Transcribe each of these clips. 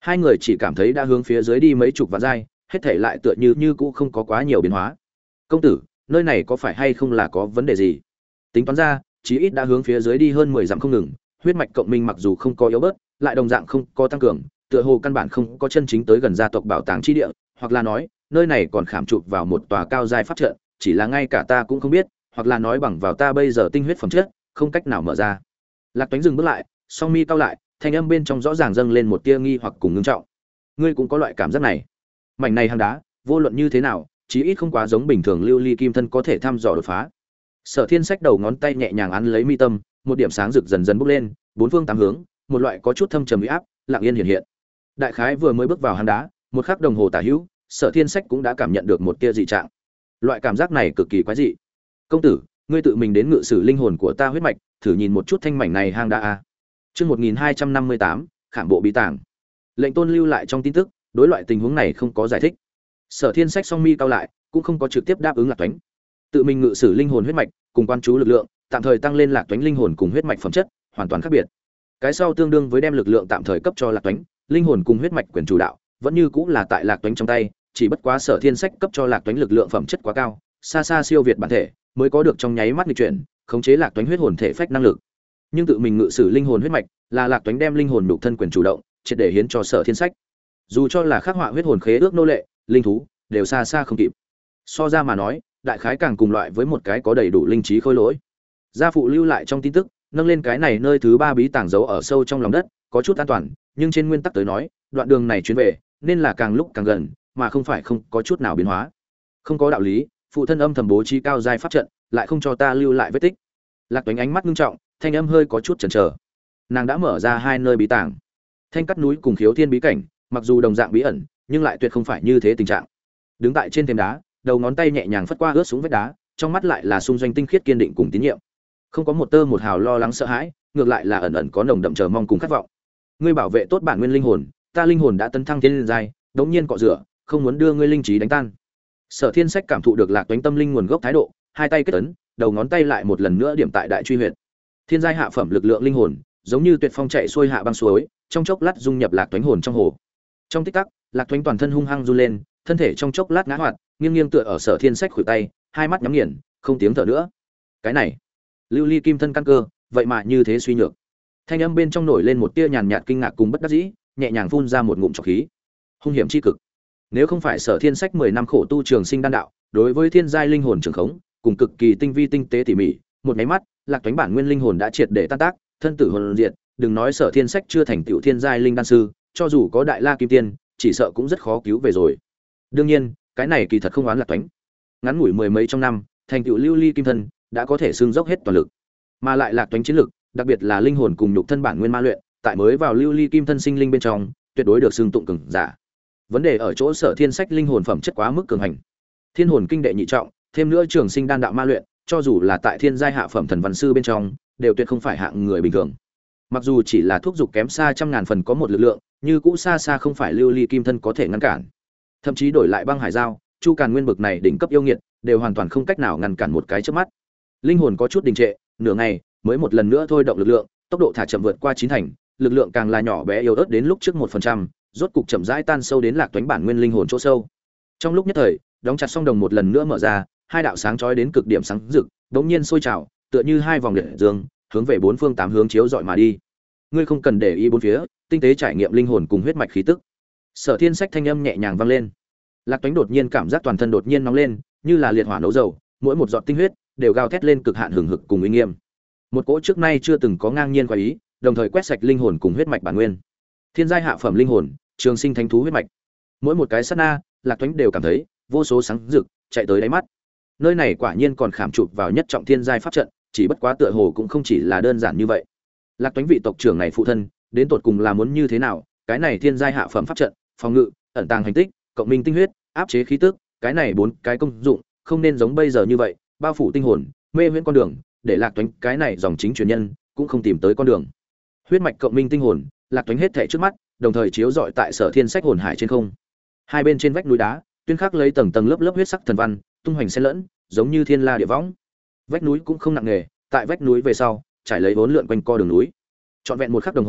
Hai người chỉ cảm thấy đã hướng phía dưới đi mấy chục vạn giai, hết thể lại tựa như cũ không có quá nhiều biến hóa. Công tử, nơi này có phải hay không là có vấn đề gì? Tính toán ra, chí ít đã hướng phía dưới đi hơn 10 dặm không ngừng, huyết mạch cộng minh mặc dù không có yếu bớt, lại đồng dạng không có tăng cường, tựa hồ căn bản không có chân chính tới gần gia tộc bảo tàng chi địa, hoặc là nói, nơi này còn khảm chụp vào một tòa cao giai pháp trận, chỉ là ngay cả ta cũng không biết, hoặc là nói bằng vào ta bây giờ tinh huyết phẩm chất, không cách nào mở ra. Lạc Toánh dừng bước lại, song mi cau lại, thanh âm bên trong rõ ràng dâng lên một tia nghi hoặc cùng ngưng trọng. Ngươi cũng có loại cảm giác này? Mảnh này hang đá, vô luận như thế nào, chí ít không quá giống bình thường lưu ly kim thân có thể thăm dò đột phá. Sở Thiên Sách đầu ngón tay nhẹ nhàng ấn lấy mi tâm, một điểm sáng rực dần dần bốc lên, bốn phương tám hướng, một loại có chút thâm trầm uy áp, lặng yên hiện hiện. Đại khái vừa mới bước vào hang đá, một khắc đồng hồ tả hữu, Sở Thiên Sách cũng đã cảm nhận được một tia dị trạng. Loại cảm giác này cực kỳ quái dị. Công tử, ngươi tự mình đến ngự sử linh hồn của ta huyết mạch, thử nhìn một chút thanh mảnh này hang đá a. Chương 1258, khảm bộ bí tàng. Lệnh Tôn lưu lại trong tin tức, đối loại tình huống này không có giải thích. Sở Thiên Sách song mi cau lại, cũng không có trực tiếp đáp ứng Lạc Toánh. Tự mình ngự sử linh hồn huyết mạch, cùng quan chú lực lượng, tạm thời tăng lên Lạc Toánh linh hồn cùng huyết mạch phẩm chất, hoàn toàn khác biệt. Cái sau tương đương với đem lực lượng tạm thời cấp cho Lạc Toánh, linh hồn cùng huyết mạch quyền chủ đạo, vẫn như cũng là tại Lạc Toánh trong tay, chỉ bất quá Sở Thiên Sách cấp cho Lạc Toánh lực lượng phẩm chất quá cao, xa xa siêu việt bản thể, mới có được trong nháy mắt nghịch chuyển, khống chế Lạc Toánh huyết hồn thể phách năng lực. Nhưng tự mình ngự sử linh hồn huyết mạch, là Lạc Toánh đem linh hồn nhục thân quyền chủ động, triệt để hiến cho Sở Thiên Sách. Dù cho là khắc họa huyết hồn khế ước nô lệ, linh thú, đều xa xa không kịp. So ra mà nói, đại khái càng cùng loại với một cái có đầy đủ linh trí khôi lỗi. Gia phụ lưu lại trong tin tức, nâng lên cái này nơi thứ ba bí tàng giấu ở sâu trong lòng đất, có chút an toàn, nhưng trên nguyên tắc tới nói, đoạn đường này chuyến về, nên là càng lúc càng gần, mà không phải không có chút nào biến hóa. Không có đạo lý, phụ thân âm thầm bố trí cao giai pháp trận, lại không cho ta lưu lại vết tích. Lạc Toánh ánh mắt ngưng trọng, thanh âm hơi có chút chần chờ. Nàng đã mở ra hai nơi bí tàng, Thanh Cắt núi cùng Khiếu Thiên bí cảnh, mặc dù đồng dạng bí ẩn, nhưng lại tuyệt không phải như thế tình trạng. Đứng tại trên thềm đá, đầu ngón tay nhẹ nhàng phất qua ướt xuống vết đá, trong mắt lại là xung doanh tinh khiết kiên định cùng tín nhiệm. Không có một tơ một hào lo lắng sợ hãi, ngược lại là ẩn ẩn có nồng đậm chờ mong cùng khát vọng. Ngươi bảo vệ tốt bản nguyên linh hồn, ta linh hồn đã tấn thăng thiên giai, đống nhiên cọ rửa, không muốn đưa ngươi linh trí đánh tan. Sở Thiên Sách cảm thụ được Lạc Toánh tâm linh nguồn gốc thái độ, hai tay kết ấn, đầu ngón tay lại một lần nữa điểm tại đại truy huyệt. Thiên giai hạ phẩm lực lượng linh hồn, giống như tuyệt phong chạy xuôi hạ băng suối, trong chốc lát dung nhập Lạc Toánh hồn trong hồ. Trong tích tắc, Lạc Toánh toàn thân hung hăng run lên, thân thể trong chốc lát ngã hoạt, nghiêng nghiêng tựa ở Sở Thiên Sách khuỷu tay, hai mắt nhắm nghiền, không tiếng thở nữa. Cái này, lưu ly kim thân căn cơ, vậy mà như thế suy nhược. Thanh âm bên trong nổi lên một tia nhàn nhạt kinh ngạc cùng bất đắc dĩ, nhẹ nhàng phun ra một ngụm trọc khí. Hung hiểm chi cực. Nếu không phải Sở Thiên Sách 10 năm khổ tu trường sinh đan đạo, đối với thiên giai linh hồn trường khống, cùng cực kỳ tinh vi tinh tế tỉ mỉ, một cái mắt, Lạc Toánh bản nguyên linh hồn đã triệt để tan tác, thân tử hồn diệt, đừng nói Sở Thiên Sách chưa thành tựu thiên giai linh đan sư, cho dù có đại la kim tiên, chỉ sợ cũng rất khó cứu về rồi. Đương nhiên, cái này kỳ thật không oán Lạc Toánh. Ngắn ngủi mười mấy trong năm, thành tựu lưu ly kim thân, đã có thể xương dốc hết toàn lực. Mà lại Lạc Toánh chiến lực, đặc biệt là linh hồn cùng nhục thân bản nguyên ma luyện, tại mới vào lưu ly kim thân sinh linh bên trong, tuyệt đối được xưng tụng cường giả. Vấn đề ở chỗ Sở Thiên Sách linh hồn phẩm chất quá mức cường hành. Thiên hồn kinh đệ nhị trọng, thêm nữa trường sinh đan đạo ma luyện, cho dù là tại thiên giai hạ phẩm thần văn sư bên trong, đều tuyệt không phải hạng người bình thường. Mặc dù chỉ là thuốc dục kém xa trăm ngàn phần có một lực lượng, như cũ xa xa không phải lưu ly kim thân có thể ngăn cản. Thậm chí đổi lại băng hải giao, chu càn nguyên bực này đỉnh cấp yêu nghiệt, đều hoàn toàn không cách nào ngăn cản một cái chớp mắt. Linh hồn có chút đình trệ, nửa ngày mới một lần nữa thôi động lực lượng, tốc độ thả chậm vượt qua chín thành, lực lượng càng là nhỏ bé yếu ớt đến lúc trước 1%, rốt cục chậm rãi tan sâu đến Lạc Toánh bản nguyên linh hồn chỗ sâu. Trong lúc nhất thời, đóng chặt song đồng một lần nữa mở ra, hai đạo sáng chói đến cực điểm sáng rực, đống nhiên sôi trào, tựa như hai vòng liệt dương, hướng về bốn phương tám hướng chiếu dọi mà đi. Ngươi không cần để ý bốn phía, tinh tế trải nghiệm linh hồn cùng huyết mạch khí tức. Sở Thiên Sách thanh âm nhẹ nhàng vang lên. Lạc Toánh đột nhiên cảm giác toàn thân đột nhiên nóng lên, như là liệt hỏa nấu dầu, mỗi một giọt tinh huyết đều gào thét lên cực hạn hừng hực cùng uy nghiêm. Một cỗ trước nay chưa từng có ngang nhiên quái ý, đồng thời quét sạch linh hồn cùng huyết mạch bản nguyên. Thiên giai hạ phẩm linh hồn, trường sinh thánh thú huyết mạch. Mỗi một cái sát na, Lạc Toánh đều cảm thấy vô số sáng rực chạy tới đáy mắt. Nơi này quả nhiên còn khảm chụp vào nhất trọng thiên giai pháp trận, chỉ bất quá tựa hồ cũng không chỉ là đơn giản như vậy. Lạc Toánh vị tộc trưởng này phụ thân, đến tột cùng là muốn như thế nào? Cái này thiên giai hạ phẩm pháp trận, phòng ngự, ẩn tàng hành tích, cộng minh tinh huyết, áp chế khí tức, cái này bốn cái công dụng, không nên giống bây giờ như vậy, bao phủ tinh hồn, mê huyễn con đường, để Lạc Toánh cái này dòng chính truyền nhân cũng không tìm tới con đường. Huyết mạch cộng minh tinh hồn, Lạc Toánh hết thảy trước mắt, đồng thời chiếu rọi tại Sở Thiên Sách hồn hải trên không. Hai bên trên vách núi đá, tuyên khắc lấy tầng tầng lớp lớp huyết sắc thần văn, tung hoành xen lẫn, giống như thiên la địa võng. Vách núi cũng không nặng nề, tại vách núi về sau, trải lấy vốn lượn quanh co đường núi. Trọn vẹn một khắc đồng hồ,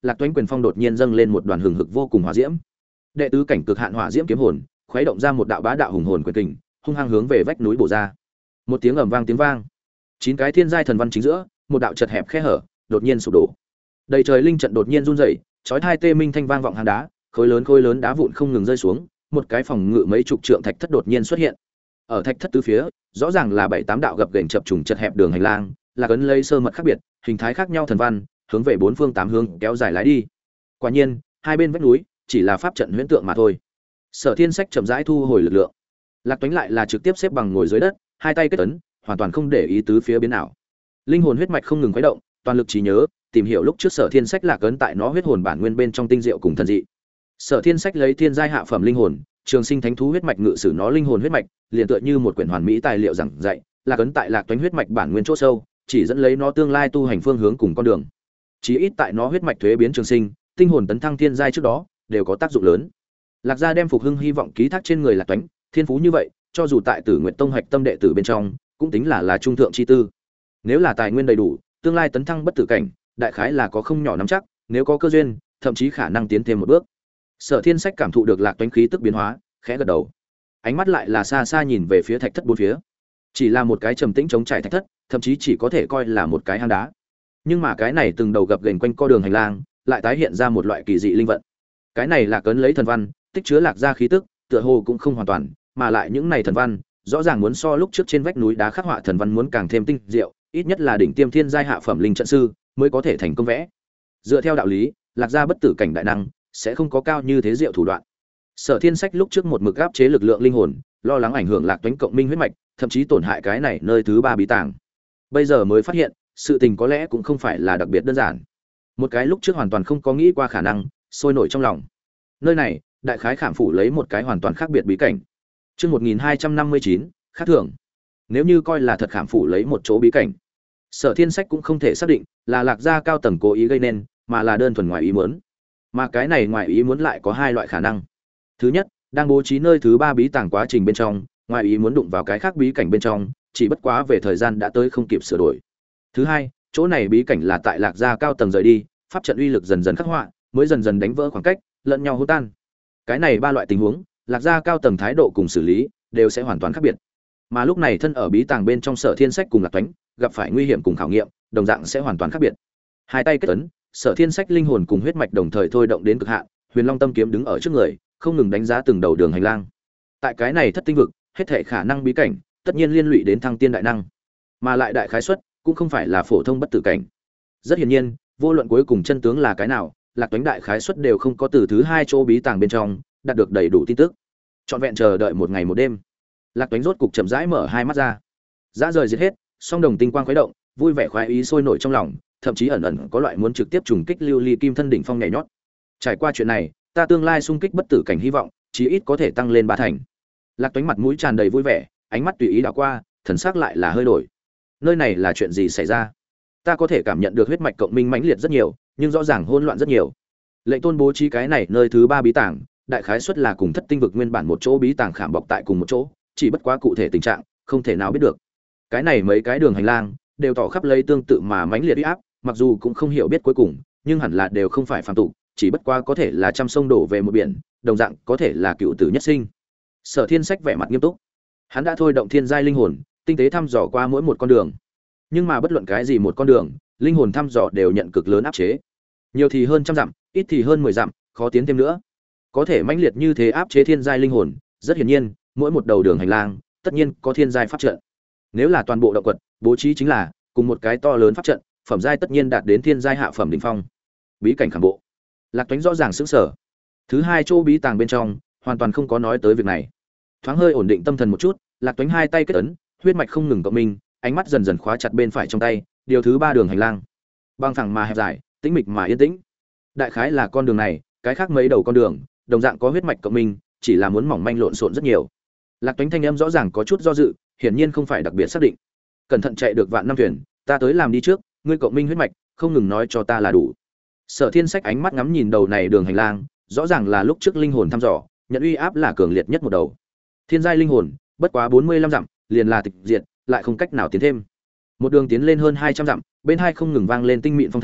Lạc Toánh quyền phong đột nhiên dâng lên một đoàn hừng hực vô cùng hỏa diễm. Đệ tứ cảnh cực hạn hỏa diễm kiếm hồn, khuấy động ra một đạo bá đạo hùng hồn quyền kình, hung hăng hướng về vách núi bổ ra. Một tiếng ầm vang tiếng vang, 9 cái thiên giai thần văn chính giữa, một đạo chật hẹp khe hở, đột nhiên sụp đổ. Đầy trời linh trận đột nhiên run rẩy, chói tai tê minh thanh vang vọng hang đá, khối lớn đá vụn không ngừng rơi xuống, một cái phòng ngự mấy chục trượng thạch thất đột nhiên xuất hiện. Ở thạch thất tứ phía, rõ ràng là 7-8 đạo gập ghềnh chập trùng chật hẹp đường hành lang, là cấn lấy sơ mật khác biệt, hình thái khác nhau thần văn, hướng về bốn phương tám hướng kéo dài lái đi. Quả nhiên, hai bên vách núi chỉ là pháp trận huyễn tượng mà thôi. Sở Thiên Sách chậm rãi thu hồi lực lượng. Lạc Toánh lại là trực tiếp xếp bằng ngồi dưới đất, hai tay kết ấn, hoàn toàn không để ý tứ phía biến nào. Linh hồn huyết mạch không ngừng khuấy động, toàn lực trí nhớ, tìm hiểu lúc trước Sở Thiên Sách lạc ấn tại nó huyết hồn bản nguyên bên trong tinh diệu cùng thần dị. Sở Thiên Sách lấy thiên giai hạ phẩm linh hồn, trường sinh thánh thú huyết mạch ngự sử nó linh hồn huyết mạch, liền tựa như một quyển hoàn mỹ tài liệu giảng dạy, lạc ấn tại Lạc Toánh huyết mạch bản nguyên chỗ sâu, chỉ dẫn lấy nó tương lai tu hành phương hướng cùng con đường. Chí ít tại nó huyết mạch thuế biến trường sinh, tinh hồn tấn thăng thiên giai trước đó, đều có tác dụng lớn. Lạc gia đem phục hưng hy vọng ký thác trên người Lạc Toánh, thiên phú như vậy, cho dù tại Tử Nguyệt Tông hạch tâm đệ tử bên trong, cũng tính là trung thượng chi tư. Nếu là tài nguyên đầy đủ, tương lai tấn thăng bất tử cảnh, đại khái là có không nhỏ nắm chắc, nếu có cơ duyên, thậm chí khả năng tiến thêm một bước. Sở Thiên Sách cảm thụ được Lạc Toánh khí tức biến hóa, khẽ gật đầu. Ánh mắt lại là xa xa nhìn về phía thạch thất bốn phía. Chỉ là một cái trầm tĩnh trống trải thạch thất, thậm chí chỉ có thể coi là một cái hang đá. Nhưng mà cái này từng đầu gập ghềnh quanh co đường hành lang, lại tái hiện ra một loại kỳ dị linh vận. Cái này là cấn lấy thần văn, tích chứa Lạc gia khí tức, tựa hồ cũng không hoàn toàn, mà lại những này thần văn, rõ ràng muốn so lúc trước trên vách núi đá khắc họa thần văn muốn càng thêm tinh diệu, ít nhất là đỉnh tiêm thiên giai hạ phẩm linh trận sư mới có thể thành công vẽ. Dựa theo đạo lý, Lạc gia bất tử cảnh đại năng sẽ không có cao như thế diệu thủ đoạn. Sở Thiên Sách lúc trước một mực áp chế lực lượng linh hồn, lo lắng ảnh hưởng Lạc Toánh cộng minh huyết mạch, thậm chí tổn hại cái này nơi thứ ba bí tàng. Bây giờ mới phát hiện, sự tình có lẽ cũng không phải là đặc biệt đơn giản. Một cái lúc trước hoàn toàn không có nghĩ qua khả năng, sôi nổi trong lòng. Nơi này, đại khái khảm phủ lấy một cái hoàn toàn khác biệt bí cảnh. Chương 1259, khác thường. Nếu như coi là thật khảm phủ lấy một chỗ bí cảnh, Sở Thiên Sách cũng không thể xác định là Lạc gia cao tầng cố ý gây nên, mà là đơn thuần ngoài ý muốn. Mà cái này ngoài ý muốn lại có hai loại khả năng. Thứ nhất, đang bố trí nơi thứ ba bí tàng quá trình bên trong, ngoài ý muốn đụng vào cái khác bí cảnh bên trong, chỉ bất quá về thời gian đã tới không kịp sửa đổi. Thứ hai, chỗ này bí cảnh là tại Lạc gia cao tầng rời đi, pháp trận uy lực dần dần khắc họa, mới dần dần đánh vỡ khoảng cách, lẫn nhau hô tan. Cái này ba loại tình huống, Lạc gia cao tầng thái độ cùng xử lý đều sẽ hoàn toàn khác biệt. Mà lúc này thân ở bí tàng bên trong Sở Thiên Sách cùng Lạc Toánh, gặp phải nguy hiểm cùng khảo nghiệm, đồng dạng sẽ hoàn toàn khác biệt. Hai tay kết ấn, Sở Thiên Sách linh hồn cùng huyết mạch đồng thời thôi động đến cực hạn, Huyền Long Tâm kiếm đứng ở trước người, không ngừng đánh giá từng đầu đường hành lang. Tại cái này thất tinh vực, hết thảy khả năng bí cảnh, tất nhiên liên lụy đến thăng tiên đại năng, mà lại đại khái suất cũng không phải là phổ thông bất tử cảnh. Rất hiển nhiên, vô luận cuối cùng chân tướng là cái nào, Lạc Toánh đại khái suất đều không có từ thứ hai chỗ bí tàng bên trong đạt được đầy đủ tin tức. Trọn vẹn chờ đợi một ngày một đêm, Lạc Toánh rốt cục chậm rãi mở hai mắt ra. Dã rời giết hết, song đồng tinh quang khuấy động, vui vẻ khoái ý sôi nổi trong lòng, thậm chí ẩn ẩn có loại muốn trực tiếp trùng kích lưu ly kim thân đỉnh phong nhảy nhót. Trải qua chuyện này, ta tương lai xung kích bất tử cảnh hy vọng, chí ít có thể tăng lên 3 thành. Lạc Toánh mặt mũi tràn đầy vui vẻ, ánh mắt tùy ý đảo qua, thần sắc lại là hơi đổi. Nơi này là chuyện gì xảy ra? Ta có thể cảm nhận được huyết mạch cộng minh mãnh liệt rất nhiều, nhưng rõ ràng hỗn loạn rất nhiều. Lệnh Tôn bố trí cái này nơi thứ ba bí tàng, đại khái suất là cùng thất tinh vực nguyên bản một chỗ bí tàng khảm bọc tại cùng một chỗ, chỉ bất quá cụ thể tình trạng không thể nào biết được. Cái này mấy cái đường hành lang đều tỏ khắp lấy tương tự mà mãnh liệt uy áp, mặc dù cũng không hiểu biết cuối cùng, nhưng hẳn là đều không phải phàm tục, chỉ bất quá có thể là trăm sông đổ về một biển, đồng dạng có thể là cựu tử nhất sinh. Sở Thiên Sách vẻ mặt nghiêm túc, hắn đã thôi động thiên giai linh hồn, tinh tế thăm dò qua mỗi một con đường. Nhưng mà bất luận cái gì một con đường, linh hồn thăm dò đều nhận cực lớn áp chế. Nhiều thì hơn trăm dặm, ít thì hơn 10 dặm, khó tiến thêm nữa. Có thể mãnh liệt như thế áp chế thiên giai linh hồn, rất hiển nhiên, mỗi một đầu đường hành lang, tất nhiên có thiên giai pháp trận. Nếu là toàn bộ động quật, bố trí chính là cùng một cái to lớn pháp trận, phẩm giai tất nhiên đạt đến thiên giai hạ phẩm đỉnh phong. Bí cảnh khảm bộ. Lạc Toánh rõ ràng sững sờ. Thứ hai chỗ bí tàng bên trong, hoàn toàn không có nói tới việc này. Thoáng hơi ổn định tâm thần một chút, Lạc Toánh hai tay kết ấn, huyết mạch không ngừng cộng minh, ánh mắt dần dần khóa chặt bên phải trong tay, điều thứ ba đường hành lang. Băng thẳng mà hẹp dài, tĩnh mịch mà yên tĩnh. Đại khái là con đường này, cái khác mấy đầu con đường, đồng dạng có huyết mạch cộng minh, chỉ là muốn mỏng manh lộn xộn rất nhiều. Lạc Toánh thanh âm rõ ràng có chút do dự, hiển nhiên không phải đặc biệt xác định. Cẩn thận chạy được vạn năm thuyền, ta tới làm đi trước, ngươi cộng minh huyết mạch, không ngừng nói cho ta là đủ. Sở Thiên Sách ánh mắt ngắm nhìn đầu này đường hành lang, rõ ràng là lúc trước linh hồn thăm dò, nhận uy áp là cường liệt nhất một đầu. Thiên giai linh hồn, bất quá 45 dặm, liền là tịch diệt, lại không cách nào tiến thêm. Một đường tiến lên hơn 200 dặm, bên hai không ngừng vang lên tinh mịn phong thanh,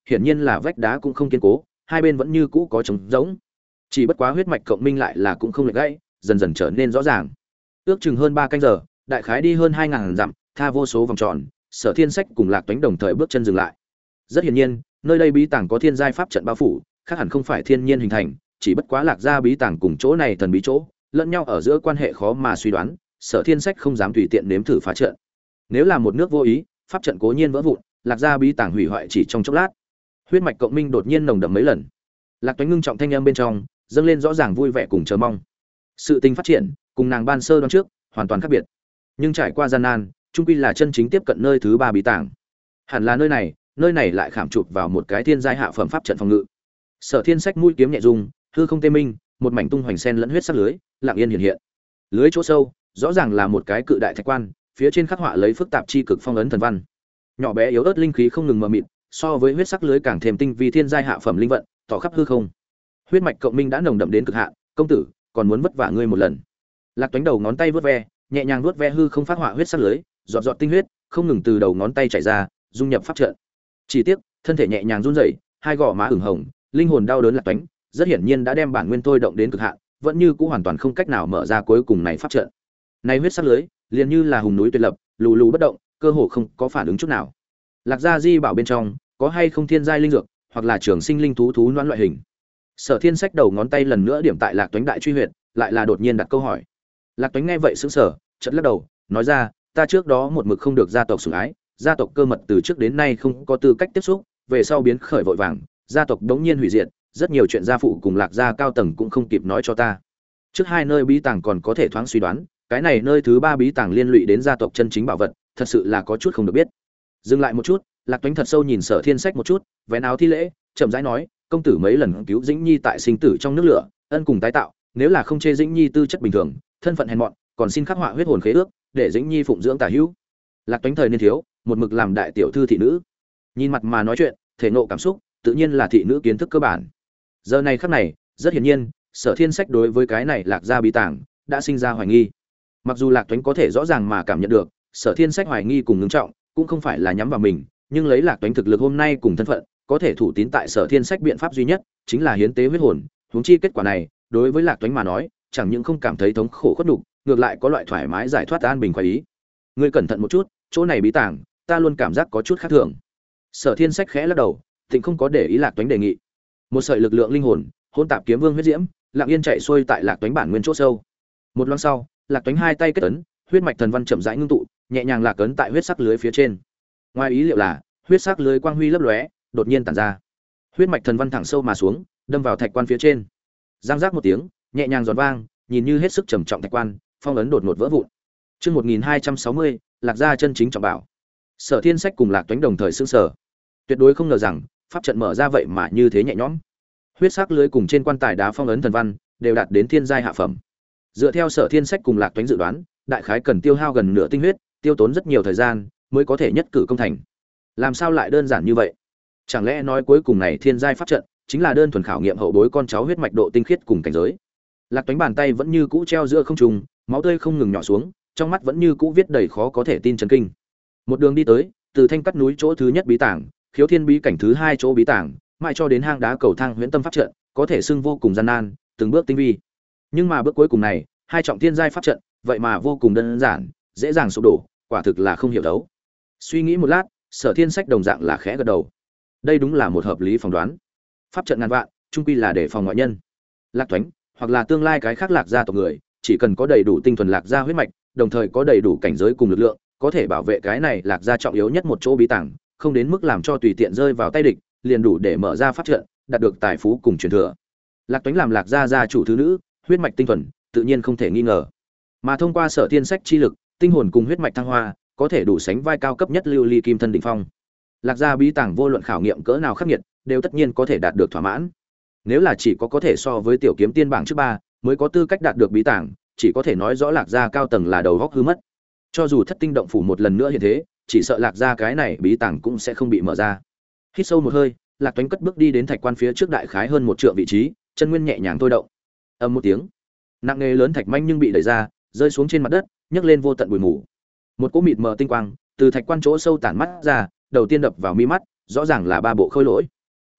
hiển nhiên là vách đá cũng không kiên cố, hai bên vẫn như cũ có trống rỗng. Chỉ bất quá huyết mạch cộng minh lại là cũng không lệch gãy, dần dần trở nên rõ ràng. Ước chừng hơn 3 canh giờ, đại khái đi hơn 2000 dặm, tha vô số vòng tròn, Sở Thiên Sách cùng Lạc Toánh đồng thời bước chân dừng lại. Rất hiển nhiên, nơi đây bí tàng có thiên giai pháp trận bao phủ, khác hẳn không phải thiên nhiên hình thành, chỉ bất quá Lạc gia bí tàng cùng chỗ này thần bí chỗ, lẫn nhau ở giữa quan hệ khó mà suy đoán, Sở Thiên Sách không dám tùy tiện nếm thử phá trận. Nếu là một nước vô ý, pháp trận cố nhiên vỡ vụn, Lạc gia bí tàng hủy hoại chỉ trong chốc lát. Huyết mạch cộng minh đột nhiên nồng đậm mấy lần. Lạc Toánh ngưng trọng thanh âm bên trong, dâng lên rõ ràng vui vẻ cùng chờ mong. Sự tình phát triển, cùng nàng ban sơ đoán trước, hoàn toàn khác biệt. Nhưng trải qua gian nan, chung quy là chân chính tiếp cận nơi thứ 3 bí tàng. Hẳn là nơi này lại khảm chụp vào một cái thiên giai hạ phẩm pháp trận phòng ngự. Sở Thiên Sách mũi kiếm nhẹ rung, hư không tê minh, một mảnh tung hoành sen lẫn huyết sắc lưới, lặng yên hiện hiện. Lưới chỗ sâu, rõ ràng là một cái cự đại thạch quan, phía trên khắc họa lấy phức tạp chi cực phong ấn thần văn. Nhỏ bé yếu ớt linh khí không ngừng mờ mịt, so với huyết sắc lưới càng thêm tinh vi thiên giai hạ phẩm linh vận, tỏ khắp hư không. Huyết mạch cộng minh đã nồng đậm đến cực hạn, công tử, còn muốn vất vả ngươi một lần. Lạc Toánh đầu ngón tay vớt ve, nhẹ nhàng vớt ve hư không phát họa huyết sắc lưới, giọt giọt tinh huyết không ngừng từ đầu ngón tay chảy ra, dung nhập pháp trận. Chỉ tiếc, thân thể nhẹ nhàng run rẩy, hai gò má ửng hồng, linh hồn đau đớn Lạc Toánh, rất hiển nhiên đã đem bản nguyên thôi động đến cực hạn, vẫn như cũ hoàn toàn không cách nào mở ra cuối cùng này pháp trận. Này huyết sắc lưới, liền như là hùng núi tuyệt lập, lù lù bất động, cơ hồ không có phản ứng chút nào. Lạc gia di bảo bên trong, có hay không thiên giai linh dược, hoặc là trường sinh linh thú thú noãn loại hình. Sở Thiên Sách đầu ngón tay lần nữa điểm tại Lạc Toánh đại truy huyệt, lại là đột nhiên đặt câu hỏi. Lạc Toánh nghe vậy sững sờ, chợt lắc đầu, nói ra, ta trước đó một mực không được gia tộc sủng ái, gia tộc cơ mật từ trước đến nay không có tư cách tiếp xúc, về sau biến khởi vội vàng, gia tộc đống nhiên hủy diệt, rất nhiều chuyện gia phụ cùng Lạc gia cao tầng cũng không kịp nói cho ta. Trước hai nơi bí tàng còn có thể thoáng suy đoán, cái này nơi thứ 3 bí tàng liên lụy đến gia tộc chân chính bảo vật, thật sự là có chút không được biết. Dừng lại một chút, Lạc Toánh thật sâu nhìn Sở Thiên Sách một chút, vén áo thi lễ, chậm rãi nói, công tử mấy lần cứu Dĩnh Nhi tại sinh tử trong nước lửa, ân cùng tái tạo, nếu là không chê Dĩnh Nhi tư chất bình thường, thân phận hèn mọn, còn xin khắc họa huyết hồn khế ước, để Dĩnh Nhi phụng dưỡng tả hữu. Lạc Toánh thời niên thiếu, một mực làm đại tiểu thư thị nữ, nhìn mặt mà nói chuyện, thể nộ cảm xúc, tự nhiên là thị nữ kiến thức cơ bản. Giờ này khắc này, rất hiển nhiên, Sở Thiên Sách đối với cái này Lạc gia bí tàng đã sinh ra hoài nghi. Mặc dù Lạc Toánh có thể rõ ràng mà cảm nhận được, Sở Thiên Sách hoài nghi cùng ngưng trọng, cũng không phải là nhắm vào mình, nhưng lấy Lạc Toánh thực lực hôm nay cùng thân phận, có thể thủ tín tại Sở Thiên Sách biện pháp duy nhất chính là hiến tế huyết hồn, huống chi kết quả này, đối với Lạc Toánh mà nói, chẳng những không cảm thấy thống khổ khuất nhục, ngược lại có loại thoải mái giải thoát an bình khoái ý. Ngươi cẩn thận một chút, chỗ này bí tàng, ta luôn cảm giác có chút khác thường. Sở Thiên Sách khẽ lắc đầu, thịnh không có để ý Lạc Toánh đề nghị. Một sợi lực lượng linh hồn, hôn tạp kiếm vương huyết diễm, lặng yên chạy xuôi tại Lạc Toánh bản nguyên chỗ sâu. Một loáng sau, Lạc Toánh hai tay kết ấn, huyết mạch thần văn chậm rãi ngưng tụ, nhẹ nhàng lạc ấn tại huyết sắc lưới phía trên. Ngoài ý liệu là, huyết sắc lưới quang huy lấp lóe, đột nhiên tản ra. Huyết mạch thần văn thẳng sâu mà xuống, đâm vào thạch quan phía trên. Giang giác một tiếng, nhẹ nhàng giòn vang, nhìn như hết sức trầm trọng thạch quan, phong ấn đột ngột vỡ vụn. Chương 1260, Lạc gia chân chính trọng bảo. Sở Thiên Sách cùng Lạc Toánh đồng thời sửng sở. Tuyệt đối không ngờ rằng, pháp trận mở ra vậy mà như thế nhẹ nhõm. Huyết sắc lưới cùng trên quan tài đá phong ấn thần văn đều đạt đến thiên giai hạ phẩm. Dựa theo Sở Thiên Sách cùng Lạc Toánh dự đoán, đại khái cần tiêu hao gần nửa tinh huyết, tiêu tốn rất nhiều thời gian mới có thể nhất cử công thành. Làm sao lại đơn giản như vậy? Chẳng lẽ nói cuối cùng này thiên giai pháp trận chính là đơn thuần khảo nghiệm hậu bối con cháu huyết mạch độ tinh khiết cùng cảnh giới? Lạc Toánh bàn tay vẫn như cũ treo giữa không trung, máu tươi không ngừng nhỏ xuống, trong mắt vẫn như cũ viết đầy khó có thể tin chấn kinh. Một đường đi tới, từ thanh cắt núi chỗ thứ nhất bí tàng, khiếu thiên bí cảnh thứ 2 chỗ bí tàng, mãi cho đến hang đá cầu thang huyễn tâm pháp trận, có thể xưng vô cùng gian nan, từng bước tinh vi. Nhưng mà bước cuối cùng này, hai trọng thiên giai pháp trận, vậy mà vô cùng đơn giản, dễ dàng sụp đổ, quả thực là không hiểu đấu. Suy nghĩ một lát, Sở Thiên Sách đồng dạng là khẽ gật đầu. Đây đúng là một hợp lý phỏng đoán. Pháp trận ngàn vạn, chung quy là để phòng ngoại nhân. Lạc Toánh, hoặc là tương lai cái khác Lạc gia tộc người, chỉ cần có đầy đủ tinh thuần Lạc gia huyết mạch, đồng thời có đầy đủ cảnh giới cùng lực lượng, có thể bảo vệ cái này Lạc gia trọng yếu nhất một chỗ bí tàng, không đến mức làm cho tùy tiện rơi vào tay địch, liền đủ để mở ra pháp trận, đạt được tài phú cùng truyền thừa. Lạc Toánh làm Lạc gia gia chủ thứ nữ, huyết mạch tinh thuần, tự nhiên không thể nghi ngờ. Mà thông qua Sở Thiên Sách chi lực, tinh hồn cùng huyết mạch thăng hoa, có thể đủ sánh vai cao cấp nhất lưu ly kim thân đỉnh phong. Lạc gia bí tàng vô luận khảo nghiệm cỡ nào khắc nghiệt, đều tất nhiên có thể đạt được thỏa mãn. Nếu là chỉ có thể so với tiểu kiếm tiên bảng trước 3, mới có tư cách đạt được bí tàng, chỉ có thể nói rõ Lạc gia cao tầng là đầu góc hư mất. Cho dù thất tinh động phủ một lần nữa hiện thế, chỉ sợ Lạc gia cái này bí tàng cũng sẽ không bị mở ra. Hít sâu một hơi, Lạc Toánh cất bước đi đến thạch quan phía trước đại khái hơn 1 trượng vị trí, chân nguyên nhẹ nhàng thôi động. Ầm một tiếng, nặng nề lớn thạch manh nhưng bị đẩy ra, rơi xuống trên mặt đất, nhấc lên vô tận bụi mù. Một cỗ mịt mờ tinh quang từ thạch quan chỗ sâu tản mắt ra, đầu tiên đập vào mi mắt, rõ ràng là 3 bộ khôi lỗi,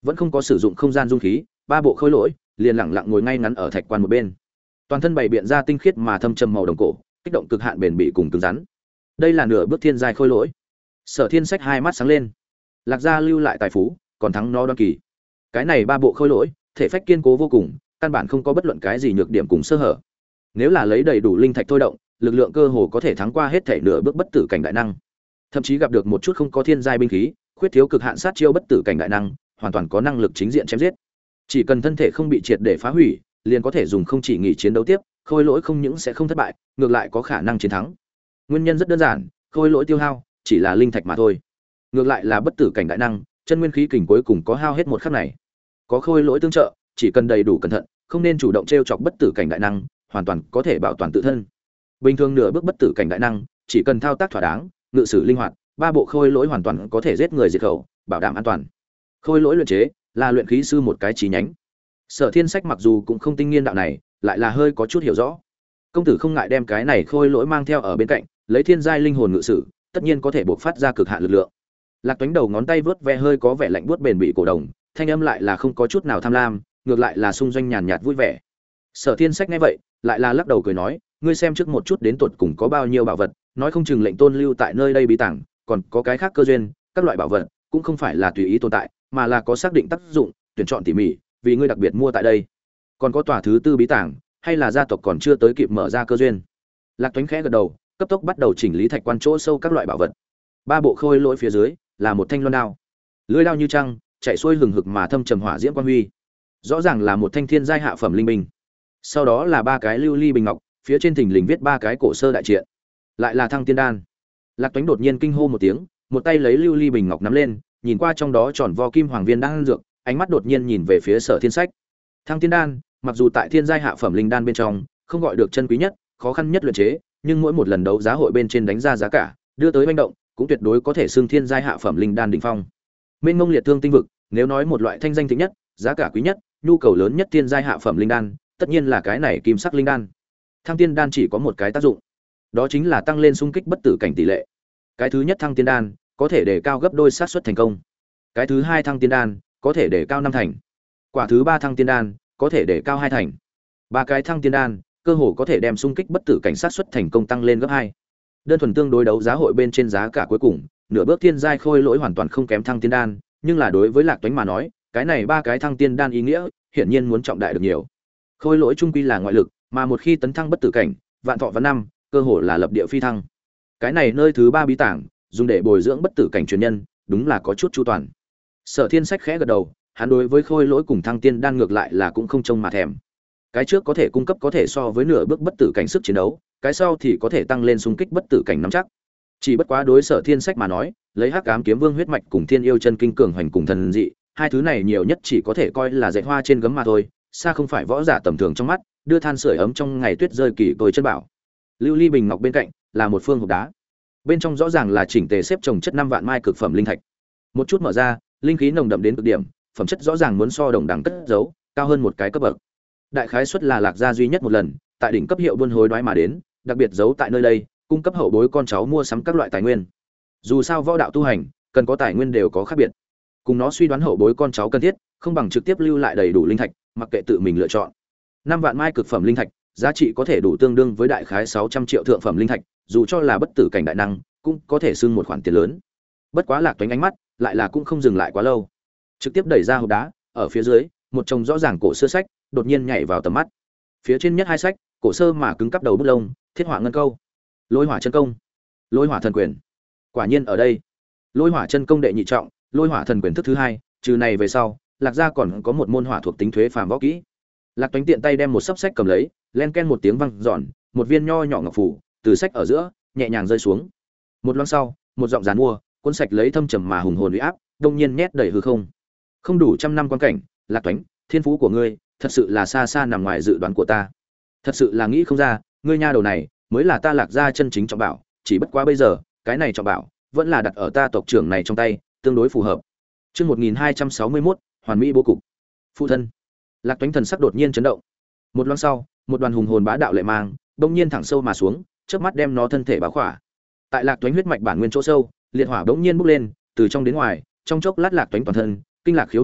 vẫn không có sử dụng không gian dung khí, ba bộ khôi lỗi liền lẳng lặng ngồi ngay ngắn ở thạch quan một bên, toàn thân bày biện ra tinh khiết mà thâm trầm màu đồng cổ, kích động cực hạn bền bỉ cùng cứng rắn. Đây là nửa bước thiên giai khôi lỗi. Sở Thiên Sách hai mắt sáng lên. Lạc gia lưu lại tài phú, còn thắng nó đoan kỳ. Cái này ba bộ khôi lỗi, thể phách kiên cố vô cùng, căn bản không có bất luận cái gì nhược điểm cùng sơ hở. Nếu là lấy đầy đủ linh thạch thôi động, lực lượng cơ hồ có thể thắng qua hết thể nửa bước bất tử cảnh đại năng. Thậm chí gặp được một chút không có thiên giai binh khí, khuyết thiếu cực hạn sát chiêu bất tử cảnh đại năng, hoàn toàn có năng lực chính diện chém giết. Chỉ cần thân thể không bị triệt để phá hủy, liền có thể dùng không chỉ nghỉ chiến đấu tiếp, khôi lỗi không những sẽ không thất bại, ngược lại có khả năng chiến thắng. Nguyên nhân rất đơn giản, khôi lỗi tiêu hao chỉ là linh thạch mà thôi. Ngược lại là bất tử cảnh đại năng, chân nguyên khí kình cuối cùng có hao hết một khắc này. Có khôi lỗi tương trợ, chỉ cần đầy đủ cẩn thận, không nên chủ động trêu chọc bất tử cảnh đại năng, hoàn toàn có thể bảo toàn tự thân. Bình thường nửa bước bất tử cảnh đại năng, chỉ cần thao tác thỏa đáng, ngự sử linh hoạt, ba bộ khôi lỗi hoàn toàn có thể giết người diệt khẩu, bảo đảm an toàn. Khôi lỗi luyện chế là luyện khí sư một cái chí nhánh. Sở Thiên Sách mặc dù cũng không tinh nghiên đạo này, lại là hơi có chút hiểu rõ. Công tử không ngại đem cái này khôi lỗi mang theo ở bên cạnh, lấy thiên giai linh hồn ngự sử, tất nhiên có thể bộc phát ra cực hạn lực lượng. Lạc Toánh đầu ngón tay vớt ve hơi có vẻ lạnh buốt bền bỉ cổ đồng, thanh âm lại là không có chút nào tham lam, ngược lại là sung doanh nhàn nhạt vui vẻ. Sở Thiên Sách nghe vậy, lại là lắc đầu cười nói, ngươi xem trước một chút đến tuột cùng có bao nhiêu bảo vật, nói không chừng lệnh tôn lưu tại nơi đây bí tàng, còn có cái khác cơ duyên, các loại bảo vật cũng không phải là tùy ý tồn tại, mà là có xác định tác dụng, tuyển chọn tỉ mỉ, vì ngươi đặc biệt mua tại đây. Còn có tòa thứ tư bí tàng, hay là gia tộc còn chưa tới kịp mở ra cơ duyên. Lạc Toánh khẽ gật đầu, cấp tốc bắt đầu chỉnh lý thạch quan chỗ sâu các loại bảo vật. Ba bộ khôi lỗi phía dưới là một thanh loan đao, lưỡi đao như trăng, chạy xuôi hừng hực mà thâm trầm hỏa diễm quang huy. Rõ ràng là một thanh thiên giai hạ phẩm linh binh. Sau đó là ba cái lưu ly bình ngọc, phía trên thình lình viết ba cái cổ sơ đại triện. Lại là thăng tiên đan. Lạc Toánh đột nhiên kinh hô một tiếng, một tay lấy lưu ly bình ngọc nắm lên, nhìn qua trong đó tròn vo kim hoàng viên đan dược, ánh mắt đột nhiên nhìn về phía Sở Thiên Sách. Thăng tiên đan, mặc dù tại thiên giai hạ phẩm linh đan bên trong, không gọi được chân quý nhất, khó khăn nhất luyện chế, nhưng mỗi một lần đấu giá hội bên trên đánh ra giá cả, đưa tới manh động, cũng tuyệt đối có thể xưng thiên giai hạ phẩm linh đan đỉnh phong. Mênh mông liệt thương tinh vực, nếu nói một loại thanh danh thịnh nhất, giá cả quý nhất, nhu cầu lớn nhất thiên giai hạ phẩm linh đan, tất nhiên là cái này kim sắc linh đan. Thăng tiên đan chỉ có một cái tác dụng, đó chính là tăng lên xung kích bất tử cảnh tỷ lệ. Cái thứ nhất thăng tiên đan có thể để cao gấp đôi xác suất thành công. Cái thứ hai thăng tiên đan có thể để cao 5 thành. Quả thứ ba thăng tiên đan có thể để cao 2 thành. Ba cái thăng tiên đan cơ hồ có thể đem xung kích bất tử cảnh sát suất thành công tăng lên gấp 2. Đơn thuần tương đối đấu giá hội bên trên giá cả cuối cùng, nửa bước thiên giai khôi lỗi hoàn toàn không kém thăng tiên đan, nhưng là đối với Lạc Toánh mà nói, cái này ba cái thăng tiên đan ý nghĩa, hiển nhiên muốn trọng đại được nhiều. Khôi lỗi trung quy là ngoại lực, mà một khi tấn thăng bất tử cảnh, vạn thọ vạn năm, cơ hồ là lập địa phi thăng. Cái này nơi thứ ba bí tảng, dùng để bồi dưỡng bất tử cảnh truyền nhân, đúng là có chút chu toàn. Sở Thiên Sách khẽ gật đầu, hắn đối với khôi lỗi cùng thăng tiên đan ngược lại là cũng không trông mà thèm. Cái trước có thể cung cấp có thể so với nửa bước bất tử cảnh sức chiến đấu, cái sau thì có thể tăng lên xung kích bất tử cảnh nắm chắc. Chỉ bất quá đối Sở Thiên Sách mà nói, lấy Hắc Ám Kiếm Vương huyết mạch cùng Thiên Yêu chân kinh cường hoành cùng thần dị, hai thứ này nhiều nhất chỉ có thể coi là dệt hoa trên gấm mà thôi, xa không phải võ giả tầm thường trong mắt, đưa than sưởi ấm trong ngày tuyết rơi kỳ tôi chân bảo. Lưu ly bình ngọc bên cạnh là một phương hộp đá, bên trong rõ ràng là chỉnh tề xếp chồng chất 5 vạn mai cực phẩm linh thạch. Một chút mở ra, linh khí nồng đậm đến cực điểm, phẩm chất rõ ràng muốn so đồng đẳng cất giấu cao hơn một cái cấp bậc. Đại khái suất là Lạc gia duy nhất một lần tại đỉnh cấp hiệu buôn hối đoái mà đến, đặc biệt giấu tại nơi đây, cung cấp hậu bối con cháu mua sắm các loại tài nguyên. Dù sao võ đạo tu hành, cần có tài nguyên đều có khác biệt. Cùng nó suy đoán hậu bối con cháu cần thiết, không bằng trực tiếp lưu lại đầy đủ linh thạch, mặc kệ tự mình lựa chọn. 5 vạn mai cực phẩm linh thạch, giá trị có thể đủ tương đương với đại khái 600 triệu thượng phẩm linh thạch, dù cho là bất tử cảnh đại năng, cũng có thể xưng một khoản tiền lớn. Bất quá Lạc Toánh ánh mắt, lại là cũng không dừng lại quá lâu. Trực tiếp đẩy ra hộp đá, ở phía dưới, một chồng rõ ràng cổ xưa sách, đột nhiên nhảy vào tầm mắt. Phía trên nhất hai sách, cổ sơ mà cứng cắp đầu bút lông, thiết họa ngân câu, lôi hỏa chân công, lôi hỏa thần quyền. Quả nhiên ở đây, lôi hỏa chân công đệ nhị trọng, lôi hỏa thần quyền thức thứ hai, trừ này về sau, Lạc gia còn có một môn hỏa thuộc tính thuế phàm võ kỹ. Lạc Toánh tiện tay đem một sấp sách cầm lấy, len ken một tiếng vang giòn, một viên nho nhỏ ngọc phù từ sách ở giữa nhẹ nhàng rơi xuống. Một loang sau, một giọng giàn mua, cuốn sạch lấy thâm trầm mà hùng hồn uy áp, đông nhiên nhét đầy hư không. Không đủ trăm năm quan cảnh, Lạc Toánh, thiên phú của ngươi, thật sự là xa xa nằm ngoài dự đoán của ta. Thật sự là nghĩ không ra, ngươi nha đầu này, mới là ta Lạc gia chân chính trọng bảo, chỉ bất quá bây giờ, cái này trọng bảo, vẫn là đặt ở ta tộc trưởng này trong tay, tương đối phù hợp. Chương 1261, hoàn mỹ bố cục. Phụ thân. Lạc Toánh thần sắc đột nhiên chấn động. Một loang sau, một đoàn hùng hồn bá đạo lệ mang, đông nhiên thẳng sâu mà xuống, chớp mắt đem nó thân thể bao khỏa. Tại Lạc Toánh huyết mạch bản nguyên chỗ sâu, liệt hỏa bỗng nhiên bốc lên, từ trong đến ngoài, trong chốc lát Lạc Toánh toàn thân, kinh lạc khiếu huyệt,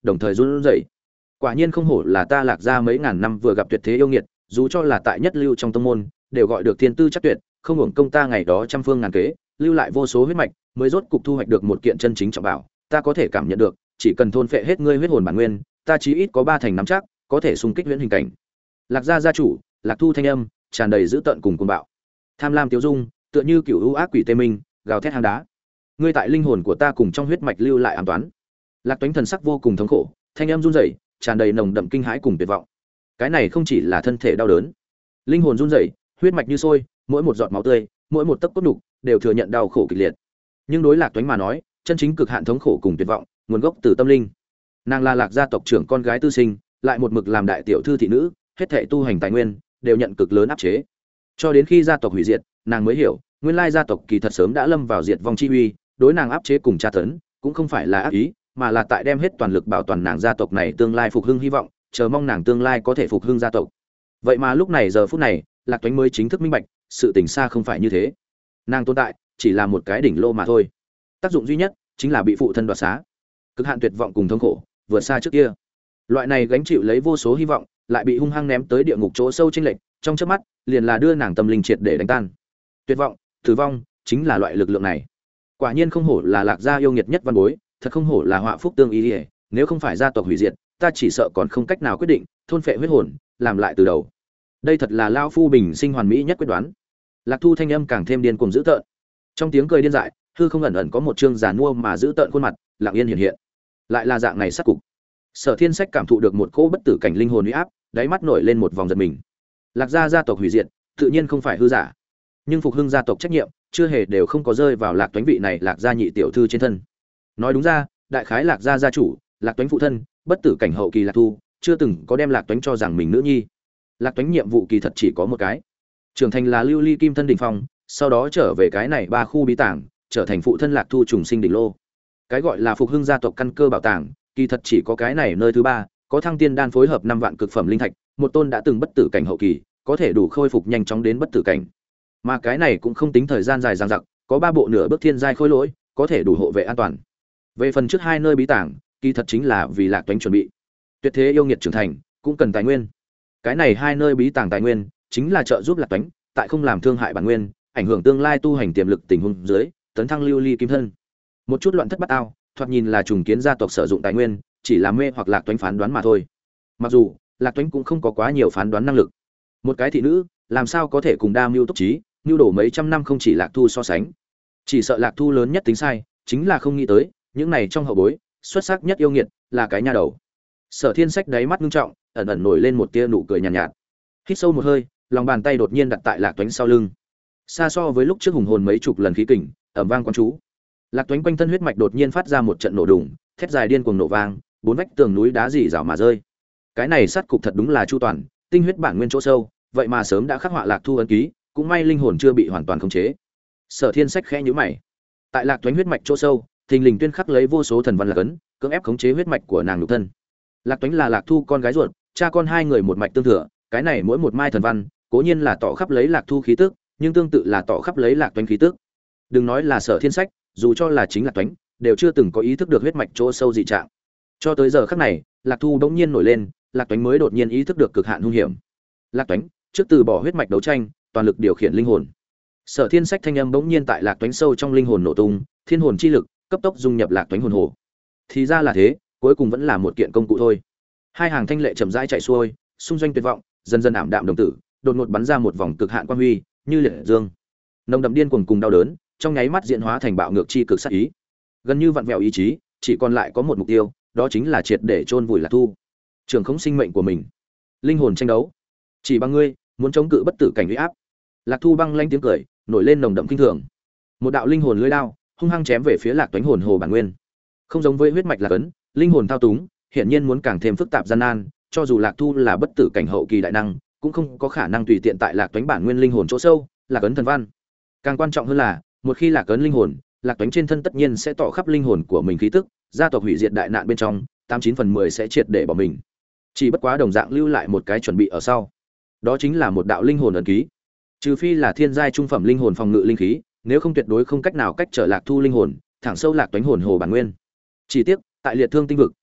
đồng thời run rẩy. Quả nhiên không hổ là ta Lạc gia mấy ngàn năm vừa gặp tuyệt thế yêu nghiệt, dù cho là tại nhất lưu trong tông môn, đều gọi được thiên tư chắc tuyệt, không hưởng công ta ngày đó trăm phương ngàn kế, lưu lại vô số huyết mạch, mới rốt cục thu hoạch được một kiện chân chính trọng bảo. Ta có thể cảm nhận được, chỉ cần thôn phệ hết ngươi huyết hồn bản nguyên, ta chí ít có 3 thành nắm chắc, có thể xung kích huyễn hình cảnh. Lạc gia gia chủ, Lạc Thu thanh âm tràn đầy dữ tợn cùng cuồng bạo. Tham lam tiêu dung, tựa như kiểu ưu ác quỷ tê minh, gào thét hang đá. Ngươi tại linh hồn của ta cùng trong huyết mạch lưu lại ám toán. Lạc Toánh thần sắc vô cùng thống khổ, thanh âm run rẩy, tràn đầy nồng đậm kinh hãi cùng tuyệt vọng. Cái này không chỉ là thân thể đau đớn, linh hồn run rẩy, huyết mạch như sôi, mỗi một giọt máu tươi, mỗi một tấc cốt nhục đều thừa nhận đau khổ kịch liệt. Nhưng đối Lạc Toánh mà nói, chân chính cực hạn thống khổ cùng tuyệt vọng, nguồn gốc từ tâm linh. Nàng là Lạc gia tộc trưởng con gái tư sinh, lại một mực làm đại tiểu thư thị nữ, hết thảy tu hành tài nguyên đều nhận cực lớn áp chế. Cho đến khi gia tộc hủy diệt, nàng mới hiểu, nguyên lai gia tộc kỳ thật sớm đã lâm vào diệt vong chi uy, đối nàng áp chế cùng tra tấn, cũng không phải là ác ý, mà là tại đem hết toàn lực bảo toàn nàng gia tộc này tương lai phục hưng hy vọng, chờ mong nàng tương lai có thể phục hưng gia tộc. Vậy mà lúc này giờ phút này, Lạc Toánh mới chính thức minh bạch, sự tình xa không phải như thế. Nàng tồn tại chỉ là một cái đỉnh lô mà thôi. Tác dụng duy nhất chính là bị phụ thân đoạt xá. Cực hạn tuyệt vọng cùng thống khổ, vượt xa trước kia. Loại này gánh chịu lấy vô số hy vọng, lại bị hung hăng ném tới địa ngục chỗ sâu chênh lệch, trong chớp mắt, liền là đưa nàng tâm linh triệt để đánh tan. Tuyệt vọng, tử vong, chính là loại lực lượng này. Quả nhiên không hổ là Lạc gia yêu nghiệt nhất văn bối, thật không hổ là họa phúc tương ý, nếu không phải gia tộc hủy diệt, ta chỉ sợ còn không cách nào quyết định thôn phệ huyết hồn, làm lại từ đầu. Đây thật là lão phu bình sinh hoàn mỹ nhất quyết đoán. Lạc Thu thanh âm càng thêm điên cuồng dữ tợn. Trong tiếng cười điên dại, hư không ẩn ẩn có một trương giàn mua mà dữ tợn khuôn mặt, lặng yên hiện hiện. Lại là dạng này sát cục. Sở Thiên Sách cảm thụ được một cỗ bất tử cảnh linh hồn uy áp, đáy mắt nổi lên một vòng giật mình. Lạc gia gia tộc hủy diệt, tự nhiên không phải hư giả, nhưng phục hưng gia tộc trách nhiệm chưa hề đều không có rơi vào Lạc Toánh vị này Lạc gia nhị tiểu thư trên thân. Nói đúng ra, đại khái Lạc gia gia chủ, Lạc Toánh phụ thân, bất tử cảnh hậu kỳ Lạc Thu, chưa từng có đem Lạc Toánh cho rằng mình nữ nhi. Lạc Toánh nhiệm vụ kỳ thật chỉ có một cái, trưởng thành là lưu ly kim thân đỉnh phong, sau đó trở về cái này 3 khu bí tàng, trở thành phụ thân Lạc Thu trùng sinh đỉnh lô. Cái gọi là phục hưng gia tộc căn cơ bảo tàng, kỳ thật chỉ có cái này nơi thứ 3, có thăng tiên đan phối hợp 5 vạn cực phẩm linh thạch, một tôn đã từng bất tử cảnh hậu kỳ, có thể đủ khôi phục nhanh chóng đến bất tử cảnh. Mà cái này cũng không tính thời gian dài dằng dặc, có 3 bộ nửa bước thiên giai khôi lỗi, có thể đủ hộ vệ an toàn. Về phần trước 2 nơi bí tàng, kỳ thật chính là vì Lạc Toánh chuẩn bị. Tuyệt thế yêu nghiệt trưởng thành, cũng cần tài nguyên. Cái này 2 nơi bí tàng tài nguyên, chính là trợ giúp Lạc Toánh, tại không làm thương hại bản nguyên, ảnh hưởng tương lai tu hành tiềm lực tình huống dưới, tấn thăng lưu ly kim thân. Một chút loạn thất bát ao, thoạt nhìn là trùng kiến gia tộc sử dụng tài nguyên, chỉ là mê hoặc Lạc Toánh phán đoán mà thôi. Mặc dù Lạc Toánh cũng không có quá nhiều phán đoán năng lực. Một cái thị nữ, làm sao có thể cùng đa mưu túc trí, mưu đổ mấy trăm năm không chỉ Lạc Thu so sánh. Chỉ sợ Lạc Thu lớn nhất tính sai, chính là không nghĩ tới, những này trong hậu bối, xuất sắc nhất yêu nghiệt là cái nha đầu. Sở Thiên Sách đáy mắt ngưng trọng, ẩn ẩn nổi lên một tia nụ cười nhàn nhạt. Hít sâu một hơi, lòng bàn tay đột nhiên đặt tại Lạc Toánh sau lưng. Xa so với lúc trước hùng hồn mấy chục lần khí kình, ầm vang quán chú. Lạc Toánh quanh thân huyết mạch đột nhiên phát ra một trận nổ đùng, thét dài điên cuồng nổ vang, 4 vách tường núi đá rỉ rào mà rơi. Cái này sát cục thật đúng là chu toàn, tinh huyết bản nguyên chỗ sâu, vậy mà sớm đã khắc họa Lạc Thu ấn ký, cũng may linh hồn chưa bị hoàn toàn khống chế. Sở Thiên Sách khẽ nhíu mày. Tại Lạc Toánh huyết mạch chỗ sâu, thình lình tuyên khắc lấy vô số thần văn lạc ấn, cưỡng ép khống chế huyết mạch của nàng nhục thân. Lạc Toánh là Lạc Thu con gái ruột, cha con hai người một mạch tương thừa, cái này mỗi một mai thần văn, cố nhiên là tỏ khắp lấy Lạc Thu khí tức, nhưng tương tự là tỏ khắp lấy Lạc Toánh khí tức. Đừng nói là Sở Thiên Sách, dù cho là chính Lạc Toánh, đều chưa từng có ý thức được huyết mạch chỗ sâu dị trạng. Cho tới giờ khắc này, Lạc Thu bỗng nhiên nổi lên, Lạc Toánh mới đột nhiên ý thức được cực hạn hung hiểm. Lạc Toánh, trước từ bỏ huyết mạch đấu tranh, toàn lực điều khiển linh hồn. Sở Thiên Sách thanh âm bỗng nhiên tại Lạc Toánh sâu trong linh hồn nổ tung, thiên hồn chi lực cấp tốc dung nhập Lạc Toánh hồn hồ. Thì ra là thế, cuối cùng vẫn là một kiện công cụ thôi. Hai hàng thanh lệ chậm rãi chạy xuôi, xung doanh tuyệt vọng, dần dần ảm đạm đồng tử, đột ngột bắn ra một vòng cực hạn quang huy, như liệt dương. Nồng đậm điên cuồng cùng đau đớn, trong nháy mắt diễn hóa thành bạo ngược chi cực sát ý. Gần như vặn vẹo ý chí, chỉ còn lại có một mục tiêu, đó chính là triệt để chôn vùi Lạc Thu. Trường khống sinh mệnh của mình. Linh hồn tranh đấu. Chỉ bằng ngươi, muốn chống cự bất tử cảnh uy áp. Lạc Thu băng lanh tiếng cười, nổi lên nồng đậm kinh thường. Một đạo linh hồn lưỡi đao, hung hăng chém về phía Lạc Toánh hồn hồ bản nguyên. Không giống với huyết mạch Lạc ấn, linh hồn thao túng, hiển nhiên muốn càng thêm phức tạp gian nan, cho dù Lạc Thu là bất tử cảnh hậu kỳ đại năng, cũng không có khả năng tùy tiện tại Lạc Toánh bản nguyên linh hồn chỗ sâu, Lạc ấn thần văn. Càng quan trọng hơn là, một khi Lạc ấn linh hồn, Lạc Toánh trên thân tất nhiên sẽ tỏ khắp linh hồn của mình khí tức, gia tộc hủy diệt đại nạn bên trong, 89/10 sẽ triệt để bỏ mình. Chỉ bất quá đồng dạng lưu lại một cái chuẩn bị ở sau. Đó chính là một đạo linh hồn ấn ký. Trừ phi là thiên giai trung phẩm linh hồn phòng ngự linh khí, nếu không tuyệt đối không cách nào cách trở Lạc Thu linh hồn, thẳng sâu Lạc Toánh hồn hồ bản nguyên. Chỉ tiếc, tại liệt thương tinh vực,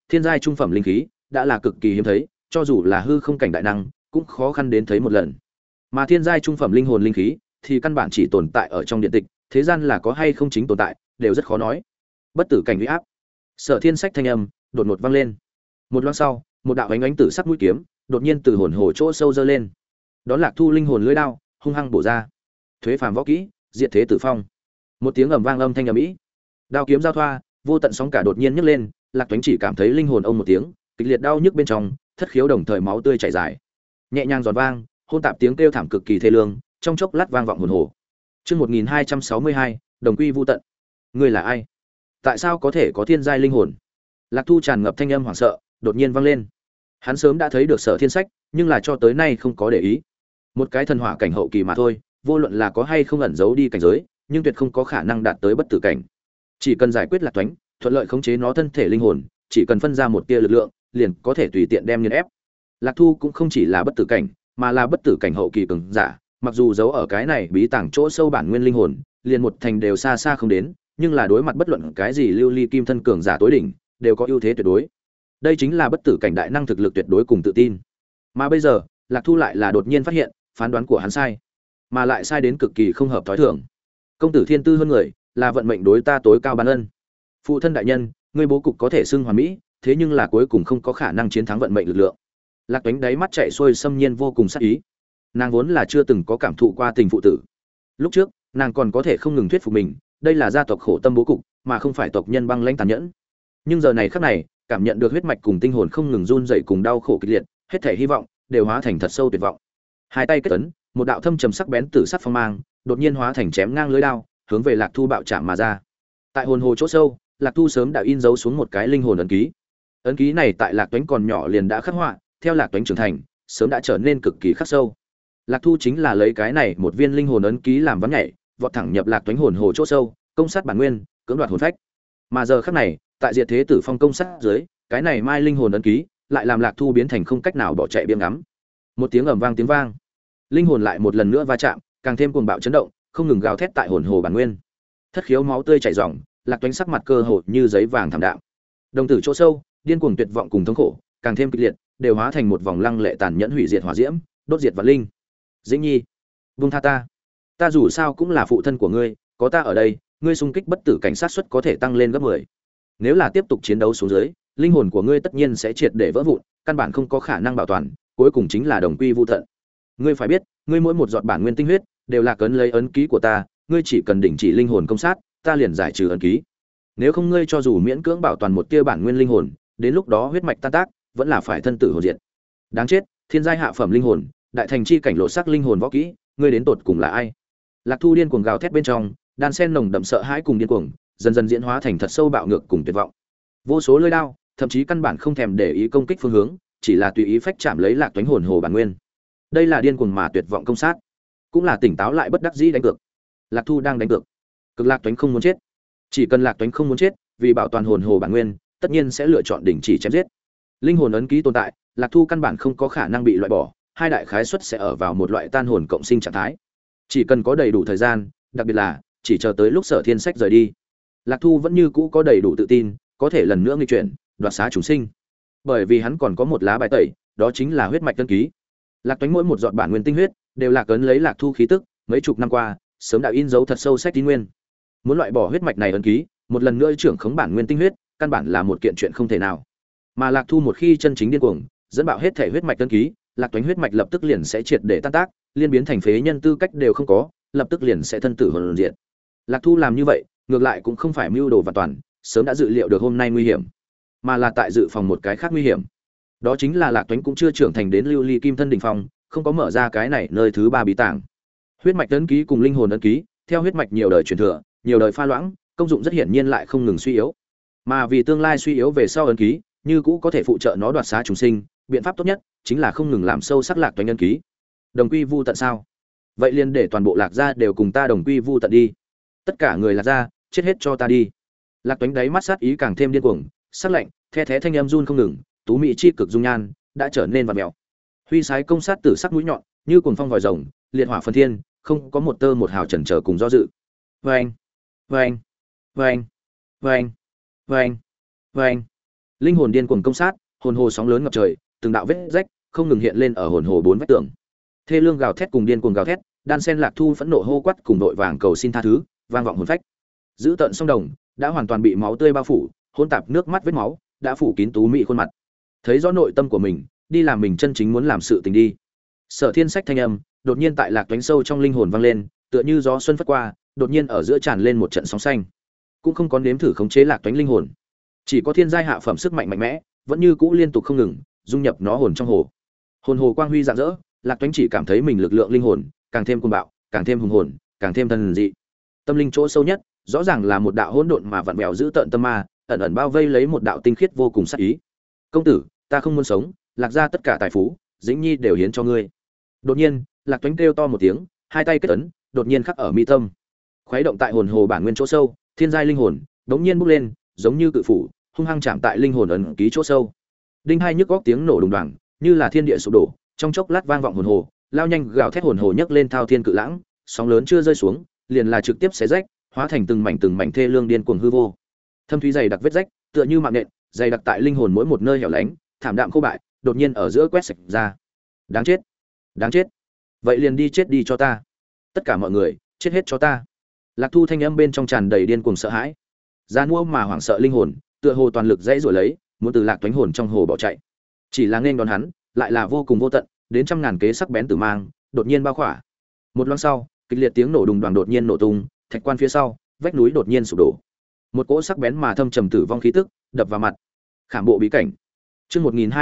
thiên giai trung phẩm linh khí đã là cực kỳ hiếm thấy, cho dù là hư không cảnh đại năng cũng khó khăn đến thấy một lần. Mà thiên giai trung phẩm linh hồn linh khí thì căn bản chỉ tồn tại ở trong điện tịch, thế gian là có hay không chính tồn tại đều rất khó nói. Bất tử cảnh uy áp. Sở Thiên Sách thanh âm đột ngột vang lên. Một loáng sau, một đạo ánh ánh tử sắc mũi kiếm đột nhiên từ hồn hồ chỗ sâu giơ lên. Đó Lạc Thu linh hồn lưỡi đao, hung hăng bổ ra. Thuế phàm võ kỹ, diệt thế tử phong. Một tiếng ầm vang âm thanh ầm ĩ. Đao kiếm giao thoa, vô tận sóng cả đột nhiên nhấc lên, Lạc Tuánh chỉ cảm thấy linh hồn ông một tiếng, kịch liệt đau nhức bên trong, thất khiếu đồng thời máu tươi chảy dài. Nhẹ nhàng giòn vang, hôn tạp tiếng kêu thảm cực kỳ thê lương, trong chốc lát vang vọng hồn hồ. Chương 1262, đồng quy vu tận. Ngươi là ai? Tại sao có thể có thiên giai linh hồn? Lạc Thu tràn ngập thanh âm hoảng sợ, đột nhiên vang lên. Hắn sớm đã thấy được Sở Thiên Sách, nhưng là cho tới nay không có để ý. Một cái thần hỏa cảnh hậu kỳ mà thôi, vô luận là có hay không ẩn giấu đi cảnh giới, nhưng tuyệt không có khả năng đạt tới bất tử cảnh. Chỉ cần giải quyết Lạc Toánh, thuận lợi khống chế nó thân thể linh hồn, chỉ cần phân ra một tia lực lượng, liền có thể tùy tiện đem nghiền ép. Lạc Thu cũng không chỉ là bất tử cảnh, mà là bất tử cảnh hậu kỳ cường giả, mặc dù giấu ở cái này bí tàng chỗ sâu bản nguyên linh hồn, liền một thành đều xa xa không đến, nhưng là đối mặt bất luận cái gì lưu ly kim thân cường giả tối đỉnh, đều có ưu thế tuyệt đối. Đây chính là bất tử cảnh đại năng thực lực tuyệt đối cùng tự tin. Mà bây giờ, Lạc Thu lại là đột nhiên phát hiện, phán đoán của hắn sai, mà lại sai đến cực kỳ không hợp thói thường. Công tử thiên tư hơn người, là vận mệnh đối ta tối cao ban ân. Phụ thân đại nhân, ngươi bố cục có thể xưng hoàn mỹ, thế nhưng là cuối cùng không có khả năng chiến thắng vận mệnh lực lượng. Lạc Toánh đáy mắt chạy xuôi xâm nhiên vô cùng sát ý. Nàng vốn là chưa từng có cảm thụ qua tình phụ tử. Lúc trước, nàng còn có thể không ngừng thuyết phục mình, đây là gia tộc khổ tâm bố cục, mà không phải tộc nhân băng lãnh tàn nhẫn. Nhưng giờ này khắc này, cảm nhận được huyết mạch cùng tinh hồn không ngừng run rẩy cùng đau khổ kịch liệt, hết thảy hy vọng đều hóa thành thật sâu tuyệt vọng. Hai tay kết ấn, một đạo thâm trầm sắc bén tử sắc phong mang, đột nhiên hóa thành chém ngang lưỡi đao, hướng về Lạc Thu bạo chạm mà ra. Tại hồn hồ chỗ sâu, Lạc Thu sớm đã in dấu xuống một cái linh hồn ấn ký. Ấn ký này tại Lạc Toánh còn nhỏ liền đã khắc họa, theo Lạc Toánh trưởng thành, sớm đã trở nên cực kỳ khắc sâu. Lạc Thu chính là lấy cái này một viên linh hồn ấn ký làm vắn nhảy, vọt thẳng nhập Lạc Toánh hồn hồ chỗ sâu, công sát bản nguyên, cưỡng đoạt hồn phách. Mà giờ khắc này, tại diệt thế tử phong công sát dưới, cái này mai linh hồn ấn ký lại làm Lạc Thu biến thành không cách nào bỏ chạy biếng ngắm. Một tiếng ầm vang tiếng vang, linh hồn lại một lần nữa va chạm, càng thêm cuồng bạo chấn động, không ngừng gào thét tại hồn hồ bản nguyên. Thất khiếu máu tươi chảy ròng, Lạc Toánh sắc mặt cơ hồ như giấy vàng thảm đạm. Đồng tử chỗ sâu, điên cuồng tuyệt vọng cùng thống khổ, càng thêm kịch liệt, đều hóa thành một vòng lăng lệ tàn nhẫn hủy diệt hỏa diễm, đốt diệt vạn linh. Dĩnh Nhi, buông tha ta. Ta dù sao cũng là phụ thân của ngươi, có ta ở đây, ngươi xung kích bất tử cảnh sát suất có thể tăng lên gấp 10. Nếu là tiếp tục chiến đấu xuống dưới, linh hồn của ngươi tất nhiên sẽ triệt để vỡ vụn, căn bản không có khả năng bảo toàn, cuối cùng chính là đồng quy vu tận. Ngươi phải biết, ngươi mỗi một giọt bản nguyên tinh huyết đều là cấn lấy ấn ký của ta, ngươi chỉ cần đình chỉ linh hồn công sát, ta liền giải trừ ấn ký. Nếu không ngươi cho dù miễn cưỡng bảo toàn một tia bản nguyên linh hồn, đến lúc đó huyết mạch tan tác, vẫn là phải thân tử hồn diệt. Đáng chết, thiên giai hạ phẩm linh hồn, đại thành chi cảnh lộ sắc linh hồn võ kỹ, ngươi đến tột cùng là ai? Lạc Thu điên cuồng gào thét bên trong, đan sen nồng đậm sợ hãi cùng điên cuồng, dần dần diễn hóa thành thật sâu bạo ngược cùng tuyệt vọng. Vô số lưỡi đao, thậm chí căn bản không thèm để ý công kích phương hướng, chỉ là tùy ý phách chạm lấy Lạc Toánh hồn hồ bản nguyên. Đây là điên cuồng mà tuyệt vọng công sát, cũng là tỉnh táo lại bất đắc dĩ đánh cược. Lạc Thu đang đánh cược. Cực Lạc Toánh không muốn chết. Chỉ cần Lạc Toánh không muốn chết, vì bảo toàn hồn hồ bản nguyên, tất nhiên sẽ lựa chọn đình chỉ chém giết. Linh hồn ấn ký tồn tại, Lạc Thu căn bản không có khả năng bị loại bỏ, hai đại khái suất sẽ ở vào một loại tan hồn cộng sinh trạng thái. Chỉ cần có đầy đủ thời gian, đặc biệt là chỉ chờ tới lúc Sở Thiên Sách rời đi, Lạc Thu vẫn như cũ có đầy đủ tự tin, có thể lần nữa nghịch chuyển, đoạt xá chúng sinh. Bởi vì hắn còn có một lá bài tẩy, đó chính là huyết mạch ấn ký. Lạc Toánh mỗi một giọt bản nguyên tinh huyết đều là cấn lấy Lạc Thu khí tức, mấy chục năm qua, sớm đã in dấu thật sâu sách tín nguyên. Muốn loại bỏ huyết mạch này ấn ký, một lần nữa trưởng khống bản nguyên tinh huyết, căn bản là một kiện chuyện không thể nào. Mà Lạc Thu một khi chân chính điên cuồng, dẫn bạo hết thể huyết mạch ấn ký, Lạc Toánh huyết mạch lập tức liền sẽ triệt để tan tác, liên biến thành phế nhân tư cách đều không có, lập tức liền sẽ thân tử hồn diệt. Lạc Thu làm như vậy, ngược lại cũng không phải mưu đồ vạn toàn, sớm đã dự liệu được hôm nay nguy hiểm, mà là tại dự phòng một cái khác nguy hiểm. Đó chính là Lạc Toánh cũng chưa trưởng thành đến lưu ly kim thân đỉnh phong, không có mở ra cái này nơi thứ ba bí tàng. Huyết mạch ấn ký cùng linh hồn ấn ký, theo huyết mạch nhiều đời truyền thừa, nhiều đời pha loãng, công dụng rất hiển nhiên lại không ngừng suy yếu. Mà vì tương lai suy yếu về sau ấn ký, như cũ có thể phụ trợ nó đoạt xá chúng sinh, biện pháp tốt nhất chính là không ngừng làm sâu sắc Lạc Toánh ấn ký. Đồng quy vu tận sao? Vậy liền để toàn bộ Lạc gia đều cùng ta đồng quy vu tận đi. Tất cả người Lạc gia, chết hết cho ta đi. Lạc Toánh đáy mắt sát ý càng thêm điên cuồng, sắc lạnh, the thé thanh âm run không ngừng, tú mỹ chi cực dung nhan đã trở nên vặn mèo. Huy sái công sát tử sắc mũi nhọn, như cuồng phong vòi rồng, liệt hỏa phân thiên, không có một tơ một hào chần chờ cùng do dự. Vâng, vâng, vâng, vâng, vâng, vâng. Linh hồn điên cuồng công sát, hồn hồ sóng lớn ngập trời, từng đạo vết rách không ngừng hiện lên ở hồn hồ bốn vách tường. Thê lương gào thét cùng điên cuồng gào thét, đan sen Lạc Thu phẫn nộ hô quát cùng đội vàng cầu xin tha thứ, vang vọng hồn phách. Giữ tận song đồng đã hoàn toàn bị máu tươi bao phủ, hỗn tạp nước mắt vết máu đã phủ kín tú mỹ khuôn mặt. Thấy rõ nội tâm của mình, đi làm mình chân chính muốn làm sự tình đi. Sở Thiên Sách thanh âm đột nhiên tại Lạc Toánh sâu trong linh hồn vang lên, tựa như gió xuân phất qua, đột nhiên ở giữa tràn lên một trận sóng xanh. Cũng không có nếm thử khống chế Lạc Toánh linh hồn, chỉ có thiên giai hạ phẩm sức mạnh mạnh mẽ, vẫn như cũ liên tục không ngừng dung nhập nó hồn trong hồ. Hồn hồ quang huy rạng rỡ, Lạc Toánh chỉ cảm thấy mình lực lượng linh hồn càng thêm cuồng bạo, càng thêm hùng hồn, càng thêm thần dị. Tâm linh chỗ sâu nhất, rõ ràng là một đạo hỗn độn mà vặn vẹo giữ tận tâm ma, ẩn ẩn bao vây lấy một đạo tinh khiết vô cùng sát ý. "Công tử, ta không muốn sống, Lạc gia tất cả tài phú, Dĩnh Nhi đều hiến cho ngươi." Đột nhiên, Lạc Toánh kêu to một tiếng, hai tay kết ấn, đột nhiên khắc ở mi tâm. Khuấy động tại hồn hồ bản nguyên chỗ sâu, thiên giai linh hồn đống nhiên bốc lên, giống như cự phủ, hung hăng chạm tại linh hồn ẩn ký chỗ sâu. Đinh hai nhức góc tiếng nổ đùng đoàng, như là thiên địa sụp đổ, trong chốc lát vang vọng hồn hồ, lao nhanh gào thét hồn hồ nhấc lên thao thiên cự lãng, sóng lớn chưa rơi xuống, liền là trực tiếp xé rách, hóa thành từng mảnh thê lương điên cuồng hư vô. Thâm thúy dày đặc vết rách, tựa như mạng nện, dày đặc tại linh hồn mỗi một nơi hẻo lánh, thảm đạm khô bại, đột nhiên ở giữa quét sạch ra. Đáng chết, đáng chết. Vậy liền đi chết đi cho ta. Tất cả mọi người, chết hết cho ta. Lạc Thu thanh âm bên trong tràn đầy điên cuồng sợ hãi. Gian mua mà hoảng sợ linh hồn, tựa hồ toàn lực dãy rồi lấy, muốn từ Lạc Toánh hồn trong hồ bỏ chạy. Chỉ là nên đón hắn, lại là vô cùng vô tận, đến trăm ngàn kế sắc bén tử mang, đột nhiên bao khỏa. Một loáng sau, kịch liệt tiếng nổ đùng đoàng đột nhiên nổ tung, thạch quan phía sau, vách núi đột nhiên sụp đổ. Một cỗ sắc bén mà thâm trầm tử vong khí tức đập vào mặt. Khảm bộ bí cảnh. Chương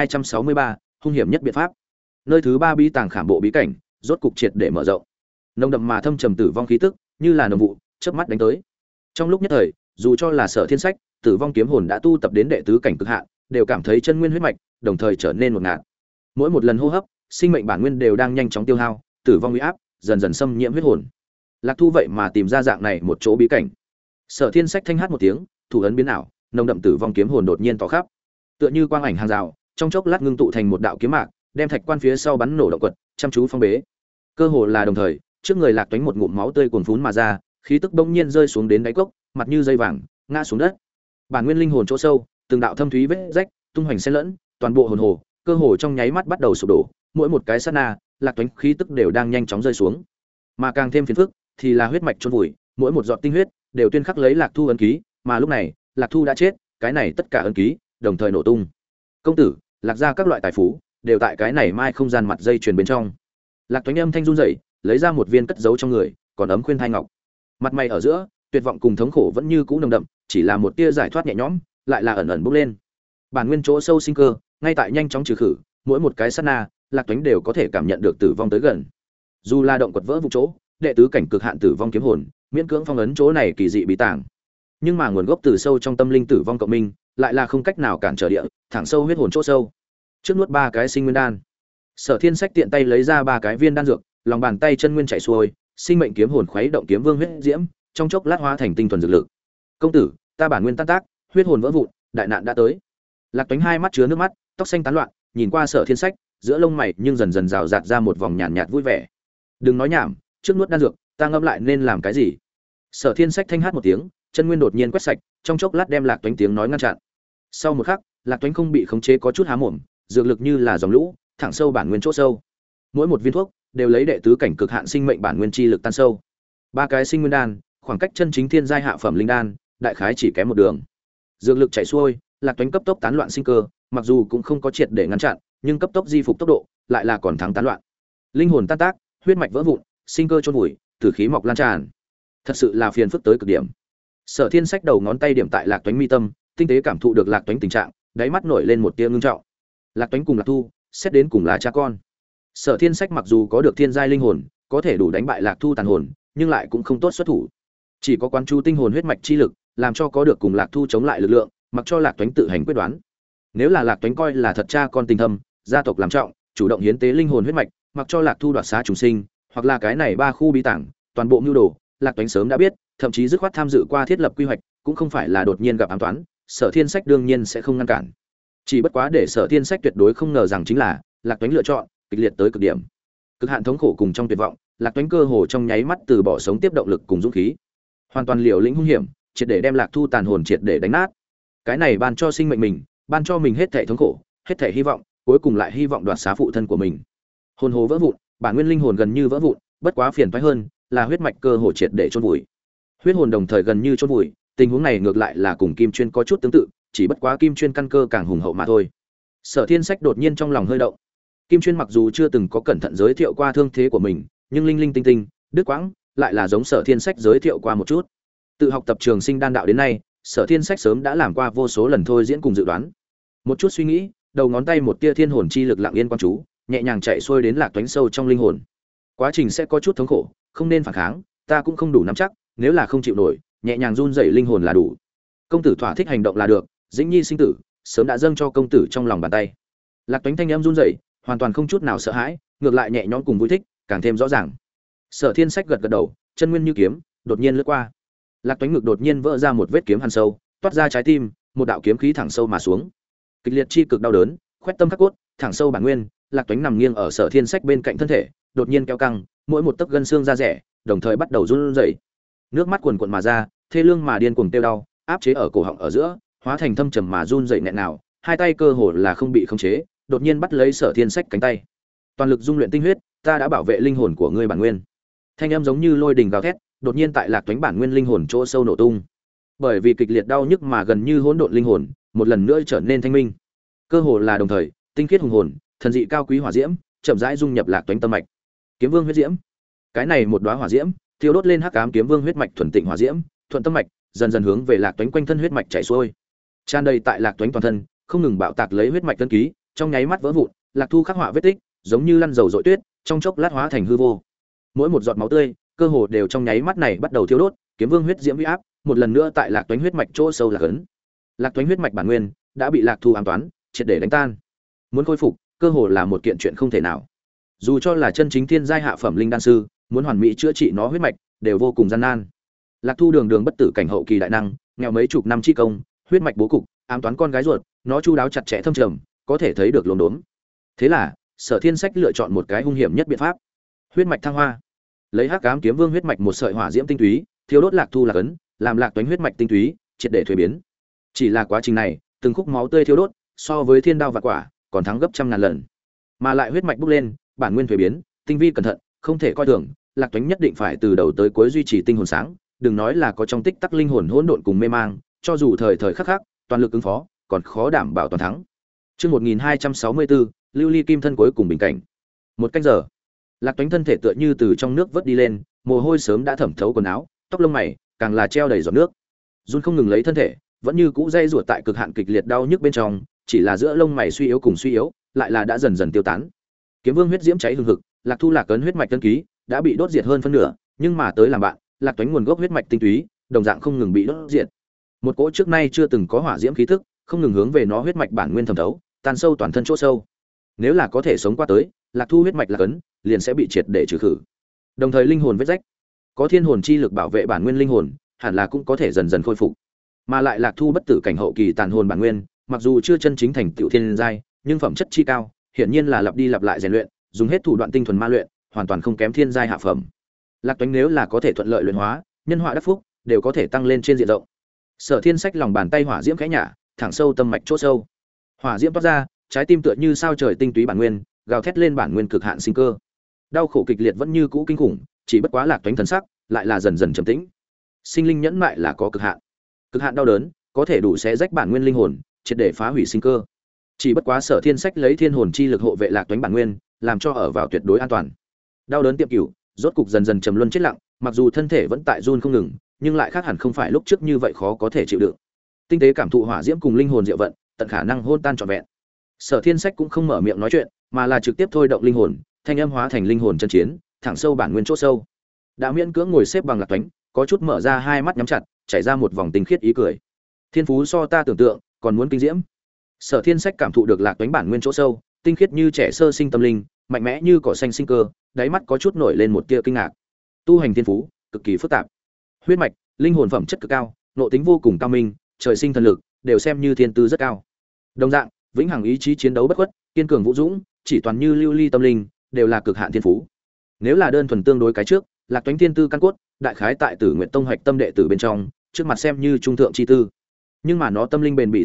1263, hung hiểm nhất biện pháp. Nơi thứ 3 bí tàng khảm bộ bí cảnh, rốt cục triệt để mở rộng. Nồng đậm mà thâm trầm tử vong khí tức, như là nồng vụ, chớp mắt đánh tới. Trong lúc nhất thời, dù cho là Sở Thiên Sách, Tử vong kiếm hồn đã tu tập đến đệ tứ cảnh cực hạn, đều cảm thấy chân nguyên huyết mạch đồng thời trở nên một ngạt. Mỗi một lần hô hấp, sinh mệnh bản nguyên đều đang nhanh chóng tiêu hao, tử vong uy áp dần dần xâm nhiễm huyết hồn. Lạc Thu vậy mà tìm ra dạng này một chỗ bí cảnh. Sở Thiên Sách thanh hát một tiếng, thủ ấn biến ảo, nồng đậm tử vong kiếm hồn đột nhiên tỏ khắp, tựa như quang ảnh hàng rào, trong chốc lát ngưng tụ thành một đạo kiếm mạc, đem thạch quan phía sau bắn nổ động quật, chăm chú phong bế. Cơ hồ là đồng thời, trước người Lạc Toánh một ngụm máu tươi cuồn phún mà ra, khí tức bỗng nhiên rơi xuống đến đáy cốc, mặt như dây vàng, ngã xuống đất. Bản nguyên linh hồn chỗ sâu, từng đạo thâm thúy vết rách, tung hoành xen lẫn, toàn bộ hồn hồ, cơ hồ trong nháy mắt bắt đầu sụp đổ, mỗi một cái sát na, Lạc Toánh khí tức đều đang nhanh chóng rơi xuống. Mà càng thêm phiền phức thì là huyết mạch chôn vùi, mỗi một giọt tinh huyết đều tuyên khắc lấy Lạc Thu ấn ký, mà lúc này, Lạc Thu đã chết, cái này tất cả ấn ký đồng thời nổ tung. "Công tử, Lạc gia các loại tài phú đều tại cái này mai không gian mặt dây chuyền bên trong." Lạc Toánh âm thanh run rẩy, lấy ra một viên cất giấu trong người, còn ấm khuyên thai ngọc. Mặt mày ở giữa, tuyệt vọng cùng thống khổ vẫn như cũ nồng đậm, chỉ là một tia giải thoát nhẹ nhõm, lại là ẩn ẩn bốc lên. Bản nguyên chỗ sâu sinh cơ, ngay tại nhanh chóng trừ khử, mỗi một cái sát na, Lạc Toánh đều có thể cảm nhận được tử vong tới gần. Dù là động quật vỡ vụ chỗ, đệ tứ cảnh cực hạn tử vong kiếm hồn, miễn cưỡng phong ấn chỗ này kỳ dị bí tàng. Nhưng mà nguồn gốc từ sâu trong tâm linh tử vong cộng minh, lại là không cách nào cản trở địa, thẳng sâu huyết hồn chỗ sâu. Trước nuốt 3 cái sinh nguyên đan, Sở Thiên Sách tiện tay lấy ra 3 cái viên đan dược, lòng bàn tay chân nguyên chảy xuôi, sinh mệnh kiếm hồn khuấy động kiếm vương huyết diễm, trong chốc lát hóa thành tinh thuần dược lực. "Công tử, ta bản nguyên tan tác, huyết hồn vỡ vụn, đại nạn đã tới." Lạc Toánh hai mắt chứa nước mắt, tóc xanh tán loạn, nhìn qua Sở Thiên Sách, giữa lông mày nhưng dần dần rào rạt ra một vòng nhàn nhạt vui vẻ. "Đừng nói nhảm, trước nuốt đan dược, ta ngẫm lại nên làm cái gì." Sở Thiên Sách thanh hát một tiếng, chân nguyên đột nhiên quét sạch, trong chốc lát đem Lạc Toánh tiếng nói ngăn chặn. Sau một khắc, Lạc Toánh không bị khống chế có chút há mồm, dược lực như là dòng lũ, thẳng sâu bản nguyên chỗ sâu. Mỗi một viên thuốc đều lấy đệ tứ cảnh cực hạn sinh mệnh bản nguyên chi lực tan sâu. 3 cái sinh nguyên đan, khoảng cách chân chính thiên giai hạ phẩm linh đan, đại khái chỉ kém một đường. Dược lực chảy xuôi, Lạc Toánh cấp tốc tán loạn sinh cơ, mặc dù cũng không có triệt để ngăn chặn, nhưng cấp tốc di phục tốc độ, lại là còn thắng tán loạn. Linh hồn tan tác, huyết mạch vỡ vụn, sinh cơ chôn vùi, tử khí mọc lan tràn. Thật sự là phiền phức tới cực điểm. Sở Thiên Sách đầu ngón tay điểm tại Lạc Toánh mi tâm, tinh tế cảm thụ được Lạc Toánh tình trạng, đáy mắt nổi lên một tia ngưng trọng. Lạc Toánh cùng Lạc Thu, xét đến cùng là cha con. Sở Thiên Sách mặc dù có được thiên giai linh hồn, có thể đủ đánh bại Lạc Thu tàn hồn, nhưng lại cũng không tốt xuất thủ. Chỉ có quán chu tinh hồn huyết mạch chi lực, làm cho có được cùng Lạc Thu chống lại lực lượng, mặc cho Lạc Toánh tự hành quyết đoán. Nếu là Lạc Toánh coi là thật cha con tình thâm, gia tộc làm trọng, chủ động hiến tế linh hồn huyết mạch, mặc cho Lạc Thu đoạt xá trùng sinh, hoặc là cái này 3 khu bí tàng, toàn bộ mưu đồ, Lạc Toánh sớm đã biết, thậm chí dứt khoát tham dự qua thiết lập quy hoạch, cũng không phải là đột nhiên gặp ám toán, Sở Thiên Sách đương nhiên sẽ không ngăn cản. Chỉ bất quá để Sở Thiên Sách tuyệt đối không ngờ rằng chính là, Lạc Toánh lựa chọn kịch liệt tới cực điểm. Cực hạn thống khổ cùng trong tuyệt vọng, Lạc Toánh cơ hồ trong nháy mắt từ bỏ sống tiếp động lực cùng dũng khí, hoàn toàn liều lĩnh hung hiểm, triệt để đem Lạc Thu tàn hồn triệt để đánh nát. Cái này ban cho sinh mệnh mình, ban cho mình hết thảy thống khổ, hết thảy hy vọng, cuối cùng lại hy vọng đoạt xá phụ thân của mình. Hồn hồ vỡ vụn, bản nguyên linh hồn gần như vỡ vụn, bất quá phiền toái hơn là huyết mạch cơ hồ triệt để chôn vùi. Huyết hồn đồng thời gần như chôn vùi, tình huống này ngược lại là cùng Kim Chuyên có chút tương tự, chỉ bất quá Kim Chuyên căn cơ càng hùng hậu mà thôi. Sở Thiên Sách đột nhiên trong lòng hơi động. Kim Chuyên mặc dù chưa từng có cẩn thận giới thiệu qua thương thế của mình, nhưng linh linh tinh tinh, đứt quãng, lại là giống Sở Thiên Sách giới thiệu qua một chút. Tự học tập trường sinh đan đạo đến nay, Sở Thiên Sách sớm đã làm qua vô số lần thôi diễn cùng dự đoán. Một chút suy nghĩ, đầu ngón tay một tia thiên hồn chi lực lặng yên quan chú, nhẹ nhàng chạy xuôi đến lạc toánh sâu trong linh hồn. Quá trình sẽ có chút thống khổ, không nên phản kháng, ta cũng không đủ nắm chắc, nếu là không chịu nổi, nhẹ nhàng run rẩy linh hồn là đủ. Công tử thỏa thích hành động là được, Dĩnh Nhi sinh tử, sớm đã dâng cho công tử trong lòng bàn tay. Lạc toánh thanh âm run rẩy, hoàn toàn không chút nào sợ hãi, ngược lại nhẹ nhõm cùng vui thích, càng thêm rõ ràng. Sở Thiên Sách gật gật đầu, chân nguyên như kiếm, đột nhiên lướt qua. Lạc toánh ngực đột nhiên vỡ ra một vết kiếm hằn sâu, toát ra trái tim, một đạo kiếm khí thẳng sâu mà xuống. Kịch liệt chi cực đau đớn, khoét tâm khắc cốt, thẳng sâu bản nguyên, Lạc toánh nằm nghiêng ở Sở Thiên Sách bên cạnh thân thể, đột nhiên kéo căng, mỗi một tấc gân xương da rẻ, đồng thời bắt đầu run rẩy. Nước mắt cuồn cuộn mà ra, thê lương mà điên cuồng tiêu đau, áp chế ở cổ họng ở giữa, hóa thành thâm trầm mà run rẩy nghẹn nào, hai tay cơ hồ là không bị khống chế, đột nhiên bắt lấy Sở Thiên Sách cánh tay. Toàn lực dung luyện tinh huyết, ta đã bảo vệ linh hồn của ngươi bản nguyên. Thanh âm giống như lôi đình gào thét, đột nhiên tại Lạc toánh bản nguyên linh hồn chỗ sâu nổ tung. Bởi vì kịch liệt đau nhức mà gần như hỗn độn linh hồn, một lần nữa trở nên thanh minh. Cơ hồ là đồng thời, tinh khiết hùng hồn, thần dị cao quý hỏa diễm, chậm rãi dung nhập Lạc toánh tâm mạch. Kiếm Vương huyết diễm. Cái này một đóa hỏa diễm, thiêu đốt lên hắc ám kiếm vương huyết mạch thuần tịnh hỏa diễm, thuận tâm mạch, dần dần hướng về Lạc toánh quanh thân huyết mạch chảy xuôi. Tràn đầy tại Lạc toánh toàn thân, không ngừng bạo tạc lấy huyết mạch tân ký, trong nháy mắt vỡ vụn, Lạc Thu khắc họa vết tích, giống như lăn dầu dội tuyết, trong chốc lát hóa thành hư vô. Mỗi một giọt máu tươi, cơ hồ đều trong nháy mắt này bắt đầu thiêu đốt, kiếm vương huyết diễm uy áp, một lần nữa tại Lạc toánh huyết mạch chỗ sâu lạc ấn. Lạc toánh huyết mạch bản nguyên đã bị Lạc Thu ám toán, triệt để đánh tan. Muốn khôi phục, cơ hồ là một kiện chuyện không thể nào. Dù cho là chân chính thiên giai hạ phẩm linh đan sư, muốn hoàn mỹ chữa trị nó huyết mạch, đều vô cùng gian nan. Lạc Thu đường đường bất tử cảnh hậu kỳ đại năng, nghèo mấy chục năm chi công, huyết mạch bố cục, ám toán con gái ruột, nó chu đáo chặt chẽ thâm trầm, có thể thấy được lồn đốn. Thế là, Sở Thiên Sách lựa chọn một cái hung hiểm nhất biện pháp. Huyết mạch thăng hoa. Lấy hắc ám kiếm vương huyết mạch một sợi hỏa diễm tinh túy, thiêu đốt Lạc Thu lạc ấn, làm Lạc toánh huyết mạch tinh túy triệt để thuế biến. Chỉ là quá trình này, từng khúc máu tươi thiêu đốt, so với thiên đao và quả, còn thắng gấp trăm ngàn lần. Mà lại huyết mạch bốc lên, bản nguyên thuế biến, tinh vi cẩn thận, không thể coi thường, Lạc toánh nhất định phải từ đầu tới cuối duy trì tinh hồn sáng, đừng nói là có trong tích tắc linh hồn hỗn độn cùng mê mang, cho dù thời thời khắc khắc, toàn lực ứng phó, còn khó đảm bảo toàn thắng. Chương 1264, Lưu Ly Kim thân cuối cùng bình cảnh. Một canh giờ, Lạc toánh thân thể tựa như từ trong nước vớt đi lên, mồ hôi sớm đã thẩm thấu quần áo, tóc lông mày càng là treo đầy giọt nước. Run không ngừng lấy thân thể, vẫn như cũ dây rủa tại cực hạn kịch liệt đau nhức bên trong, chỉ là giữa lông mày suy yếu cùng suy yếu, lại là đã dần dần tiêu tán. Kiếm vương huyết diễm cháy hừng hực, Lạc Thu lạc ấn huyết mạch tân ký đã bị đốt diệt hơn phân nửa, nhưng mà tới làm bạn, Lạc toánh nguồn gốc huyết mạch tinh túy, đồng dạng không ngừng bị đốt diệt. Một cỗ trước nay chưa từng có hỏa diễm khí tức, không ngừng hướng về nó huyết mạch bản nguyên thẩm thấu, tan sâu toàn thân chỗ sâu. Nếu là có thể sống qua tới, Lạc Thu huyết mạch lạc ấn liền sẽ bị triệt để trừ khử. Đồng thời linh hồn vết rách, có thiên hồn chi lực bảo vệ bản nguyên linh hồn, hẳn là cũng có thể dần dần khôi phục. Mà lại Lạc Thu bất tử cảnh hậu kỳ tàn hồn bản nguyên, mặc dù chưa chân chính thành tiểu thiên giai, nhưng phẩm chất chi cao, hiển nhiên là lặp đi lặp lại rèn luyện, dùng hết thủ đoạn tinh thuần ma luyện, hoàn toàn không kém thiên giai hạ phẩm. Lạc toánh nếu là có thể thuận lợi luyện hóa, nhân họa đắc phúc, đều có thể tăng lên trên diện rộng. Sở Thiên Sách lòng bàn tay hỏa diễm khẽ nhả, thẳng sâu tâm mạch chỗ sâu. Hỏa diễm toát ra, trái tim tựa như sao trời tinh túy bản nguyên, gào thét lên bản nguyên cực hạn sinh cơ. Đau khổ kịch liệt vẫn như cũ kinh khủng, chỉ bất quá Lạc toánh thần sắc lại là dần dần trầm tĩnh. Sinh linh nhẫn mại là có cực hạn. Cực hạn đau đớn, có thể đủ xé rách bản nguyên linh hồn, triệt để phá hủy sinh cơ. Chỉ bất quá Sở Thiên Sách lấy thiên hồn chi lực hộ vệ Lạc toánh bản nguyên, làm cho ở vào tuyệt đối an toàn. Đau đớn tiệm cửu, rốt cục dần dần trầm luân chết lặng, mặc dù thân thể vẫn tại run không ngừng, nhưng lại khác hẳn không phải lúc trước như vậy khó có thể chịu đựng. Tinh tế cảm thụ hỏa diễm cùng linh hồn diệu vận, tận khả năng hôn tan trọn vẹn. Sở Thiên Sách cũng không mở miệng nói chuyện, mà là trực tiếp thôi động linh hồn, thanh âm hóa thành linh hồn chân chiến, thẳng sâu bản nguyên chỗ sâu. Đã miễn cưỡng ngồi xếp bằng Lạc toánh, có chút mở ra hai mắt nhắm chặt, chảy ra một vòng tinh khiết ý cười. Thiên phú so ta tưởng tượng, còn muốn kinh diễm. Sở Thiên Sách cảm thụ được Lạc toánh bản nguyên chỗ sâu, tinh khiết như trẻ sơ sinh tâm linh, mạnh mẽ như cỏ xanh sinh cơ, đáy mắt có chút nổi lên một tia kinh ngạc. Tu hành thiên phú cực kỳ phức tạp, huyết mạch, linh hồn phẩm chất cực cao, nội tính vô cùng cao minh, trời sinh thần lực đều xem như thiên tư rất cao. Đồng dạng, vĩnh hằng ý chí chiến đấu bất khuất, kiên cường vũ dũng, chỉ toàn như lưu ly tâm linh, đều là cực hạn thiên phú. Nếu là đơn thuần tương đối cái trước, Lạc toánh thiên tư căn cốt, đại khái tại Tử Nguyện Tông hoạch tâm đệ tử bên trong, trước mặt xem như trung thượng chi tư. Nhưng mà nó tâm linh bền bỉ tinh khiết,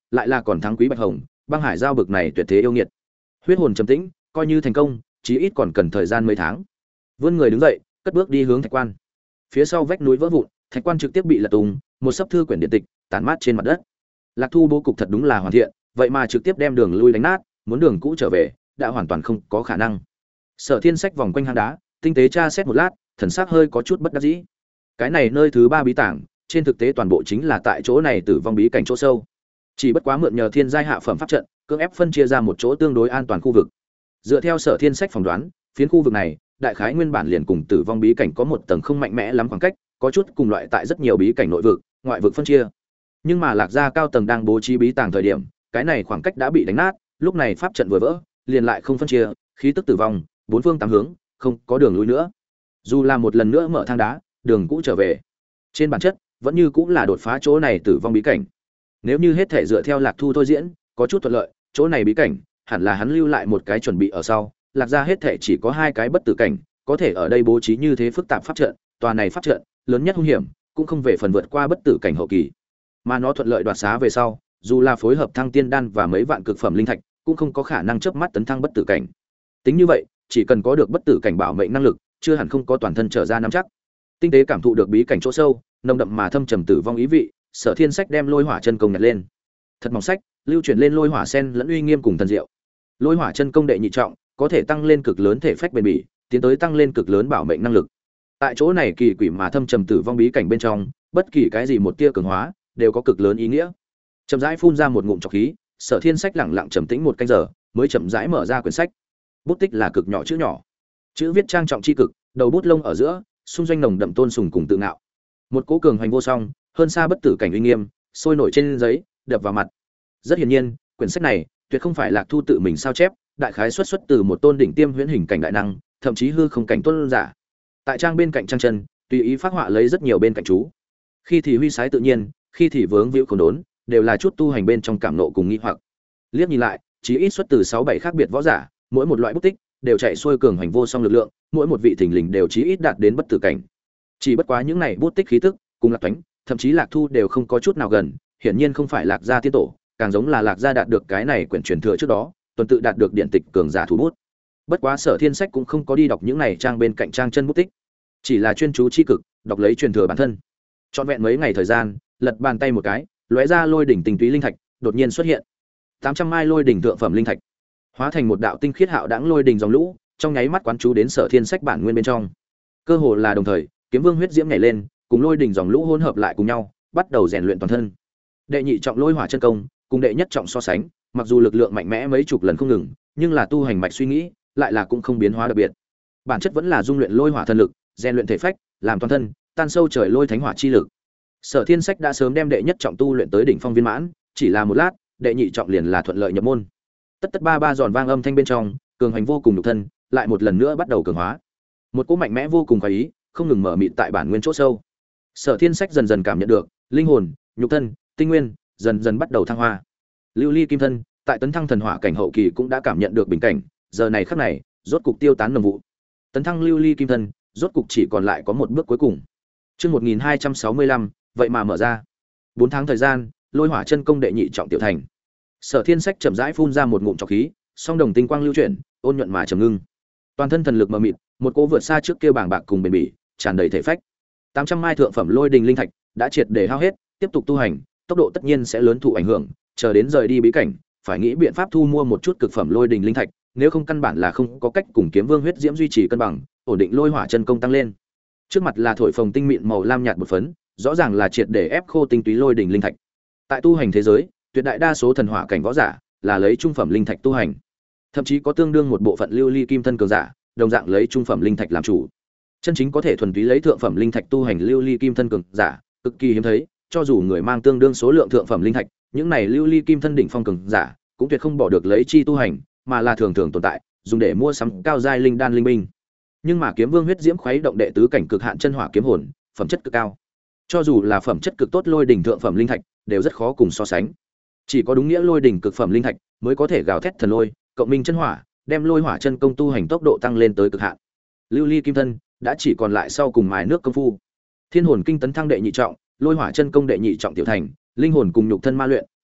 lại là còn thắng Quý Bạch Hồng, Băng Hải giao bực này tuyệt thế yêu nghiệt. Huyết hồn trầm tĩnh, coi như thành công, chí ít còn cần thời gian mấy tháng. Vươn người đứng dậy, cất bước đi hướng thạch quan. Phía sau vách núi vỡ vụn, thạch quan trực tiếp bị lật tung, một sấp thư quyển điện tịch tản mát trên mặt đất. Lạc Thu bố cục thật đúng là hoàn thiện, vậy mà trực tiếp đem đường lui đánh nát, muốn đường cũ trở về, đã hoàn toàn không có khả năng. Sở Thiên Sách vòng quanh hang đá, tinh tế tra xét một lát, thần sắc hơi có chút bất đắc dĩ. Cái này nơi thứ 3 bí tàng, trên thực tế toàn bộ chính là tại chỗ này tử vong bí cảnh chỗ sâu. Chỉ bất quá mượn nhờ thiên giai hạ phẩm pháp trận, cưỡng ép phân chia ra một chỗ tương đối an toàn khu vực. Dựa theo Sở Thiên Sách phỏng đoán, phiến khu vực này, đại khái nguyên bản liền cùng tử vong bí cảnh có một tầng không mạnh mẽ lắm khoảng cách, có chút cùng loại tại rất nhiều bí cảnh nội vực, ngoại vực phân chia. Nhưng mà Lạc Gia cao tầng đang bố trí bí tàng thời điểm, cái này khoảng cách đã bị đánh nát, lúc này pháp trận vừa vỡ, liền lại không phân chia, khí tức tử vong, bốn phương tám hướng, không có đường lui nữa. Dù là một lần nữa mở thang đá, đường cũ trở về, trên bản chất vẫn như cũng là đột phá chỗ này tử vong bí cảnh. Nếu như hết thể dựa theo Lạc Thu thôi diễn, có chút thuận lợi, chỗ này bí cảnh hẳn là hắn lưu lại một cái chuẩn bị ở sau, Lạc Gia hết thể chỉ có 2 cái bất tử cảnh, có thể ở đây bố trí như thế phức tạp pháp trận, tòa này pháp trận lớn nhất hung hiểm, cũng không về phần vượt qua bất tử cảnh hậu kỳ, mà nó thuận lợi đoạt xá về sau, dù là phối hợp thăng tiên đan và mấy vạn cực phẩm linh thạch, cũng không có khả năng chớp mắt tấn thăng bất tử cảnh. Tính như vậy, chỉ cần có được bất tử cảnh bảo mệnh năng lực, chưa hẳn không có toàn thân trở ra nắm chắc. Tinh tế cảm thụ được bí cảnh chỗ sâu, nồng đậm mà thâm trầm tử vong ý vị, Sở Thiên Sách đem Lôi Hỏa chân công nhặt lên. Thật mỏng sách, lưu chuyển lên lôi hỏa sen lẫn uy nghiêm cùng thần diệu. Lôi Hỏa chân công đệ nhị trọng, có thể tăng lên cực lớn thể phách bền bỉ, tiến tới tăng lên cực lớn bảo mệnh năng lực. Tại chỗ này kỳ quỷ mà thâm trầm tử vong bí cảnh bên trong, bất kỳ cái gì một tia cường hóa đều có cực lớn ý nghĩa. Chậm rãi phun ra một ngụm trọc khí, Sở Thiên Sách lặng lặng trầm tĩnh một canh giờ, mới chậm rãi mở ra quyển sách. Bút tích là cực nhỏ chữ nhỏ, chữ viết trang trọng chi cực, đầu bút lông ở giữa, xung doanh nồng đậm tôn sùng cùng tự ngạo. Một cố cường hành vô song, hơn xa bất tử cảnh uy nghiêm, sôi nổi trên giấy, đập vào mặt. Rất hiển nhiên, quyển sách này tuyệt không phải Lạc Thu tự mình sao chép, đại khái xuất từ một tôn đỉnh tiêm huyễn hình cảnh đại năng, thậm chí hư không cảnh tôn giả. Tại trang bên cạnh trang chân, tùy ý phác họa lấy rất nhiều bên cạnh chú. Khi thì huy sái tự nhiên, khi thì vướng víu khốn đốn, đều là chút tu hành bên trong cảm nộ cùng nghi hoặc. Liếc nhìn lại, chỉ ít xuất từ 6-7 khác biệt võ giả, mỗi một loại bút tích đều chạy xuôi cường hành vô song lực lượng, mỗi một vị thình lình đều chí ít đạt đến bất tử cảnh. Chỉ bất quá những này bút tích khí tức, cùng Lạc Toánh, thậm chí Lạc Thu đều không có chút nào gần, hiển nhiên không phải Lạc gia tiên tổ, càng giống là Lạc gia đạt được cái này quyển truyền thừa trước đó, tuần tự đạt được điện tịch cường giả thủ bút. Bất quá Sở Thiên Sách cũng không có đi đọc những này trang bên cạnh trang chân bút tích, chỉ là chuyên chú chi cực, đọc lấy truyền thừa bản thân. Trọn vẹn mấy ngày thời gian, lật bàn tay một cái, lóe ra lôi đỉnh tinh túy linh thạch, đột nhiên xuất hiện. 800 mai lôi đỉnh thượng phẩm linh thạch, hóa thành một đạo tinh khiết hạo đãng lôi đỉnh dòng lũ, trong nháy mắt quán chú đến Sở Thiên Sách bản nguyên bên trong. Cơ hồ là đồng thời, Kiếm Vương huyết diễm nhảy lên, cùng lôi đỉnh dòng lũ hỗn hợp lại cùng nhau, bắt đầu rèn luyện toàn thân. Đệ nhị trọng lôi hỏa chân công, cùng đệ nhất trọng so sánh, mặc dù lực lượng mạnh mẽ mấy chục lần không ngừng, nhưng là tu hành mạch suy nghĩ, lại là cũng không biến hóa đặc biệt. Bản chất vẫn là dung luyện lôi hỏa thần lực, rèn luyện thể phách, làm toàn thân tan sâu trời lôi thánh hỏa chi lực. Sở Thiên Sách đã sớm đem đệ nhất trọng tu luyện tới đỉnh phong viên mãn, chỉ là một lát, đệ nhị trọng liền là thuận lợi nhập môn. Tất tất ba ba giòn vang âm thanh bên trong, cường hành vô cùng nhục thân, lại một lần nữa bắt đầu cường hóa. Một cỗ mạnh mẽ vô cùng khoái ý, không ngừng mở mịt tại bản nguyên chỗ sâu. Sở Thiên Sách dần dần cảm nhận được, linh hồn, nhục thân, tinh nguyên dần dần bắt đầu thăng hoa. Lưu Ly Kim Thân, tại tấn thăng thần hỏa cảnh hậu kỳ cũng đã cảm nhận được bình cảnh, giờ này khắc này, rốt cục tiêu tán nồng vụ. Tấn thăng Lưu Ly Kim Thân, rốt cục chỉ còn lại có một bước cuối cùng. Chương 1265, vậy mà mở ra. 4 tháng thời gian, lôi hỏa chân công đệ nhị trọng tiểu thành. Sở Thiên Sách chậm rãi phun ra một ngụm trọc khí, song đồng tinh quang lưu chuyển, ôn nhuận mà trầm ngưng. Toàn thân thần lực mờ mịt, một cỗ vượt xa trước kia bảng bạc cùng bền bỉ, tràn đầy thể phách. 800 mai thượng phẩm lôi đình linh thạch đã triệt để hao hết, tiếp tục tu hành, tốc độ tất nhiên sẽ lớn thụ ảnh hưởng, chờ đến rời đi bí cảnh, phải nghĩ biện pháp thu mua một chút cực phẩm lôi đình linh thạch, nếu không căn bản là không có cách cùng Kiếm Vương huyết diễm duy trì cân bằng, ổn định lôi hỏa chân công tăng lên. Trước mặt là thổi phồng tinh mịn màu lam nhạt bột phấn, rõ ràng là triệt để ép khô tinh túy lôi đình linh thạch. Tại tu hành thế giới, tuyệt đại đa số thần hỏa cảnh võ giả là lấy trung phẩm linh thạch tu hành, thậm chí có tương đương một bộ phận lưu ly kim thân cường giả, đồng dạng lấy trung phẩm linh thạch làm chủ. Chân chính có thể thuần túy lấy thượng phẩm linh thạch tu hành lưu ly kim thân cường giả, cực kỳ hiếm thấy, cho dù người mang tương đương số lượng thượng phẩm linh thạch, những này lưu ly kim thân đỉnh phong cường giả, cũng tuyệt không bỏ được lấy chi tu hành, mà là thường thường tồn tại, dùng để mua sắm cao giai linh đan linh binh. Nhưng mà Kiếm Vương huyết diễm khuấy động đệ tứ cảnh cực hạn chân hỏa kiếm hồn, phẩm chất cực cao. Cho dù là phẩm chất cực tốt lôi đỉnh thượng phẩm linh thạch, đều rất khó cùng so sánh. Chỉ có đúng nghĩa lôi đỉnh cực phẩm linh thạch mới có thể gào thét thần lôi, cộng minh chân hỏa, đem lôi hỏa chân công tu hành tốc độ tăng lên tới cực hạn. Lưu ly kim thân đã chỉ còn lại sau cùng mài nước công phu. Thiên hồn kinh tấn thăng đệ nhị trọng, lôi hỏa chân công đệ nhị trọng tiểu thành, linh hồn cùng nhục thân ma luyện,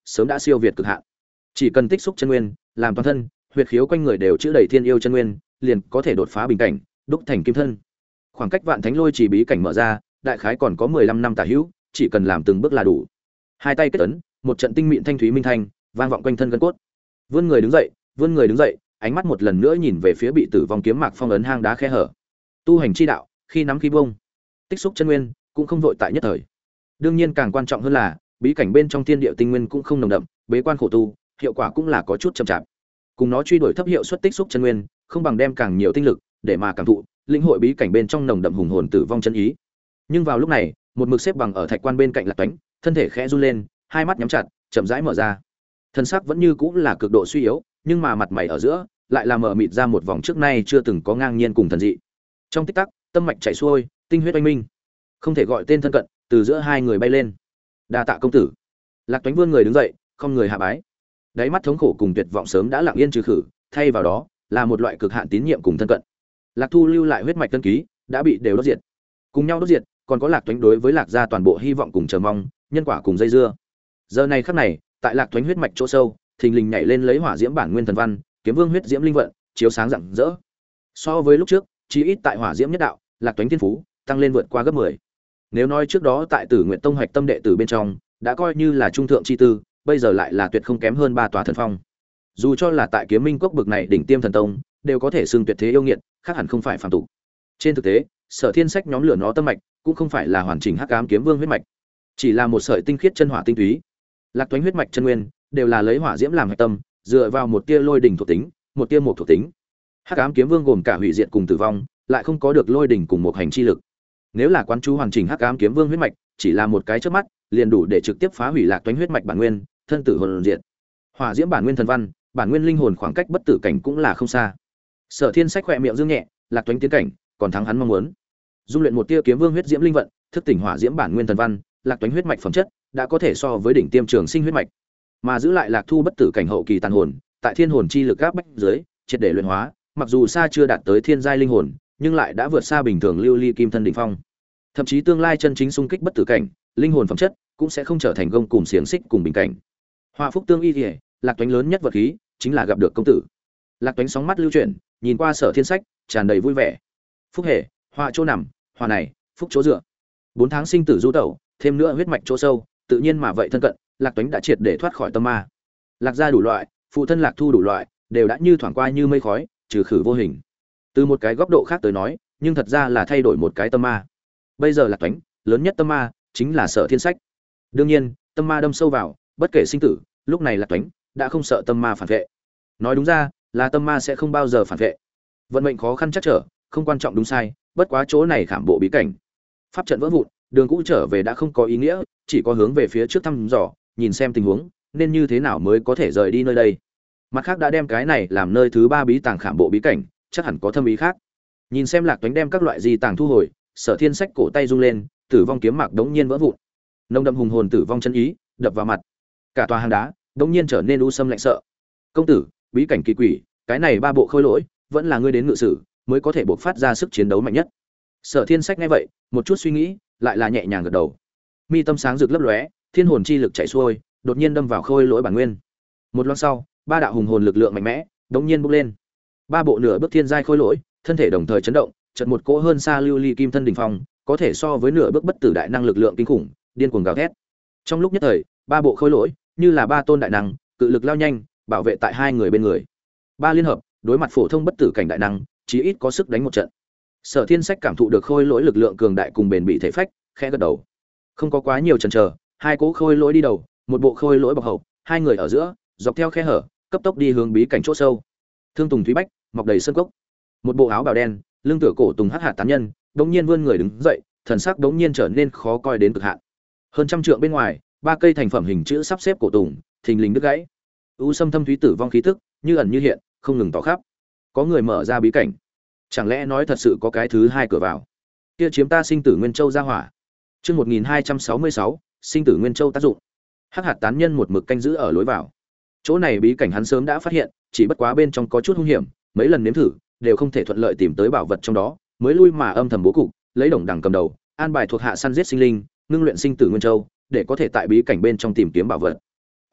sớm đã siêu việt cực hạn. Chỉ cần tích xúc chân nguyên, làm toàn thân, huyệt khiếu quanh người đều chứa đầy thiên yêu chân nguyên, liền có thể đột phá bình cảnh, đúc thành kim thân. Khoảng cách Vạn Thánh Lôi Chỉ bí cảnh mở ra, đại khái còn có 15 năm tả hữu, chỉ cần làm từng bước là đủ. Hai tay kết ấn, một trận tinh mịn thanh thúy minh thanh, vang vọng quanh thân gân cốt. Vươn người đứng dậy, ánh mắt một lần nữa nhìn về phía bị Tử Vong kiếm mạc phong ấn hang đá khe hở. Tu hành chi đạo, khi nắm khi bông, tích xúc chân nguyên, cũng không vội tại nhất thời. Đương nhiên càng quan trọng hơn là, bí cảnh bên trong thiên địa tinh nguyên cũng không nồng đậm, bế quan khổ tu, hiệu quả cũng là có chút chậm chạp. Cùng nó truy đuổi thấp hiệu suất tích xúc chân nguyên, không bằng đem càng nhiều tinh lực để mà cảm thụ, linh hội bí cảnh bên trong nồng đậm hùng hồn tử vong chân ý. Nhưng vào lúc này, một mực xếp bằng ở thạch quan bên cạnh Lạc Toánh, thân thể khẽ run lên, hai mắt nhắm chặt, chậm rãi mở ra. Thân xác vẫn như cũng là cực độ suy yếu, nhưng mà mặt mày ở giữa lại là mở mịt ra một vòng trước nay chưa từng có ngang nhiên cùng thần dị. Trong tích tắc, tâm mạch chảy xuôi, tinh huyết oanh minh. Không thể gọi tên thân cận, từ giữa hai người bay lên. Đa tạ công tử. Lạc Toánh vươn người đứng dậy, không người hạ bái. Đáy mắt thống khổ cùng tuyệt vọng sớm đã lặng yên trừ khử, thay vào đó là một loại cực hạn tín nhiệm cùng thân cận. Lạc Thu lưu lại huyết mạch tân ký đã bị đều đốt diệt. Cùng nhau đốt diệt, còn có Lạc Toánh đối với Lạc gia toàn bộ hy vọng cùng chờ mong, nhân quả cùng dây dưa. Giờ này khắc này, tại Lạc Toánh huyết mạch chỗ sâu, thình lình nhảy lên lấy hỏa diễm bản nguyên thần văn, kiếm vương huyết diễm linh vận, chiếu sáng rạng rỡ. So với lúc trước, chí ít tại hỏa diễm nhất đạo, Lạc Toánh thiên phú tăng lên vượt qua gấp 10. Nếu nói trước đó tại Tử Nguyện Tông hoạch tâm đệ tử bên trong, đã coi như là trung thượng chi tư, bây giờ lại là tuyệt không kém hơn ba tòa thần phong. Dù cho là tại Kiếm Minh Cốc bực này đỉnh tiêm thần tông, đều có thể xưng tuyệt thế yêu nghiệt, khác hẳn không phải phàm tục. Trên thực tế, Sở Thiên Sách nhóm lửa nó tâm mạch, cũng không phải là hoàn chỉnh Hắc Ám Kiếm Vương huyết mạch, chỉ là một sợi tinh khiết chân hỏa tinh túy. Lạc Toánh huyết mạch chân nguyên đều là lấy hỏa diễm làm hạch tâm, dựa vào một tia lôi đỉnh thuộc tính, một tia mộc thuộc tính. Hắc Ám Kiếm Vương gồm cả hủy diệt cùng tử vong, lại không có được lôi đỉnh cùng một hành chi lực. Nếu là quán chú hoàn chỉnh Hắc Ám Kiếm Vương huyết mạch, chỉ là một cái chớp mắt, liền đủ để trực tiếp phá hủy Lạc Toánh huyết mạch bản nguyên, thân tử hồn diệt. Hỏa diễm bản nguyên thần văn, bản nguyên linh hồn khoảng cách bất tử cảnh cũng là không xa. Sở Thiên Sách khẽ miệng dương nhẹ, Lạc Toánh tiến cảnh, còn thắng hắn mong muốn. Dung luyện một tia kiếm vương huyết diễm linh vận, thức tỉnh hỏa diễm bản nguyên thần văn, Lạc Toánh huyết mạch phẩm chất đã có thể so với đỉnh tiêm trường sinh huyết mạch. Mà giữ lại Lạc Thu bất tử cảnh hậu kỳ tàn hồn, tại thiên hồn chi lực áp bách dưới, triệt để luyện hóa, mặc dù xa chưa đạt tới thiên giai linh hồn, nhưng lại đã vượt xa bình thường lưu ly kim thân đỉnh phong. Thậm chí tương lai chân chính xung kích bất tử cảnh, linh hồn phẩm chất cũng sẽ không trở thành gông cùng xiềng xích cùng bình cảnh. Hoa phúc tương y liễu, Lạc Toánh lớn nhất vật khí chính là gặp được công tử. Lạc Toánh sóng mắt lưu chuyển, nhìn qua Sở Thiên Sách, tràn đầy vui vẻ. Phúc hệ, hoa chỗ nằm, hoa này, phúc chỗ dựa. 4 tháng sinh tử du tẩu, thêm nữa huyết mạch chỗ sâu, tự nhiên mà vậy thân cận, Lạc Toánh đã triệt để thoát khỏi tâm ma. Lạc gia đủ loại, phụ thân Lạc Thu đủ loại, đều đã như thoảng qua như mây khói, trừ khử vô hình. Từ một cái góc độ khác tới nói, nhưng thật ra là thay đổi một cái tâm ma. Bây giờ Lạc Toánh, lớn nhất tâm ma chính là Sở Thiên Sách. Đương nhiên, tâm ma đâm sâu vào, bất kể sinh tử, lúc này Lạc Toánh đã không sợ tâm ma phản vệ. Nói đúng ra, là tâm ma sẽ không bao giờ phản vệ. Vận mệnh khó khăn chắc trở, không quan trọng đúng sai, bất quá chỗ này khảm bộ bí cảnh. Pháp trận vỡ vụn, đường cũ trở về đã không có ý nghĩa, chỉ có hướng về phía trước thăm dò, nhìn xem tình huống, nên như thế nào mới có thể rời đi nơi đây. Mặt khác đã đem cái này làm nơi thứ 3 bí tàng khảm bộ bí cảnh, chắc hẳn có thâm ý khác. Nhìn xem Lạc Toánh đem các loại di tàng thu hồi, Sở Thiên Sách cổ tay rung lên, tử vong kiếm mạc đống nhiên vỡ vụn. Nồng đậm hùng hồn tử vong chân ý đập vào mặt. Cả tòa hang đá đống nhiên trở nên u sâm lạnh sợ. Công tử, bí cảnh kỳ quỷ, cái này 3 bộ khôi lỗi, vẫn là ngươi đến ngự sử, mới có thể bộc phát ra sức chiến đấu mạnh nhất. Sở Thiên Sách nghe vậy, một chút suy nghĩ, lại là nhẹ nhàng gật đầu. Mi tâm sáng rực lấp lóe, thiên hồn chi lực chảy xuôi, đột nhiên đâm vào khôi lỗi bản nguyên. Một loáng sau, 3 đạo hùng hồn lực lượng mạnh mẽ, đống nhiên bốc lên. 3 bộ nửa bước thiên giai khôi lỗi, thân thể đồng thời chấn động, chợt một cỗ hơn xa lưu ly kim thân đỉnh phong, có thể so với nửa bước bất tử đại năng lực lượng kinh khủng, điên cuồng gào thét. Trong lúc nhất thời, 3 bộ khôi lỗi, như là 3 tôn đại năng, cự lực lao nhanh, bảo vệ tại hai người bên người. 3 liên hợp, đối mặt phổ thông bất tử cảnh đại năng, chí ít có sức đánh một trận. Sở Thiên Sách cảm thụ được khôi lỗi lực lượng cường đại cùng bền bỉ thể phách, khẽ gật đầu. Không có quá nhiều chần chờ, hai cỗ khôi lỗi đi đầu, một bộ khôi lỗi bọc hậu, hai người ở giữa, dọc theo khe hở, cấp tốc đi hướng bí cảnh chỗ sâu. Thương Tùng Thúy Bách, mọc đầy sơn cốc. Một bộ áo bào đen, lưng tựa cổ Tùng Hắc Hạt tán nhân, đống nhiên vươn người đứng dậy, thần sắc đống nhiên trở nên khó coi đến cực hạn. Hơn trăm trượng bên ngoài, 3 cây thành phẩm hình chữ sắp xếp cổ Tùng, thình lình đứt gãy. U Sâm thâm thúy tử vong khí tức, như ẩn như hiện, không ngừng tỏ khắp. Có người mở ra bí cảnh. Chẳng lẽ nói thật sự có cái thứ 2 cửa vào? Kia chiếm ta sinh tử nguyên châu ra hỏa. Chương 1266, sinh tử nguyên châu tác dụng. Hắc Hạt tán nhân một mực canh giữ ở lối vào. Chỗ này bí cảnh hắn sớm đã phát hiện, chỉ bất quá bên trong có chút hung hiểm, mấy lần nếm thử đều không thể thuận lợi tìm tới bảo vật trong đó, mới lui mà âm thầm bố cục, lấy Đồng Đằng cầm đầu, an bài thuộc hạ săn giết sinh linh, ngưng luyện sinh tử nguyên châu, để có thể tại bí cảnh bên trong tìm kiếm bảo vật.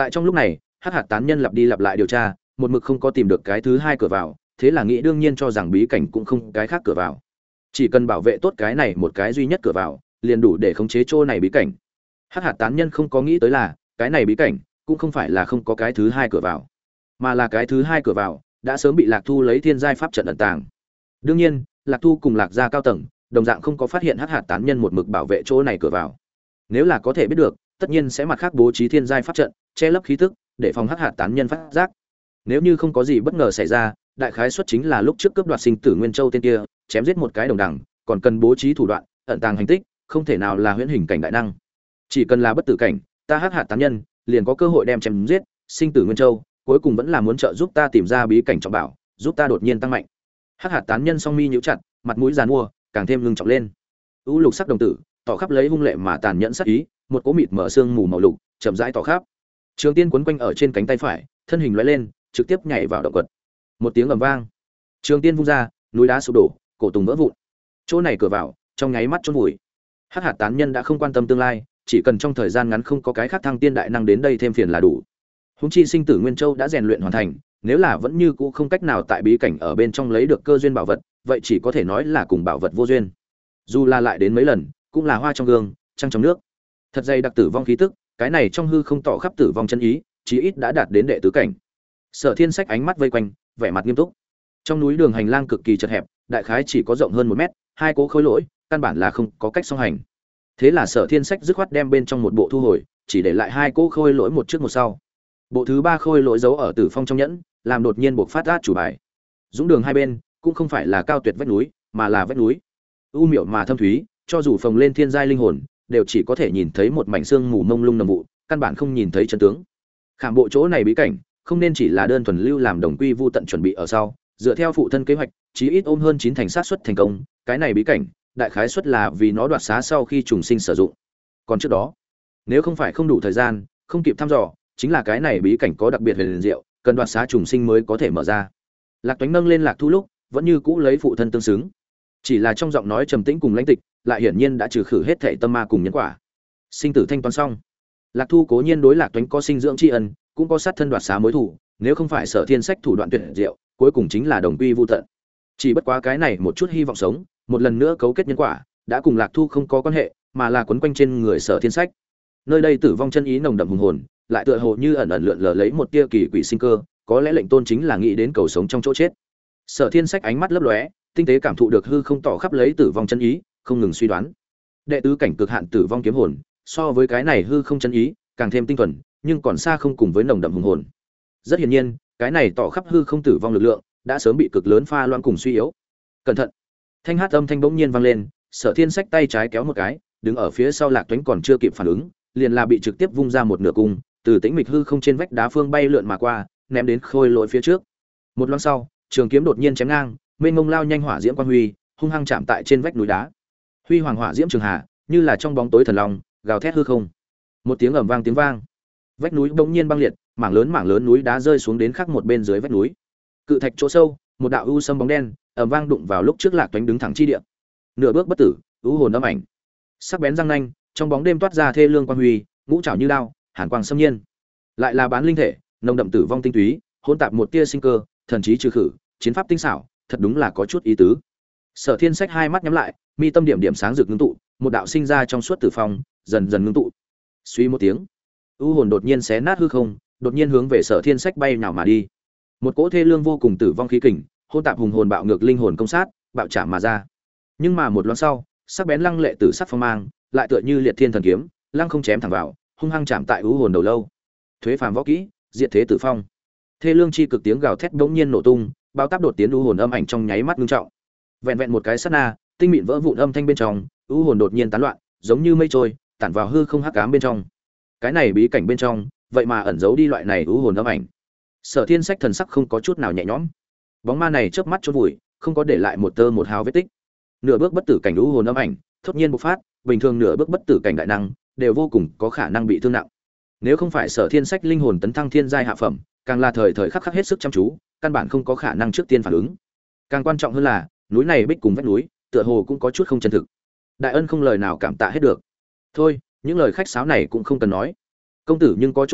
Tại trong lúc này, Hắc Hạt tán nhân lặp đi lặp lại điều tra, một mực không có tìm được cái thứ hai cửa vào, thế là nghĩ đương nhiên cho rằng bí cảnh cũng không cái khác cửa vào. Chỉ cần bảo vệ tốt cái này một cái duy nhất cửa vào, liền đủ để khống chế chỗ này bí cảnh. Hắc Hạt tán nhân không có nghĩ tới là, cái này bí cảnh cũng không phải là không có cái thứ hai cửa vào, mà là cái thứ hai cửa vào đã sớm bị Lạc Thu lấy thiên giai pháp trận ẩn tàng. Đương nhiên, Lạc Thu cùng Lạc gia cao tầng, đồng dạng không có phát hiện Hắc Hạt tán nhân một mực bảo vệ chỗ này cửa vào. Nếu là có thể biết được, tất nhiên sẽ mặt khác bố trí thiên giai pháp trận, che lấp khí tức, để phòng Hắc Hạt tán nhân phát giác. Nếu như không có gì bất ngờ xảy ra, đại khái suất chính là lúc trước cướp đoạt sinh tử nguyên châu tên kia, chém giết một cái đồng đẳng, còn cần bố trí thủ đoạn, ẩn tàng hành tích, không thể nào là huyễn hình cảnh đại năng. Chỉ cần là bất tử cảnh, ta Hắc Hạt tán nhân, liền có cơ hội đem chém giết sinh tử nguyên châu, cuối cùng vẫn là muốn trợ giúp ta tìm ra bí cảnh trọng bảo, giúp ta đột nhiên tăng mạnh. Hắc Hạt tán nhân song mi nhíu chặt, mặt mũi giàn mua, càng thêm ngưng trọng lên. U lục sắc đồng tử, tỏ khắp lấy hung lệ mà tàn nhẫn sắc ý, một cỗ mịt mở sương mù màu lục, chậm rãi tỏ khắp. Trường Tiên quấn quanh ở trên cánh tay phải, thân hình lóe lên, trực tiếp nhảy vào động quật. Một tiếng ầm vang, Trường Tiên vung ra, núi đá sụp đổ, cổ tùng vỡ vụn. Chỗ này cửa vào, trong nháy mắt chôn vùi. Hắc Hạt tán nhân đã không quan tâm tương lai, chỉ cần trong thời gian ngắn không có cái khác thăng tiên đại năng đến đây thêm phiền là đủ. Húng chi sinh tử nguyên châu đã rèn luyện hoàn thành, nếu là vẫn như cũ không cách nào tại bí cảnh ở bên trong lấy được cơ duyên bảo vật, vậy chỉ có thể nói là cùng bảo vật vô duyên. Dù là lại đến mấy lần, cũng là hoa trong gương, trăng trong nước. Thật dày đặc tử vong khí tức, cái này trong hư không tỏ khắp tử vong chân ý, chí ít đã đạt đến đệ tứ cảnh. Sở Thiên Sách ánh mắt vây quanh, vẻ mặt nghiêm túc. Trong núi đường hành lang cực kỳ chật hẹp, đại khái chỉ có rộng hơn 1 mét, hai cố khối lỗi, căn bản là không có cách song hành. Thế là Sở Thiên Sách dứt khoát đem bên trong một bộ thu hồi, chỉ để lại hai cố khôi lỗi một trước một sau. Bộ thứ ba khôi lỗi giấu ở tử phong trong nhẫn, làm đột nhiên buộc phát ra chủ bài. Dũng đường hai bên cũng không phải là cao tuyệt vách núi, mà là vách núi u miệu mà thâm thúy, cho dù phồng lên thiên giai linh hồn, đều chỉ có thể nhìn thấy một mảnh xương mù mông lung nồng vụ, căn bản không nhìn thấy chân tướng. Khảm bộ chỗ này bí cảnh, không nên chỉ là đơn thuần lưu làm đồng quy vu tận chuẩn bị ở sau, dựa theo phụ thân kế hoạch, chí ít ôm hơn 9 thành xác suất thành công, cái này bí cảnh, đại khái suất là vì nó đoạt xá sau khi trùng sinh sử dụng. Còn trước đó, nếu không phải không đủ thời gian, không kịp thăm dò, chính là cái này bí cảnh có đặc biệt huyền diệu, cần đoạt xá trùng sinh mới có thể mở ra. Lạc Toánh nâng lên Lạc Thu lúc, vẫn như cũ lấy phụ thân tương xứng, chỉ là trong giọng nói trầm tĩnh cùng lãnh tịch, lại hiển nhiên đã trừ khử hết thảy tâm ma cùng nhân quả. Sinh tử thanh toán xong, Lạc Thu cố nhiên đối Lạc Toánh có sinh dưỡng tri ân, cũng có sát thân đoạt xá mối thù, nếu không phải Sở Thiên Sách thủ đoạn tuyệt diệu, cuối cùng chính là đồng quy vu tận. Chỉ bất quá cái này một chút hy vọng sống, một lần nữa cấu kết nhân quả, đã cùng Lạc Thu không có quan hệ, mà là quấn quanh trên người Sở Thiên Sách. Nơi đây tử vong chân ý nồng đậm hùng hồn, lại tựa hồ như ẩn ẩn lượn lờ lấy một tia kỳ quỷ sinh cơ, có lẽ lệnh tôn chính là nghĩ đến cầu sống trong chỗ chết. Sở Thiên Sách ánh mắt lấp lóe, tinh tế cảm thụ được hư không tỏ khắp lấy tử vong chân ý, không ngừng suy đoán. Đệ tứ cảnh cực hạn tử vong kiếm hồn, so với cái này hư không chân ý, càng thêm tinh thuần, nhưng còn xa không cùng với nồng đậm hùng hồn. Rất hiển nhiên, cái này tỏ khắp hư không tử vong lực lượng, đã sớm bị cực lớn pha loãng cùng suy yếu. Cẩn thận. Thanh hát âm thanh bỗng nhiên vang lên, Sở Thiên Sách tay trái kéo một cái, đứng ở phía sau Lạc Toánh còn chưa kịp phản ứng, liền là bị trực tiếp vung ra một nửa cung, từ tĩnh mịch hư không trên vách đá phương bay lượn mà qua, ném đến khôi lỗi phía trước. Một loáng sau, trường kiếm đột nhiên chém ngang, mênh mông lao nhanh hỏa diễm quang huy, hung hăng chạm tại trên vách núi đá. Huy hoàng hỏa diễm trường hạ, như là trong bóng tối thần long, gào thét hư không. Một tiếng ầm vang tiếng vang, vách núi bỗng nhiên băng liệt, mảng lớn núi đá rơi xuống đến khác một bên dưới vách núi. Cự thạch chỗ sâu, một đạo u sâm bóng đen, ầm vang đụng vào lúc trước Lạc Toánh đứng thẳng chi địa. Nửa bước bất tử, u hồn âm ảnh. Sắc bén răng nanh, trong bóng đêm toát ra thê lương quang huy, ngũ trảo như đao, hàn quang xâm nhiên. Lại là bán linh thể, nồng đậm tử vong tinh túy, hỗn tạp một tia sinh cơ, thần trí trừ khử, chiến pháp tinh xảo, thật đúng là có chút ý tứ. Sở Thiên Sách hai mắt nhắm lại, mi tâm điểm điểm sáng rực ngưng tụ, một đạo sinh ra trong suốt tử phong, dần dần ngưng tụ. Suy một tiếng, u hồn đột nhiên xé nát hư không, đột nhiên hướng về Sở Thiên Sách bay nào mà đi. Một cỗ thê lương vô cùng tử vong khí kình, hỗn tạp hùng hồn bạo ngược linh hồn công sát, bạo chạm mà ra. Nhưng mà một loáng sau, sắc bén lăng lệ tử sắc phong mang, lại tựa như liệt thiên thần kiếm, lăng không chém thẳng vào, hung hăng chạm tại u hồn đầu lâu. Thuế phàm võ kỹ, diệt thế tử phong. Thê lương chi cực tiếng gào thét bỗng nhiên nổ tung, bao táp đột tiến u hồn âm ảnh trong nháy mắt ngưng trọng. Vẹn vẹn một cái sát na, tinh mịn vỡ vụn âm thanh bên trong, u hồn đột nhiên tán loạn, giống như mây trôi, tản vào hư không hắc ám bên trong. Cái này bí cảnh bên trong, vậy mà ẩn giấu đi loại này u hồn âm ảnh. Sở Thiên Sách thần sắc không có chút nào nhẹ nhõm. Bóng ma này chớp mắt chôn vùi, không có để lại một tơ một hào vết tích. Nửa bước bất tử cảnh u hồn âm ảnh, thốt nhiên bộc phát, bình thường nửa bước bất tử cảnh đại năng đều vô cùng có khả năng bị thương nặng. Nếu không phải Sở Thiên Sách linh hồn tấn thăng thiên giai hạ phẩm, càng là thời thời khắc khắc hết sức chăm chú, căn bản không có khả năng trước tiên phản ứng. Càng quan trọng hơn là, núi này bích cùng vách núi, tựa hồ cũng có chút không chân thực. Đại ân không lời nào cảm tạ hết được. Thôi, những lời khách sáo này cũng không cần nói. Công tử nhưng có chỗ mệnh,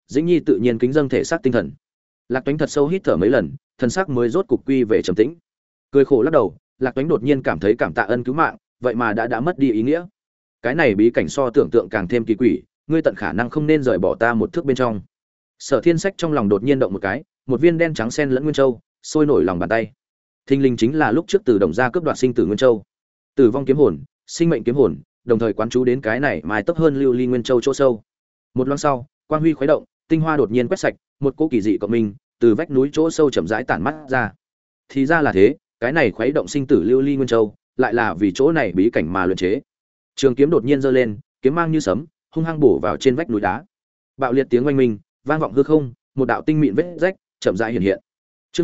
Dĩnh Nhi tự nhiên kính dâng thể xác tinh thần. Lạc Toánh thật sâu hít thở mấy lần, thân xác mới rốt cục quy về trầm tĩnh. Cười khổ lắc đầu, Lạc Toánh đột nhiên cảm thấy cảm tạ ân cứu mạng, vậy mà đã mất đi ý nghĩa. Cái này bí cảnh so tưởng tượng càng thêm kỳ quỷ, ngươi tận khả năng không nên rời bỏ ta một thước bên trong. Sở Thiên Sách trong lòng đột nhiên động một cái, một viên đen trắng xen lẫn nguyên châu, sôi nổi lòng bàn tay. Thinh linh chính là lúc trước từ Đồng gia cướp đoạt sinh tử nguyên châu. Tử vong kiếm hồn, sinh mệnh kiếm hồn, đồng thời quán chú đến cái này mai tốc hơn lưu ly nguyên châu chỗ sâu. Một loang sau, quang huy khuấy động, tinh hoa đột nhiên quét sạch, một cỗ kỳ dị cộng minh từ vách núi chỗ sâu chậm rãi tản mắt ra. Thì ra là thế, cái này khuấy động sinh tử lưu ly nguyên châu, lại là vì chỗ này bí cảnh mà luyện chế. Trường kiếm đột nhiên giơ lên, kiếm mang như sấm, hung hăng bổ vào trên vách núi đá. Bạo liệt tiếng oanh minh, vang vọng hư không, một đạo tinh mịn vết rách chậm rãi hiện hiện. Chương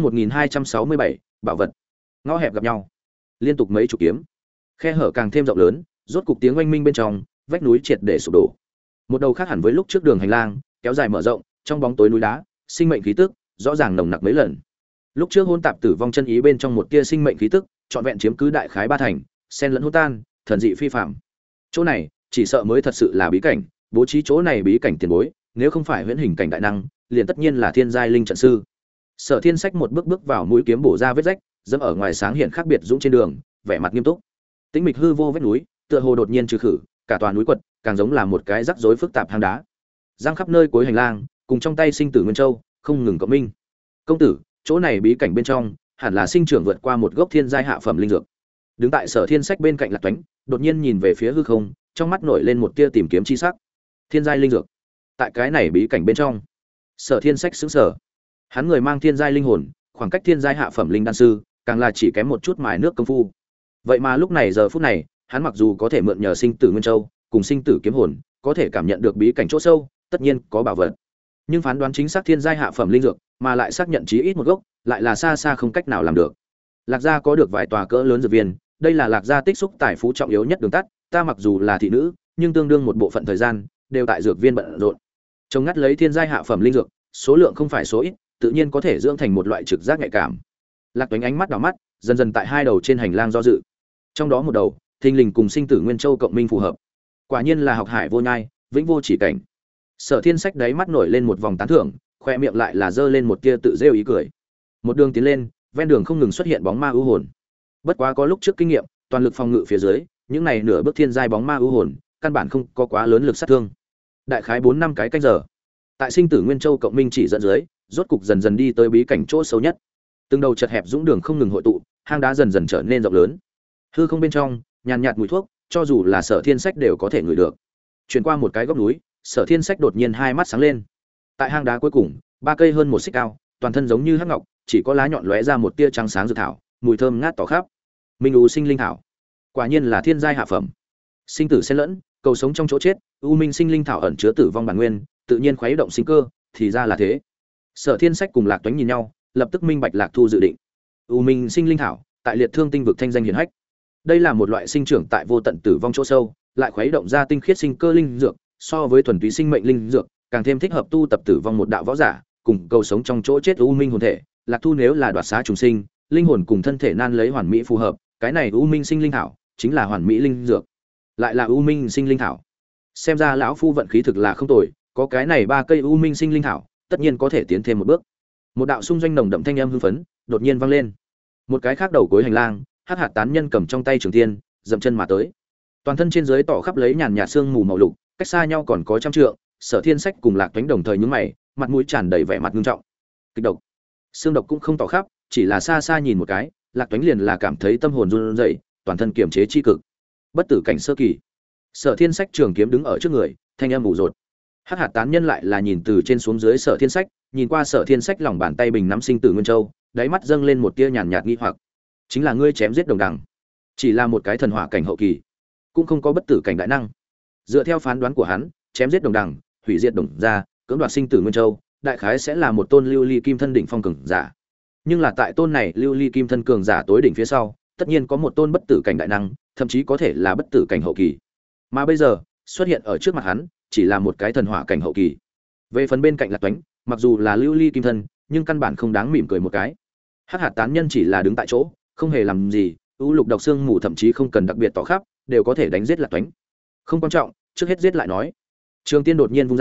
1267, bảo vật. Ngõ hẹp gặp nhau. Liên tục mấy chục kiếm. Khe hở càng thêm rộng lớn, rốt cục tiếng oanh minh bên trong, vách núi triệt để sụp đổ. Một đầu khác hẳn với lúc trước đường hành lang, kéo dài mở rộng, trong bóng tối núi đá, sinh mệnh khí tức rõ ràng nồng nặc mấy lần. Lúc trước hôn tạp tử vong chân ý bên trong một tia sinh mệnh khí tức, trọn vẹn chiếm cứ đại khái ba thành, xen lẫn hỗn tan, thần dị phi phàm. Chỗ này, chỉ sợ mới thật sự là bí cảnh, bố trí chỗ này bí cảnh tiền bối, nếu không phải huyễn hình cảnh đại năng, liền tất nhiên là thiên giai linh trận sư. Sở Thiên Sách một bước bước vào mũi kiếm bổ ra vết rách, dẫm ở ngoài sáng hiện khác biệt dũng trên đường, vẻ mặt nghiêm túc. Tĩnh mịch hư vô vết núi, tựa hồ đột nhiên trừ khử, cả tòa núi quật, càng giống là một cái rắc rối phức tạp hang đá. Giang khắp nơi cuối hành lang, cùng trong tay sinh tử nguyên châu, không ngừng cộng minh. Công tử, chỗ này bí cảnh bên trong, hẳn là sinh trưởng vượt qua một gốc thiên giai hạ phẩm linh dược. Đứng tại Sở Thiên Sách bên cạnh Lạc Toánh, đột nhiên nhìn về phía hư không, trong mắt nổi lên một tia tìm kiếm chi sắc. Thiên giai linh dược. Tại cái này bí cảnh bên trong, Sở Thiên Sách sững sờ. Hắn người mang thiên giai linh hồn, khoảng cách thiên giai hạ phẩm linh đan sư, càng là chỉ kém một chút mài nước công phu. Vậy mà lúc này giờ phút này, hắn mặc dù có thể mượn nhờ sinh tử nguyên châu, cùng sinh tử kiếm hồn, có thể cảm nhận được bí cảnh chỗ sâu, tất nhiên có bảo vật. Nhưng phán đoán chính xác thiên giai hạ phẩm linh dược, mà lại xác nhận chí ít một gốc, lại là xa xa không cách nào làm được. Lạc gia có được vài tòa cỡ lớn dược viên, đây là Lạc gia tích xúc tài phú trọng yếu nhất đường tắt, ta mặc dù là thị nữ, nhưng tương đương một bộ phận thời gian đều tại dược viên bận rộn. Trông ngắt lấy thiên giai hạ phẩm linh dược, số lượng không phải số ít, tự nhiên có thể dưỡng thành một loại trực giác nhạy cảm. Lạc Toánh ánh mắt đảo mắt, dần dần tại hai đầu trên hành lang do dự. Trong đó một đầu, thình lình cùng sinh tử nguyên châu cộng minh phù hợp. Quả nhiên là học hải vô nhai, vĩnh vô chỉ cảnh. Sở Thiên Sách đáy mắt nổi lên một vòng tán thưởng, khoe miệng lại là giơ lên một tia tự rêu ý cười. Một đường tiến lên, ven đường không ngừng xuất hiện bóng ma ưu hồn. Bất quá có lúc trước kinh nghiệm, toàn lực phòng ngự phía dưới, những này nửa bước thiên giai bóng ma ưu hồn, căn bản không có quá lớn lực sát thương. Đại khái 4 năm cái canh giờ. Tại sinh tử nguyên châu cộng minh chỉ dẫn dưới, rốt cục dần dần đi tới bí cảnh chỗ sâu nhất. Từng đầu chật hẹp dũng đường không ngừng hội tụ, hang đá dần dần trở nên rộng lớn. Hư không bên trong, nhàn nhạt mùi thuốc, cho dù là Sở Thiên Sách đều có thể ngửi được. Chuyển qua một cái góc núi, Sở Thiên Sách đột nhiên hai mắt sáng lên. Tại hang đá cuối cùng, 3 cây hơn 1 xích cao, toàn thân giống như hắc ngọc, chỉ có lá nhọn lóe ra một tia trắng sáng dược thảo, mùi thơm ngát tỏ khắp. Minh U sinh linh thảo, quả nhiên là thiên giai hạ phẩm. Sinh tử xen lẫn, cầu sống trong chỗ chết, U Minh sinh linh thảo ẩn chứa tử vong bản nguyên, tự nhiên khuấy động sinh cơ, thì ra là thế. Sở Thiên Sách cùng Lạc Toánh nhìn nhau, lập tức minh bạch Lạc Thu dự định. U Minh sinh linh thảo, tại liệt thương tinh vực thanh danh hiển hách. Đây là một loại sinh trưởng tại vô tận tử vong chỗ sâu, lại khuấy động ra tinh khiết sinh cơ linh dược, so với thuần túy sinh mệnh linh dược, càng thêm thích hợp tu tập tử vong một đạo võ giả, cùng cầu sống trong chỗ chết U Minh hồn thể. Lạc Thu nếu là đoạt xá trùng sinh, linh hồn cùng thân thể nan lấy hoàn mỹ phù hợp, cái này U Minh sinh linh thảo chính là hoàn mỹ linh dược. Lại là U Minh sinh linh thảo. Xem ra lão phu vận khí thực là không tồi, có cái này 3 cây U Minh sinh linh thảo, tất nhiên có thể tiến thêm một bước. Một đạo xung doanh nồng đậm thanh âm hưng phấn đột nhiên vang lên. Một cái khác đầu cuối hành lang, hắc hạt tán nhân cầm trong tay trường tiên, dậm chân mà tới. Toàn thân trên dưới tỏ khắp lấy nhàn nhạt sương mù màu lục, cách xa nhau còn có trăm trượng. Sở Thiên Sách cùng Lạc Toánh đồng thời nhướng mày, mặt mũi tràn đầy vẻ mặt nghiêm trọng. Kịch độc, xương độc cũng không tỏ khắp, chỉ là xa xa nhìn một cái, Lạc Toánh liền là cảm thấy tâm hồn run rẩy, toàn thân kiềm chế chi cực. Bất tử cảnh sơ kỳ. Sở Thiên Sách trường kiếm đứng ở trước người, thanh âm ủ rột. Hắc hạt tán nhân lại là nhìn từ trên xuống dưới Sở Thiên Sách, nhìn qua Sở Thiên Sách lòng bàn tay bình nắm sinh tử nguyên châu, đáy mắt dâng lên một tia nhàn nhạt nghi hoặc. Chính là ngươi chém giết đồng đẳng, chỉ là một cái thần hỏa cảnh hậu kỳ, cũng không có bất tử cảnh đại năng. Dựa theo phán đoán của hắn, chém giết đồng đẳng, hủy diệt đồng gia, cưỡng đoạt sinh tử nguyên châu, đại khái sẽ là một tôn lưu ly kim thân đỉnh phong cường giả. Nhưng là tại tôn này lưu ly kim thân cường giả tối đỉnh phía sau, tất nhiên có một tôn bất tử cảnh đại năng, thậm chí có thể là bất tử cảnh hậu kỳ. Mà bây giờ, xuất hiện ở trước mặt hắn, chỉ là một cái thần hỏa cảnh hậu kỳ. Về phần bên cạnh Lạc Toánh, mặc dù là lưu ly kim thân, nhưng căn bản không đáng mỉm cười một cái. Hắc hạt tán nhân chỉ là đứng tại chỗ, không hề làm gì, u lục độc xương mù thậm chí không cần đặc biệt tỏ khắp, đều có thể đánh giết Lạc Toánh. Không quan trọng, trước hết giết lại nói. Trường tiên đột nhiên vung ra,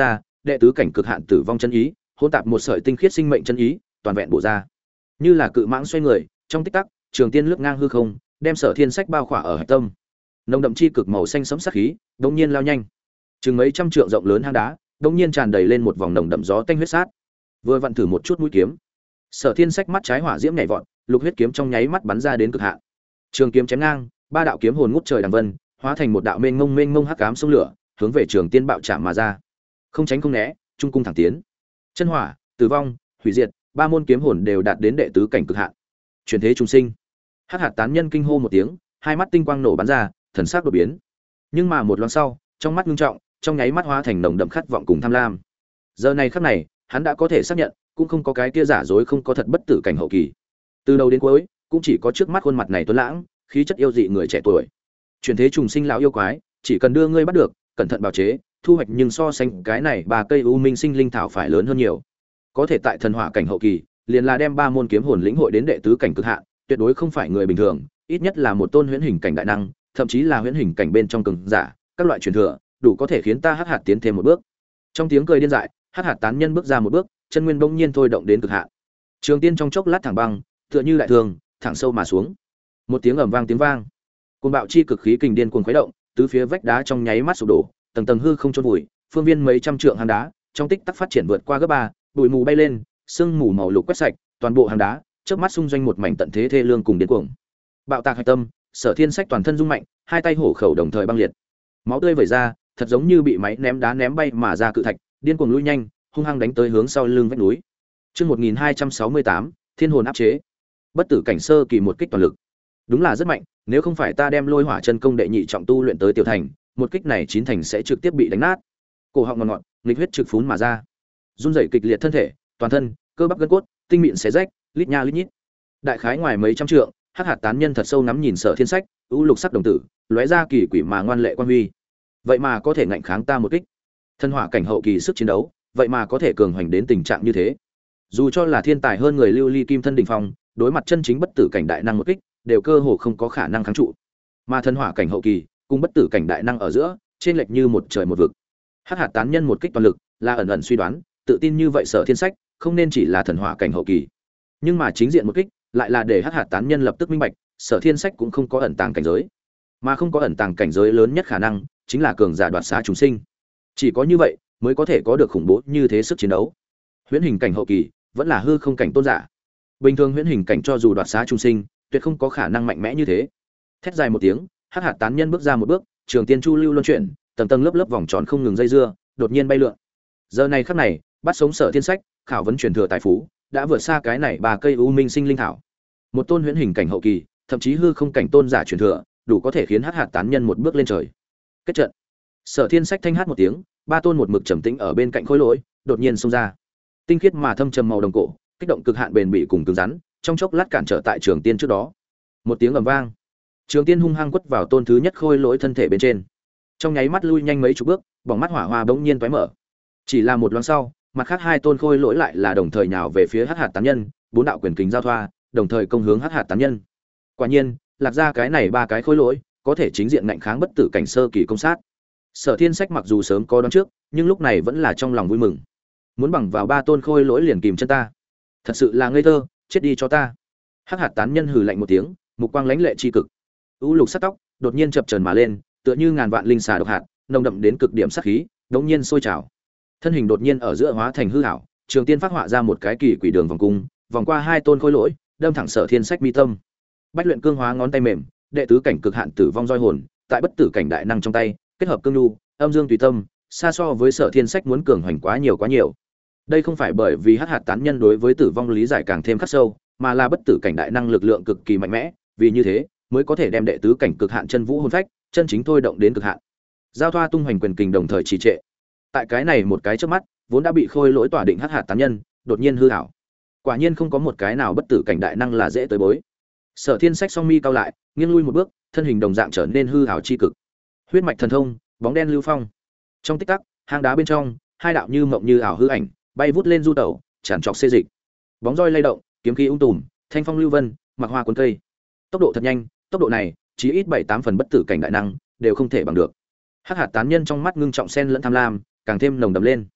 đệ tứ cảnh cực hạn tử vong chân ý, hỗn tạp một sợi tinh khiết sinh mệnh chân ý, toàn vẹn bổ ra. Như là cự mãng xoay người, trong tích tắc, Trường Tiên lướt ngang hư không, đem Sở Thiên Sách bao khỏa ở hạch tâm. Nồng đậm chi cực màu xanh sẫm sắc khí, đột nhiên lao nhanh. Chừng mấy trăm trượng rộng lớn hang đá, đột nhiên tràn đầy lên một vòng nồng đậm gió tanh huyết sát. Vừa vặn thử một chút mũi kiếm. Sở Thiên Sách mắt trái hỏa diễm nhảy vọt, lục huyết kiếm trong nháy mắt bắn ra đến cực hạn. Trường kiếm chém ngang, ba đạo kiếm hồn ngút trời đằng vân, hóa thành một đạo mênh mông hắc ám sông lửa, hướng về Trường Tiên bạo chạm mà ra. Không tránh không né, trung cung thẳng tiến. Chân hỏa, tử vong, hủy diệt, ba môn kiếm hồn đều đạt đến đệ tứ cảnh cực hạn. Chuyển thế trùng sinh. Hắc hạt tán nhân kinh hô một tiếng, hai mắt tinh quang nổ bắn ra, thần sắc đột biến. Nhưng mà một loáng sau, trong mắt ngưng trọng, trong nháy mắt hóa thành nồng đậm khát vọng cùng tham lam. Giờ này khắc này, hắn đã có thể xác nhận, cũng không có cái kia giả dối không có thật bất tử cảnh hậu kỳ. Từ đầu đến cuối, cũng chỉ có trước mắt khuôn mặt này tuấn lãng, khí chất yêu dị người trẻ tuổi. Chuyển thế trùng sinh lão yêu quái, chỉ cần đưa ngươi bắt được, cẩn thận bào chế, thu hoạch nhưng so sánh cái này ba cây u minh sinh linh thảo phải lớn hơn nhiều. Có thể tại thần hỏa cảnh hậu kỳ, liền là đem ba môn kiếm hồn lĩnh hội đến đệ tứ cảnh cực hạn, tuyệt đối không phải người bình thường, ít nhất là một tôn huyễn hình cảnh đại năng, thậm chí là huyễn hình cảnh bên trong cường giả, các loại truyền thừa, đủ có thể khiến ta hắc hạt tiến thêm một bước. Trong tiếng cười điên dại, hắc hạt tán nhân bước ra một bước, chân nguyên bỗng nhiên thôi động đến cực hạn. Trường Tiên trong chốc lát thẳng băng, tựa như đại thường, thẳng sâu mà xuống. Một tiếng ầm vang tiếng vang, cơn bạo chi cực khí kình điên cuồng khuấy động, tứ phía vách đá trong nháy mắt sụp đổ, tầng tầng hư không chôn vùi, phương viên mấy trăm trượng hang đá, trong tích tắc phát triển vượt qua gấp 3, bụi mù bay lên, sương mù màu lục quét sạch, toàn bộ hang đá, chớp mắt xung doanh một mảnh tận thế thê lương cùng điên cuồng. Bạo tạc hạch tâm, Sở Thiên Sách toàn thân rung mạnh, hai tay hổ khẩu đồng thời băng liệt. Máu tươi vẩy ra, thật giống như bị máy ném đá ném bay mà ra cự thạch, điên cuồng lui nhanh, hung hăng đánh tới hướng sau lưng vách núi. Chương 1268, Thiên hồn áp chế. Bất tử cảnh sơ kỳ một kích toàn lực. Đúng là rất mạnh, nếu không phải ta đem Lôi Hỏa chân công đệ nhị trọng tu luyện tới tiểu thành, một kích này chín thành sẽ trực tiếp bị đánh nát. Cổ họng ngọt ngọt, nghịch huyết trực phún mà ra. Run rẩy kịch liệt thân thể, toàn thân, cơ bắp gân cốt, tinh mịn xé rách, lít nha lít nhít. Đại khái ngoài mấy trăm trượng, hắc hạt tán nhân thật sâu nắm nhìn Sở Thiên Sách, u lục sắc đồng tử, lóe ra kỳ quỷ mà ngoan lệ quan huy. Vậy mà có thể ngạnh kháng ta một kích. Thân hỏa cảnh hậu kỳ sức chiến đấu, vậy mà có thể cường hoành đến tình trạng như thế. Dù cho là thiên tài hơn người lưu ly kim thân đỉnh phong, đối mặt chân chính bất tử cảnh đại năng một kích, đều cơ hồ không có khả năng kháng trụ. Mà thân hỏa cảnh hậu kỳ, cùng bất tử cảnh đại năng ở giữa, trên lệch như một trời một vực. Hắc hạt tán nhân một kích toàn lực, là ẩn ẩn suy đoán, tự tin như vậy Sở Thiên Sách, không nên chỉ là thần hỏa cảnh hậu kỳ. Nhưng mà chính diện một kích, lại là để hắc hạt tán nhân lập tức minh bạch, Sở Thiên Sách cũng không có ẩn tàng cảnh giới. Mà không có ẩn tàng cảnh giới lớn nhất khả năng, chính là cường giả đoạt xá chúng sinh. Chỉ có như vậy, mới có thể có được khủng bố như thế sức chiến đấu. Huyễn hình cảnh hậu kỳ, vẫn là hư không cảnh tôn giả. Bình thường huyễn hình cảnh cho dù đoạt xá chúng sinh, tuyệt không có khả năng mạnh mẽ như thế. Thét dài một tiếng, hắc hạt tán nhân bước ra một bước, Trường Tiên chu lưu luân chuyển, tầng tầng lớp lớp vòng tròn không ngừng dây dưa, đột nhiên bay lượn. Giờ này khắc này, bắt sống Sở Thiên Sách, khảo vấn truyền thừa tài phú, đã vượt xa cái này ba cây u minh sinh linh thảo. Một tôn huyễn hình cảnh hậu kỳ, thậm chí hư không cảnh tôn giả truyền thừa, đủ có thể khiến hắc hạt tán nhân một bước lên trời. Kết trận. Sở Thiên Sách thanh hát một tiếng, ba tôn một mực trầm tĩnh ở bên cạnh khối lỗi, đột nhiên xông ra. Tinh khiết mà thâm trầm màu đồng cổ, kích động cực hạn bền bỉ cùng cứng rắn, trong chốc lát cản trở tại Trường Tiên trước đó. Một tiếng ầm vang, Trường Tiên hung hăng quất vào tôn thứ nhất khôi lỗi thân thể bên trên. Trong nháy mắt lui nhanh mấy chục bước, bóng mắt hỏa hoa bỗng nhiên tóe mở. Chỉ là một loáng sau, mặt khác hai tôn khôi lỗi lại là đồng thời nhào về phía hắc hạt tán nhân, bốn đạo quyền kính giao thoa, đồng thời công hướng hắc hạt tán nhân. Quả nhiên, lạc ra cái này ba cái khôi lỗi, có thể chính diện ngạnh kháng bất tử cảnh sơ kỳ công sát. Sở Thiên Sách mặc dù sớm có đoán trước, nhưng lúc này vẫn là trong lòng vui mừng. Muốn bằng vào ba tôn khôi lỗi liền kìm chân ta, thật sự là ngây thơ, chết đi cho ta. Hắc hạt tán nhân hừ lạnh một tiếng, mục quang lãnh lệ chi cực. U lục sắc tóc đột nhiên chập chờn mà lên, tựa như ngàn vạn linh xà độc hạt, nồng đậm đến cực điểm sát khí, đống nhiên sôi trào. Thân hình đột nhiên ở giữa hóa thành hư ảo, Trường Tiên phát họa ra một cái kỳ quỷ đường vòng cung, vòng qua hai tôn khôi lỗi, đâm thẳng Sở Thiên Sách mi tâm. Bách luyện cương hóa ngón tay mềm, đệ tứ cảnh cực hạn tử vong roi hồn, tại bất tử cảnh đại năng trong tay, kết hợp cương nhu, âm dương tùy tâm, xa so với Sở Thiên Sách muốn cường hoành quá nhiều quá nhiều. Đây không phải bởi vì hắc hạt tán nhân đối với tử vong lý giải càng thêm khắc sâu, mà là bất tử cảnh đại năng lực lượng cực kỳ mạnh mẽ, vì như thế mới có thể đem đệ tứ cảnh cực hạn chân vũ hồn phách chân chính thôi động đến cực hạn. Giao thoa tung hoành quyền kình đồng thời trì trệ. Tại cái này một cái chớp mắt, vốn đã bị khôi lỗi tỏa định hắc hạt tán nhân, đột nhiên hư ảo. Quả nhiên không có một cái nào bất tử cảnh đại năng là dễ tới bối. Sở Thiên Sách song mi cao lại, nghiêng lui một bước, thân hình đồng dạng trở nên hư ảo chi cực. Huyết mạch thần thông, bóng đen lưu phong. Trong tích tắc, hang đá bên trong, hai đạo như mộng như ảo hư ảnh, bay vút lên du tẩu, tràn trọc xê dịch. Bóng roi lay động, kiếm khí ung tùm, thanh phong lưu vân, mặc hoa cuốn cây. Tốc độ thật nhanh, tốc độ này, chỉ ít 7-8 phần bất tử cảnh đại năng đều không thể bằng được. Hắc hạt tán nhân trong mắt ngưng trọng xen lẫn tham lam, càng thêm nồng đậm lên.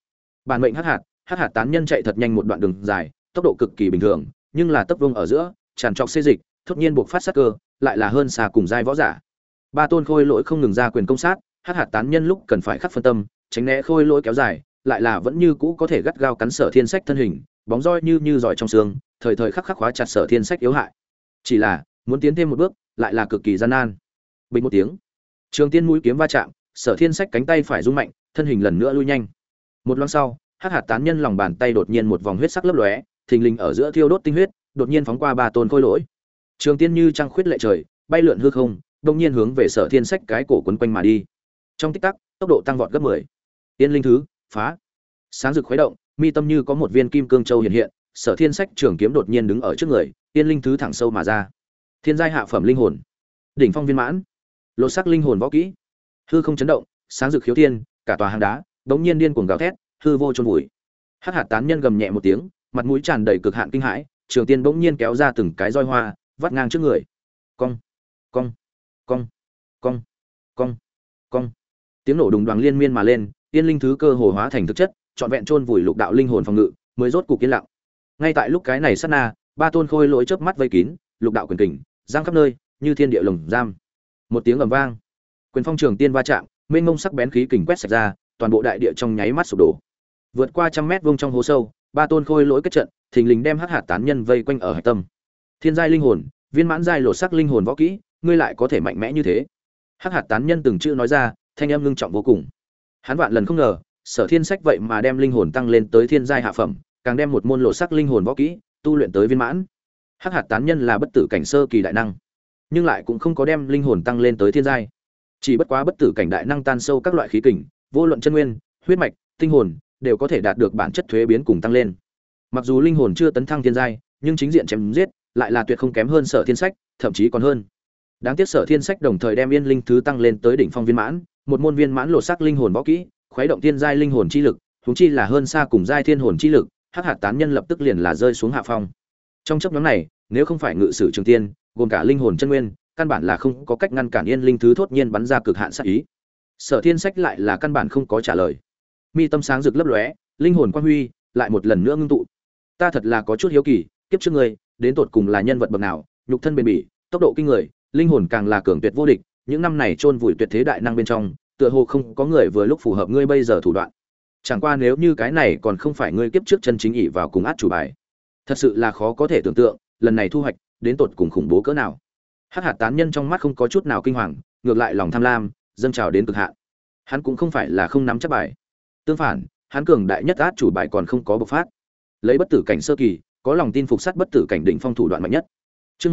Bản mệnh hắc hạt tán nhân chạy thật nhanh một đoạn đường dài, tốc độ cực kỳ bình thường, nhưng là tốc vương ở giữa, tràn trọc xê dịch, thốt nhiên buộc phát sát cơ, lại là hơn xa cùng giai võ giả. Ba tôn khôi lỗi không ngừng ra quyền công sát, hắc hạt tán nhân lúc cần phải khắc phân tâm, tránh né khôi lỗi kéo dài, lại là vẫn như cũ có thể gắt gao cắn Sở Thiên Sách thân hình, bóng roi như giỏi trong xương, thời thời khắc khắc khóa chặt Sở Thiên Sách yếu hại. Chỉ là, muốn tiến thêm một bước, lại là cực kỳ gian nan. Bình một tiếng, Trường Tiên mũi kiếm va chạm, Sở Thiên Sách cánh tay phải rung mạnh, thân hình lần nữa lui nhanh. Một loáng sau, hắc hạt tán nhân lòng bàn tay đột nhiên một vòng huyết sắc lấp lóe, thình lình ở giữa thiêu đốt tinh huyết, đột nhiên phóng qua ba tôn khôi lỗi. Trường Tiên như trăng khuyết lệ trời, bay lượn hư không, đột nhiên hướng về Sở Thiên Sách cái cổ quấn quanh mà đi. Trong tích tắc, tốc độ tăng vọt gấp 10. Tiên linh thứ, phá. Sáng rực khuấy động, mi tâm như có một viên kim cương châu hiện hiện, Sở Thiên Sách trường kiếm đột nhiên đứng ở trước người, tiên linh thứ thẳng sâu mà ra. Thiên giai hạ phẩm linh hồn, đỉnh phong viên mãn, lột sắc linh hồn võ kỹ. Hư không chấn động, sáng rực khiếu thiên, cả tòa hang đá bỗng nhiên điên cuồng gào thét, hư vô chôn vùi. Hắc hạt tán nhân gầm nhẹ một tiếng, mặt mũi tràn đầy cực hạn kinh hãi, trường tiên bỗng nhiên kéo ra từng cái roi hoa, vắt ngang trước người. Cong, cong, cong, cong, cong, cong. Tiếng nổ đùng đoàng liên miên mà lên, tiên linh thứ cơ hồ hóa thành thực chất, trọn vẹn chôn vùi lục đạo linh hồn phòng ngự, mới rốt cục yên lặng. Ngay tại lúc cái này sát na, ba tôn khôi lỗi chớp mắt vây kín, lục đạo quyền kình, giang khắp nơi, như thiên địa lồng giam. Một tiếng ầm vang, quyền phong trường tiên va chạm, mênh mông sắc bén khí kình quét sạch ra, toàn bộ đại địa trong nháy mắt sụp đổ. Vượt qua trăm mét vuông trong hố sâu, ba tôn khôi lỗi kết trận, thình lình đem hắc hạt tán nhân vây quanh ở hạch tâm. Thiên giai linh hồn, viên mãn giai lột sắc linh hồn võ kỹ, ngươi lại có thể mạnh mẽ như thế. Hắc hạt tán nhân từng chữ nói ra, thanh âm ngưng trọng vô cùng. Hắn vạn lần không ngờ, Sở Thiên Sách vậy mà đem linh hồn tăng lên tới thiên giai hạ phẩm, càng đem một môn lột sắc linh hồn võ kỹ tu luyện tới viên mãn. Hắc hạt tán nhân là bất tử cảnh sơ kỳ đại năng, nhưng lại cũng không có đem linh hồn tăng lên tới thiên giai. Chỉ bất quá bất tử cảnh đại năng tan sâu các loại khí kình, vô luận chân nguyên, huyết mạch, tinh hồn đều có thể đạt được bản chất thuế biến cùng tăng lên. Mặc dù linh hồn chưa tấn thăng thiên giai, nhưng chính diện chém giết lại là tuyệt không kém hơn Sở Thiên Sách, thậm chí còn hơn. Đáng tiếc Sở Thiên Sách đồng thời đem yên linh thứ tăng lên tới đỉnh phong viên mãn, một môn viên mãn lột sắc linh hồn võ kỹ, khuấy động thiên giai linh hồn chi lực, huống chi là hơn xa cùng giai thiên hồn chi lực, hắc hạt tán nhân lập tức liền là rơi xuống hạ phong. Trong chốc ngắn này, nếu không phải ngự sử trường tiên, gồm cả linh hồn chân nguyên, căn bản là không có cách ngăn cản yên linh thứ thốt nhiên bắn ra cực hạn sát ý. Sở Thiên Sách lại là căn bản không có trả lời. Mi tâm sáng rực lấp lóe, linh hồn quang huy lại một lần nữa ngưng tụ. Ta thật là có chút hiếu kỳ, kiếp trước ngươi, đến tột cùng là nhân vật bậc nào, nhục thân bền bỉ, tốc độ kinh người, linh hồn càng là cường tuyệt vô địch, những năm này chôn vùi tuyệt thế đại năng bên trong, tựa hồ không có người vừa lúc phù hợp ngươi bây giờ thủ đoạn. Chẳng qua nếu như cái này còn không phải ngươi kiếp trước chân chính ỷ vào cùng át chủ bài, thật sự là khó có thể tưởng tượng, lần này thu hoạch đến tột cùng khủng bố cỡ nào. Hắc hạt tán nhân trong mắt không có chút nào kinh hoàng, ngược lại lòng tham lam dâng trào đến cực hạn. Hắn cũng không phải là không nắm chắc bài, tương phản, hắn cường đại nhất át chủ bài còn không có bộc phát. Lấy bất tử cảnh sơ kỳ, có lòng tin phục sát bất tử cảnh đỉnh phong thủ đoạn mạnh nhất. Chương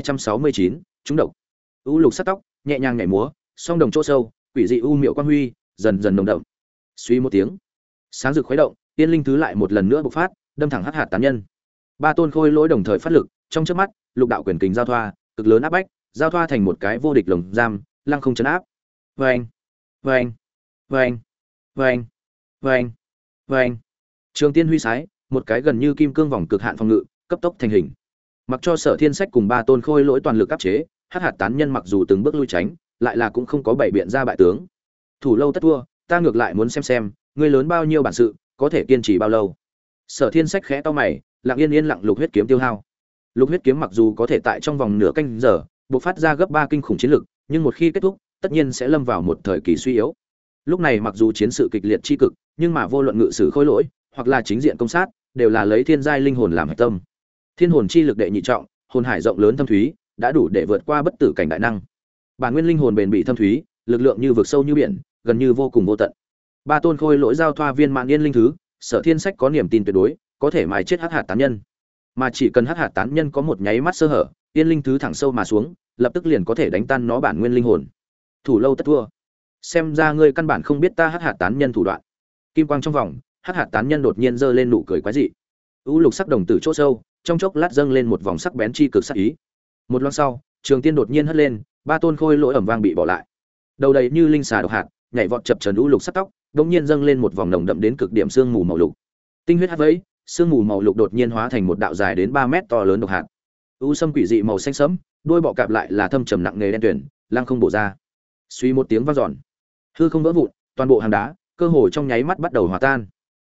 1269, trúng độc. U lục sắc tóc, nhẹ nhàng nhảy múa, song đồng chỗ sâu, quỷ dị u miệu quang huy, dần dần nồng đậm. Suy một tiếng, sáng rực khuấy động, tiên linh thứ lại một lần nữa bộc phát, đâm thẳng hắc hạt tán nhân. Ba tôn khôi lỗi đồng thời phát lực, trong chớp mắt, lục đạo quyền kình giao thoa, cực lớn áp bách, giao thoa thành một cái vô địch lồng giam, lăng không chấn áp. Oeng, oeng, oeng, oeng, oeng, oeng. Trường tiên huy sái, một cái gần như kim cương vòng cực hạn phòng ngự, cấp tốc thành hình. Mặc cho Sở Thiên Sách cùng ba tôn khôi lỗi toàn lực áp chế, hắc hạt tán nhân mặc dù từng bước lui tránh, lại là cũng không có bảy biện ra bại tướng. Thủ lâu tất thua, ta ngược lại muốn xem, ngươi lớn bao nhiêu bản sự, có thể kiên trì bao lâu. Sở Thiên Sách khẽ to mày, lặng yên lặng lục huyết kiếm tiêu hao. Lục huyết kiếm mặc dù có thể tại trong vòng nửa canh giờ bộc phát ra gấp 3 kinh khủng chiến lực, nhưng một khi kết thúc, tất nhiên sẽ lâm vào một thời kỳ suy yếu. Lúc này mặc dù chiến sự kịch liệt chi cực, nhưng mà vô luận ngự sử khôi lỗi, hoặc là chính diện công sát, đều là lấy thiên giai linh hồn làm hệ tâm. Thiên hồn chi lực đệ nhị trọng, hồn hải rộng lớn thâm thúy, đã đủ để vượt qua bất tử cảnh đại năng. Bản nguyên linh hồn bền bỉ thâm thúy, lực lượng như vực sâu như biển, gần như vô cùng vô tận. Ba tôn khôi lỗi giao thoa viên mãn yên linh thứ, Sở Thiên Sách có niềm tin tuyệt đối, có thể mài chết hắc hạt tán nhân. Mà chỉ cần hắc hạt tán nhân có một nháy mắt sơ hở, yên linh thứ thẳng sâu mà xuống, lập tức liền có thể đánh tan nó bản nguyên linh hồn. Thủ lâu tất thua. Xem ra ngươi căn bản không biết ta hắc hạt tán nhân thủ đoạn. Kim quang trong vòng, hắc hạt tán nhân đột nhiên giơ lên nụ cười quái dị. U lục sắc đồng tử chỗ sâu, trong chốc lát dâng lên một vòng sắc bén chi cực sắc ý. Một loáng sau, trường tiên đột nhiên hất lên, ba tôn khôi lỗi ẩm vang bị bỏ lại. Đầu đầy như linh xà độc hạt, nhảy vọt chập chờn u lục sắc tóc, đột nhiên dâng lên một vòng nồng đậm đến cực điểm sương mù màu lục. Tinh huyết hắt vẫy, sương mù màu lục đột nhiên hóa thành một đạo dài đến 3 mét to lớn độc hạt. U sâm quỷ dị màu xanh sẫm, đuôi bọ cạp lại là thâm trầm nặng nề đen tuyển, lăng không bổ ra. Suy một tiếng vang dọn, hư không vỡ vụn, toàn bộ hang đá cơ hồ trong nháy mắt bắt đầu hòa tan.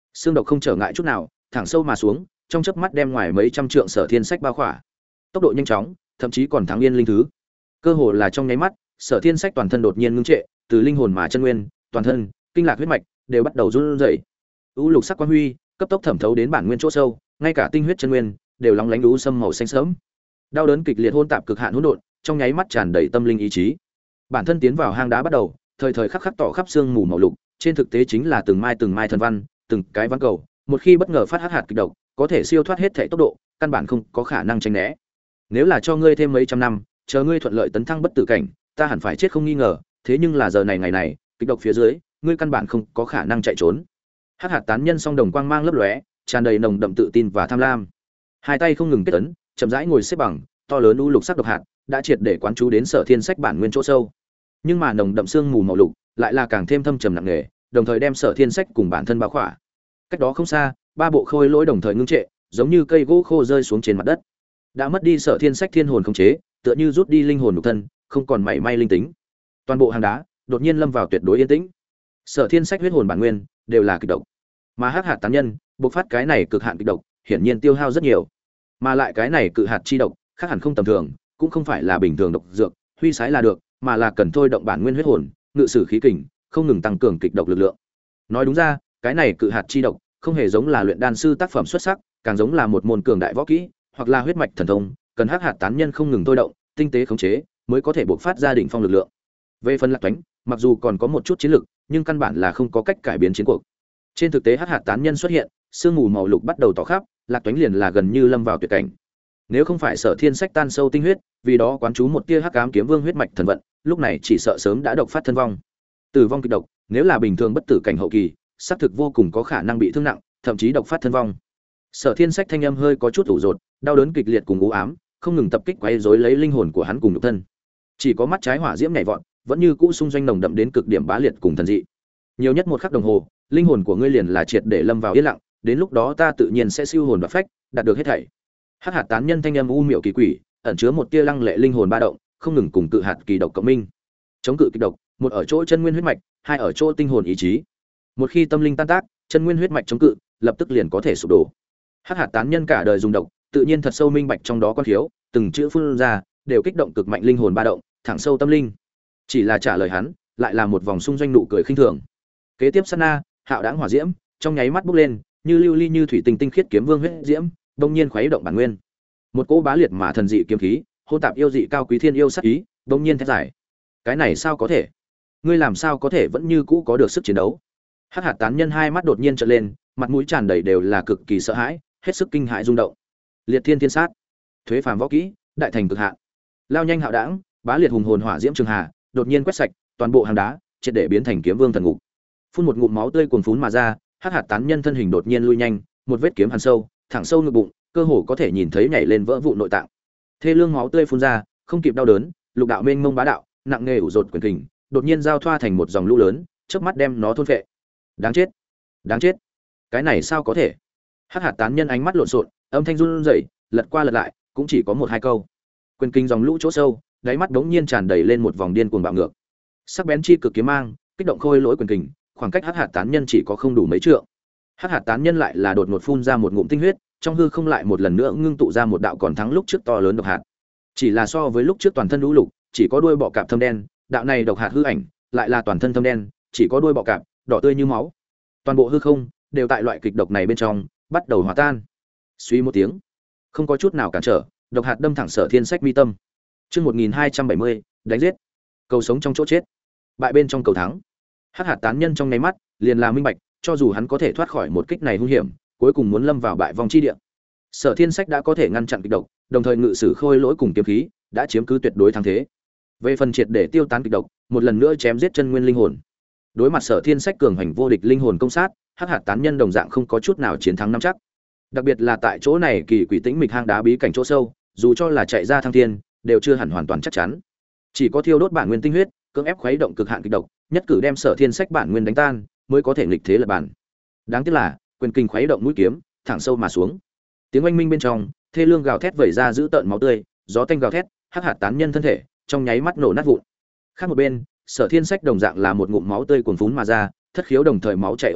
Xương độc không trở ngại chút nào, thẳng sâu mà xuống, trong chớp mắt đem ngoài mấy trăm trượng Sở Thiên Sách bao khỏa. Tốc độ nhanh chóng, thậm chí còn thắng Yên Linh thứ. Cơ hồ là trong nháy mắt, Sở Thiên Sách toàn thân đột nhiên ngưng trệ, từ linh hồn mà chân nguyên, toàn thân, kinh lạc huyết mạch đều bắt đầu run rẩy. U lục sắc quang huy, cấp tốc thẩm thấu đến bản nguyên chỗ sâu, ngay cả tinh huyết chân nguyên đều lóng lánh u sâm màu xanh sớm. Đau đớn kịch liệt hôn tạp cực hạn hỗn độn, trong nháy mắt tràn đầy tâm linh ý chí. Bản thân tiến vào hang đá bắt đầu, thời thời khắc khắc tỏ khắp xương mù màu lục, trên thực tế chính là từng mai thần văn, từng cái ván cầu, một khi bất ngờ phát hắc hạt kịch độc, có thể siêu thoát hết thể tốc độ, căn bản không có khả năng tránh né. Nếu là cho ngươi thêm mấy trăm năm, chờ ngươi thuận lợi tấn thăng bất tử cảnh, ta hẳn phải chết không nghi ngờ, thế nhưng là giờ này ngày này, kịch độc phía dưới, ngươi căn bản không có khả năng chạy trốn. Hắc hạt tán nhân song đồng quang mang lấp lóe, tràn đầy nồng đậm tự tin và tham lam. Hai tay không ngừng kết ấn, chậm rãi ngồi xếp bằng, to lớn u lục sắc độc hạt đã triệt để quán chú đến Sở Thiên Sách bản nguyên chỗ sâu. Nhưng mà nồng đậm xương mù màu lục lại là càng thêm thâm trầm nặng nề, đồng thời đem Sở Thiên Sách cùng bản thân bao khỏa. Cách đó không xa, ba bộ khôi lỗi đồng thời ngưng trệ, giống như cây gỗ khô rơi xuống trên mặt đất. Đã mất đi Sở Thiên Sách thiên hồn khống chế, tựa như rút đi linh hồn nhục thân, không còn mảy may linh tính. Toàn bộ hang đá đột nhiên lâm vào tuyệt đối yên tĩnh. Sở Thiên Sách huyết hồn bản nguyên đều là kịch độc, mà hắc hạt tán nhân bộc phát cái này cực hạn kịch độc, hiển nhiên tiêu hao rất nhiều. Mà lại cái này cự hạt chi độc, khác hẳn không tầm thường, cũng không phải là bình thường độc dược, huy sái là được, mà là cần thôi động bản nguyên huyết hồn, ngự sử khí kình, không ngừng tăng cường kịch độc lực lượng. Nói đúng ra, cái này cự hạt chi độc không hề giống là luyện đan sư tác phẩm xuất sắc, càng giống là một môn cường đại võ kỹ, hoặc là huyết mạch thần thông, cần hắc hạt tán nhân không ngừng thôi động, tinh tế khống chế, mới có thể bộc phát ra đỉnh phong lực lượng. Về phần Lạc Toánh, mặc dù còn có một chút chiến lực, nhưng căn bản là không có cách cải biến chiến cuộc. Trên thực tế hắc hạt tán nhân xuất hiện, sương mù màu lục bắt đầu tỏ khắp, Lạc Toánh liền là gần như lâm vào tuyệt cảnh. Nếu không phải Sở Thiên Sách tan sâu tinh huyết, vì đó quán chú một tia hắc ám kiếm vương huyết mạch thần vận, lúc này chỉ sợ sớm đã độc phát thân vong. Tử vong kịch độc, nếu là bình thường bất tử cảnh hậu kỳ, xác thực vô cùng có khả năng bị thương nặng, thậm chí độc phát thân vong. Sở Thiên Sách thanh âm hơi có chút ủ rột, đau đớn kịch liệt cùng u ám, không ngừng tập kích quấy rối lấy linh hồn của hắn cùng nhục thân. Chỉ có mắt trái hỏa diễm nhảy vọt, vẫn như cũ xung doanh nồng đậm đến cực điểm bá liệt cùng thần dị. Nhiều nhất một khắc đồng hồ, linh hồn của ngươi liền là triệt để lâm vào yên lặng, đến lúc đó ta tự nhiên sẽ siêu hồn và phách, đạt được hết thảy. Hắc hạt tán nhân thanh âm u miệu kỳ quỷ, ẩn chứa một tia lăng lệ linh hồn ba động, không ngừng cùng cự hạt kỳ độc cộng minh. Chống cự kịch độc, một ở chỗ chân nguyên huyết mạch, hai ở chỗ tinh hồn ý chí. Một khi tâm linh tan tác, chân nguyên huyết mạch chống cự, lập tức liền có thể sụp đổ. Hắc hạt tán nhân cả đời dùng độc, tự nhiên thật sâu minh bạch trong đó quan thiếu, từng chữ phun ra, đều kích động cực mạnh linh hồn ba động, thẳng sâu tâm linh. Chỉ là trả lời hắn, lại là một vòng xung doanh nụ cười khinh thường. Kế tiếp sát na, hạo đãng hỏa diễm, trong nháy mắt bốc lên, như lưu ly như thủy tinh tinh khiết kiếm vương huyết diễm, đông nhiên khuấy động bản nguyên. Một cỗ bá liệt mà thần dị kiếm khí, hôn tạp yêu dị cao quý thiên yêu sắc ý, đông nhiên thét giải. Cái này sao có thể? Ngươi làm sao có thể vẫn như cũ có được sức chiến đấu? Hắc hạt tán nhân hai mắt đột nhiên trợn lên, mặt mũi tràn đầy đều là cực kỳ sợ hãi, hết sức kinh hãi rung động. Liệt thiên thiên sát, thuế phàm võ kỹ, đại thành cực hạn. Lao nhanh hạo đãng, bá liệt hùng hồn hỏa diễm trường hà, đột nhiên quét sạch toàn bộ hang đá, triệt để biến thành kiếm vương thần ngục. Phun một ngụm máu tươi cuồn phún mà ra, hắc hạt tán nhân thân hình đột nhiên lui nhanh, một vết kiếm hằn sâu, thẳng sâu ngực bụng, cơ hồ có thể nhìn thấy nhảy lên vỡ vụn nội tạng. Thê lương máu tươi phun ra, không kịp đau đớn, lục đạo mênh mông bá đạo, nặng nghề ủ rột quyền kình, đột nhiên giao thoa thành một dòng lũ lớn, chớp mắt đem nó thôn phệ. Đáng chết, đáng chết. Cái này sao có thể? Hắc hạt tán nhân ánh mắt lộn xộn, âm thanh run rẩy, lật qua lật lại, cũng chỉ có một hai câu. Quyền kình dòng lũ chỗ sâu, đáy mắt đống nhiên tràn đầy lên một vòng điên cuồng bạo ngược. Sắc bén chi cực kiếm mang, kích động khôi lỗi quyền kình, khoảng cách hắc hạt tán nhân chỉ có không đủ mấy trượng. Hắc hạt tán nhân lại là đột ngột phun ra một ngụm tinh huyết, trong hư không lại một lần nữa ngưng tụ ra một đạo còn thắng lúc trước to lớn độc hạt. Chỉ là so với lúc trước toàn thân lũ lục, chỉ có đuôi bọ cạp thâm đen, đạo này độc hạt hư ảnh, lại là toàn thân thâm đen, chỉ có đuôi bọ cạp, đỏ tươi như máu. Toàn bộ hư không đều tại loại kịch độc này bên trong, bắt đầu hòa tan. Suy một tiếng, không có chút nào cản trở, độc hạt đâm thẳng Sở Thiên Sách mi tâm. Chương 1270, đánh giết. Cầu sống trong chỗ chết, bại bên trong cầu thắng. Hắc hạt tán nhân trong nháy mắt, liền là minh bạch, cho dù hắn có thể thoát khỏi một kích này hung hiểm, cuối cùng muốn lâm vào bại vong chi địa. Sở Thiên Sách đã có thể ngăn chặn kịch độc, đồng thời ngự sử khôi lỗi cùng kiếm khí, đã chiếm cứ tuyệt đối thắng thế. Về phần triệt để tiêu tán kịch độc, một lần nữa chém giết chân nguyên linh hồn. Đối mặt Sở Thiên Sách cường hành vô địch linh hồn công sát, hắc hạt tán nhân đồng dạng không có chút nào chiến thắng nắm chắc. Đặc biệt là tại chỗ này kỳ quỷ tĩnh mịch hang đá bí cảnh chỗ sâu, dù cho là chạy ra thăng thiên, đều chưa hẳn hoàn toàn chắc chắn. Chỉ có thiêu đốt bản nguyên tinh huyết, cưỡng ép khuấy động cực hạn kịch độc, nhất cử đem Sở Thiên Sách bản nguyên đánh tan, mới có thể nghịch thế lập bản. Đáng tiếc là, quyền kinh khuấy động mũi kiếm, thẳng sâu mà xuống. Tiếng oanh minh bên trong, thê lương gào thét vẩy ra giữ tợn máu tươi, gió tanh gào thét, hắc hạt tán nhân thân thể, trong nháy mắt nổ nát vụn. Khác một bên, Sở Thiên Sách đồng dạng là một ngụm máu tươi cuồn phún mà ra, thất khiếu đồng thời máu chảy ồ ạt,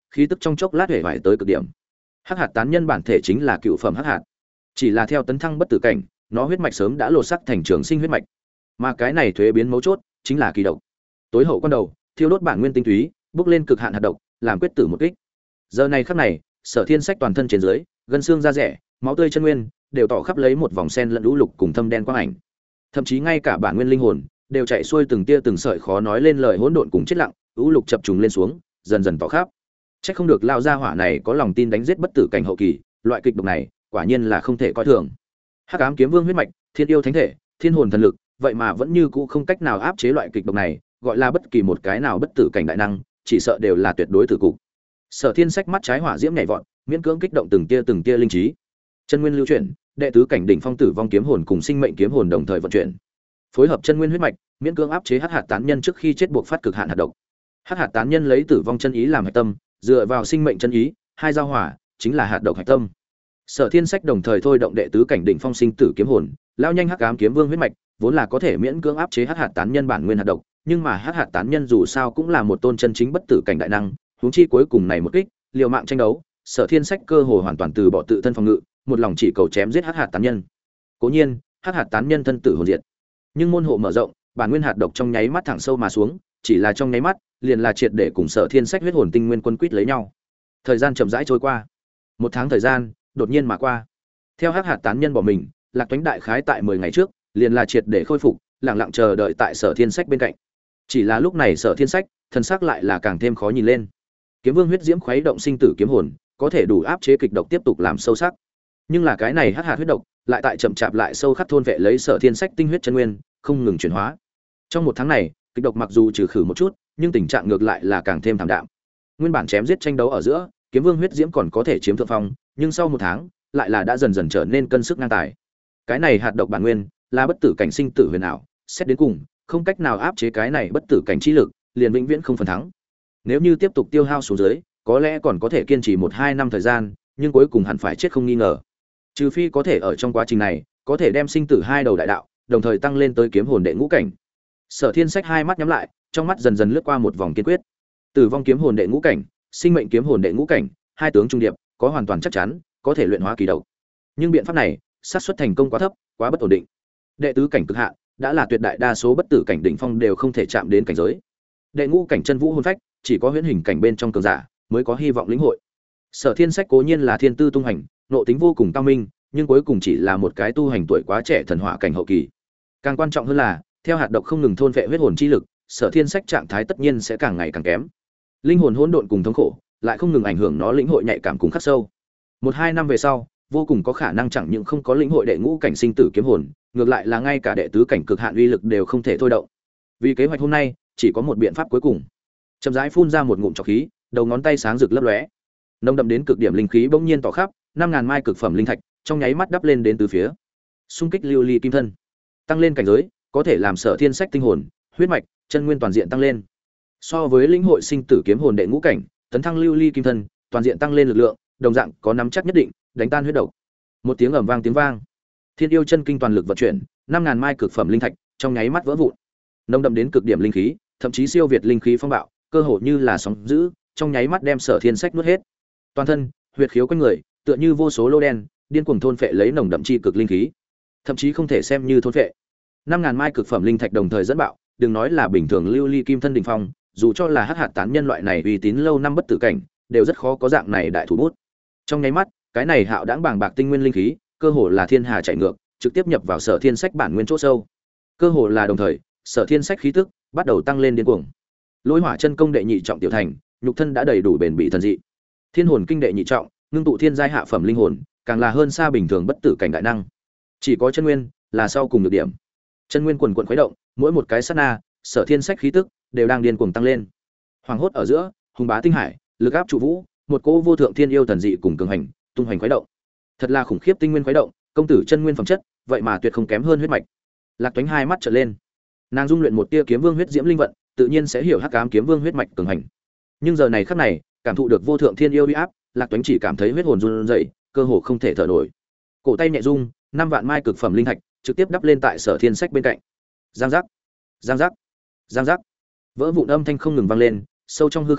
khí tức trong chốc lát hể vải tới cực điểm. Hắc hạt tán nhân bản thể chính là cựu phẩm hắc hạt, chỉ là theo tấn thăng bất tử cảnh, nó huyết mạch sớm đã lột sắc thành trường sinh huyết mạch, mà cái này thuế biến mấu chốt chính là kỳ độc. Tối hậu quan đầu, thiêu đốt bản nguyên tinh túy, bước lên cực hạn hạt độc, làm quyết tử một kích. Giờ này khắc này, Sở Thiên Sách toàn thân trên dưới, gân xương da rẻ, máu tươi chân nguyên, đều tỏ khắp lấy một vòng sen lẫn lũ lục cùng thâm đen quang ảnh. Thậm chí ngay cả bản nguyên linh hồn đều chạy xuôi từng tia từng sợi khó nói lên lời hỗn độn cùng chết lặng, lũ lục chập trùng lên xuống, dần dần tỏ khắp. Chắc không được lao gia hỏa này có lòng tin đánh giết bất tử cảnh hậu kỳ, loại kịch độc này, quả nhiên là không thể coi thường. Hắc ám kiếm vương huyết mạch, thiên yêu thánh thể, thiên hồn thần lực, vậy mà vẫn như cũ không cách nào áp chế loại kịch độc này, gọi là bất kỳ một cái nào bất tử cảnh đại năng, chỉ sợ đều là tuyệt đối tử cục. Sở Thiên Sách mắt trái hỏa diễm nhảy vọt, miễn cưỡng kích động từng tia linh trí. Chân nguyên lưu chuyển, đệ tứ cảnh đỉnh phong tử vong kiếm hồn cùng sinh mệnh kiếm hồn đồng thời vận chuyển. Phối hợp chân nguyên huyết mạch, miễn cưỡng áp chế hắc hạt tán nhân trước khi chết buộc phát cực hạn hạt độc. Hắc hạt tán nhân lấy tử vong chân ý làm hạch tâm, dựa vào sinh mệnh chân ý, hai giao hỏa chính là hạt độc hạch tâm. Sở Thiên Sách đồng thời thôi động đệ tứ cảnh đỉnh phong sinh tử kiếm hồn, lao nhanh hắc ám kiếm vương huyết mạch, vốn là có thể miễn cưỡng áp chế hắc hạt tán nhân bản nguyên hạt độc, nhưng mà hắc hạt tán nhân dù sao cũng là một tôn chân chính bất tử cảnh đại năng, huống chi cuối cùng này một kích, liều mạng tranh đấu, Sở Thiên Sách cơ hồ hoàn toàn từ bỏ tự thân phòng ngự, một lòng chỉ cầu chém giết hắc hạt tán nhân. Cố nhiên, hắc hạt tán nhân thân tử hồn diệt, nhưng môn hộ mở rộng, bản nguyên hạt độc trong nháy mắt thẳng sâu mà xuống, chỉ là trong nháy mắt, liền là triệt để cùng Sở Thiên Sách huyết hồn tinh nguyên quân quýt lấy nhau. Thời gian chậm rãi trôi qua. Một tháng thời gian đột nhiên mà qua. Theo hắc hạt tán nhân bỏ mình, Lạc Toánh đại khái tại 10 ngày trước, liền là triệt để khôi phục, lặng lặng chờ đợi tại Sở Thiên Sách bên cạnh. Chỉ là lúc này Sở Thiên Sách, thần sắc lại là càng thêm khó nhìn lên. Kiếm Vương huyết diễm khuấy động sinh tử kiếm hồn, có thể đủ áp chế kịch độc tiếp tục làm sâu sắc. Nhưng là cái này hắc hạt huyết độc, lại tại chậm chạp lại sâu khắc thôn vệ lấy Sở Thiên Sách tinh huyết chân nguyên, không ngừng chuyển hóa. Trong một tháng này, kịch độc mặc dù trừ khử một chút, nhưng tình trạng ngược lại là càng thêm thảm đạm. Nguyên bản chém giết tranh đấu ở giữa, Kiếm Vương huyết diễm còn có thể chiếm thượng phong, nhưng sau một tháng, lại là đã dần dần trở nên cân sức ngang tài. Cái này hạt độc bản nguyên, là bất tử cảnh sinh tử huyền ảo, xét đến cùng, không cách nào áp chế cái này bất tử cảnh chi lực, liền vĩnh viễn không phần thắng. Nếu như tiếp tục tiêu hao xuống dưới, có lẽ còn có thể kiên trì 1-2 năm thời gian, nhưng cuối cùng hẳn phải chết không nghi ngờ. Trừ phi có thể ở trong quá trình này, có thể đem sinh tử hai đầu đại đạo, đồng thời tăng lên tới kiếm hồn đệ ngũ cảnh. Sở Thiên Sách hai mắt nhắm lại, trong mắt dần dần lướt qua một vòng kiên quyết. Tử vong kiếm hồn đệ ngũ cảnh, sinh mệnh kiếm hồn đệ ngũ cảnh, hai tướng trung điệp, có hoàn toàn chắc chắn, có thể luyện hóa kỳ độc. Nhưng biện pháp này, xác suất thành công quá thấp, quá bất ổn định. Đệ tứ cảnh cực hạn, đã là tuyệt đại đa số bất tử cảnh đỉnh phong đều không thể chạm đến cảnh giới. Đệ ngũ cảnh chân vũ hồn phách, chỉ có huyễn hình cảnh bên trong cường giả mới có hy vọng lĩnh hội. Sở Thiên Sách cố nhiên là thiên tư tung hành, nội tính vô cùng cao minh, nhưng cuối cùng chỉ là một cái tu hành tuổi quá trẻ thần hỏa cảnh hậu kỳ. Càng quan trọng hơn là, theo hạt độc không ngừng thôn vệ huyết hồn chi lực, Sở Thiên Sách trạng thái tất nhiên sẽ càng ngày càng kém. Linh hồn hỗn độn cùng thống khổ, lại không ngừng ảnh hưởng nó lĩnh hội nhạy cảm cùng khắc sâu. 1-2 năm về sau, vô cùng có khả năng chẳng những không có lĩnh hội đệ ngũ cảnh sinh tử kiếm hồn, ngược lại là ngay cả đệ tứ cảnh cực hạn uy lực đều không thể thôi động. Vì kế hoạch hôm nay, chỉ có một biện pháp cuối cùng. Chậm rãi phun ra một ngụm trọc khí, đầu ngón tay sáng rực lấp lóe. Nồng đậm đến cực điểm linh khí bỗng nhiên tỏ khắp, 5000 mai cực phẩm linh thạch, trong nháy mắt đắp lên đến từ phía. Xung kích lưu ly kim thân, tăng lên cảnh giới, có thể làm Sở Thiên Sách tinh hồn, huyết mạch, chân nguyên toàn diện tăng lên. So với lĩnh hội sinh tử kiếm hồn đệ ngũ cảnh, tấn thăng lưu ly kim thân, toàn diện tăng lên lực lượng, đồng dạng có nắm chắc nhất định, đánh tan huyết độc. Một tiếng ầm vang tiếng vang, Thiên yêu chân kinh toàn lực vận chuyển, 5000 mai cực phẩm linh thạch, trong nháy mắt vỡ vụn. Nồng đậm đến cực điểm linh khí, thậm chí siêu việt linh khí phong bạo, cơ hồ như là sóng dữ, trong nháy mắt đem Sở Thiên Sách nuốt hết. Toàn thân, huyệt khiếu quanh người, tựa như vô số lô đen, điên cuồng thôn phệ lấy nồng đậm chi cực linh khí. Thậm chí không thể xem như thôn phệ. 5000 mai cực phẩm linh thạch đồng thời dẫn bạo, đừng nói là bình thường lưu ly kim thân đỉnh phong, dù cho là hắc hạt tán nhân loại này uy tín lâu năm bất tử cảnh, đều rất khó có dạng này đại thủ bút. Trong nháy mắt, cái này hạo đãng bàng bạc tinh nguyên linh khí, cơ hồ là thiên hà chảy ngược, trực tiếp nhập vào Sở Thiên Sách bản nguyên chỗ sâu. Cơ hồ là đồng thời, Sở Thiên Sách khí tức bắt đầu tăng lên điên cuồng. Lôi hỏa chân công đệ nhị trọng tiểu thành, nhục thân đã đầy đủ bền bị thần dị. Thiên hồn kinh đệ nhị trọng, ngưng tụ thiên giai hạ phẩm linh hồn, càng là hơn xa bình thường bất tử cảnh đại năng. Chỉ có chân nguyên là sau cùng được điểm. Chân nguyên quần quần khuấy động, mỗi một cái sát na, Sở Thiên Sách khí tức đều đang điên cuồng tăng lên. Hoàng hốt ở giữa, hùng bá tinh hải, lực áp trụ vũ, một cỗ vô thượng thiên yêu thần dị cùng cường hành, tung hoành khuấy động. Thật là khủng khiếp tinh nguyên khuấy động, công tử chân nguyên phẩm chất, vậy mà tuyệt không kém hơn huyết mạch. Lạc Toánh hai mắt trợn lên. Nàng dung luyện một tia kiếm vương huyết diễm linh vận, tự nhiên sẽ hiểu hắc ám kiếm vương huyết mạch cường hành. Nhưng giờ này khắc này, cảm thụ được vô thượng thiên yêu uy áp, Lạc Toánh chỉ cảm thấy huyết hồn run rẩy, cơ hồ không thể thở nổi. Cổ tay nhẹ rung, 5 vạn mai cực phẩm linh thạch trực tiếp đắp lên tại Sở Thiên Sách bên cạnh. Giang giác, giang giác, giang giác. Vỡ vụn âm thanh không ngừng vang lên, sâu trong hư không,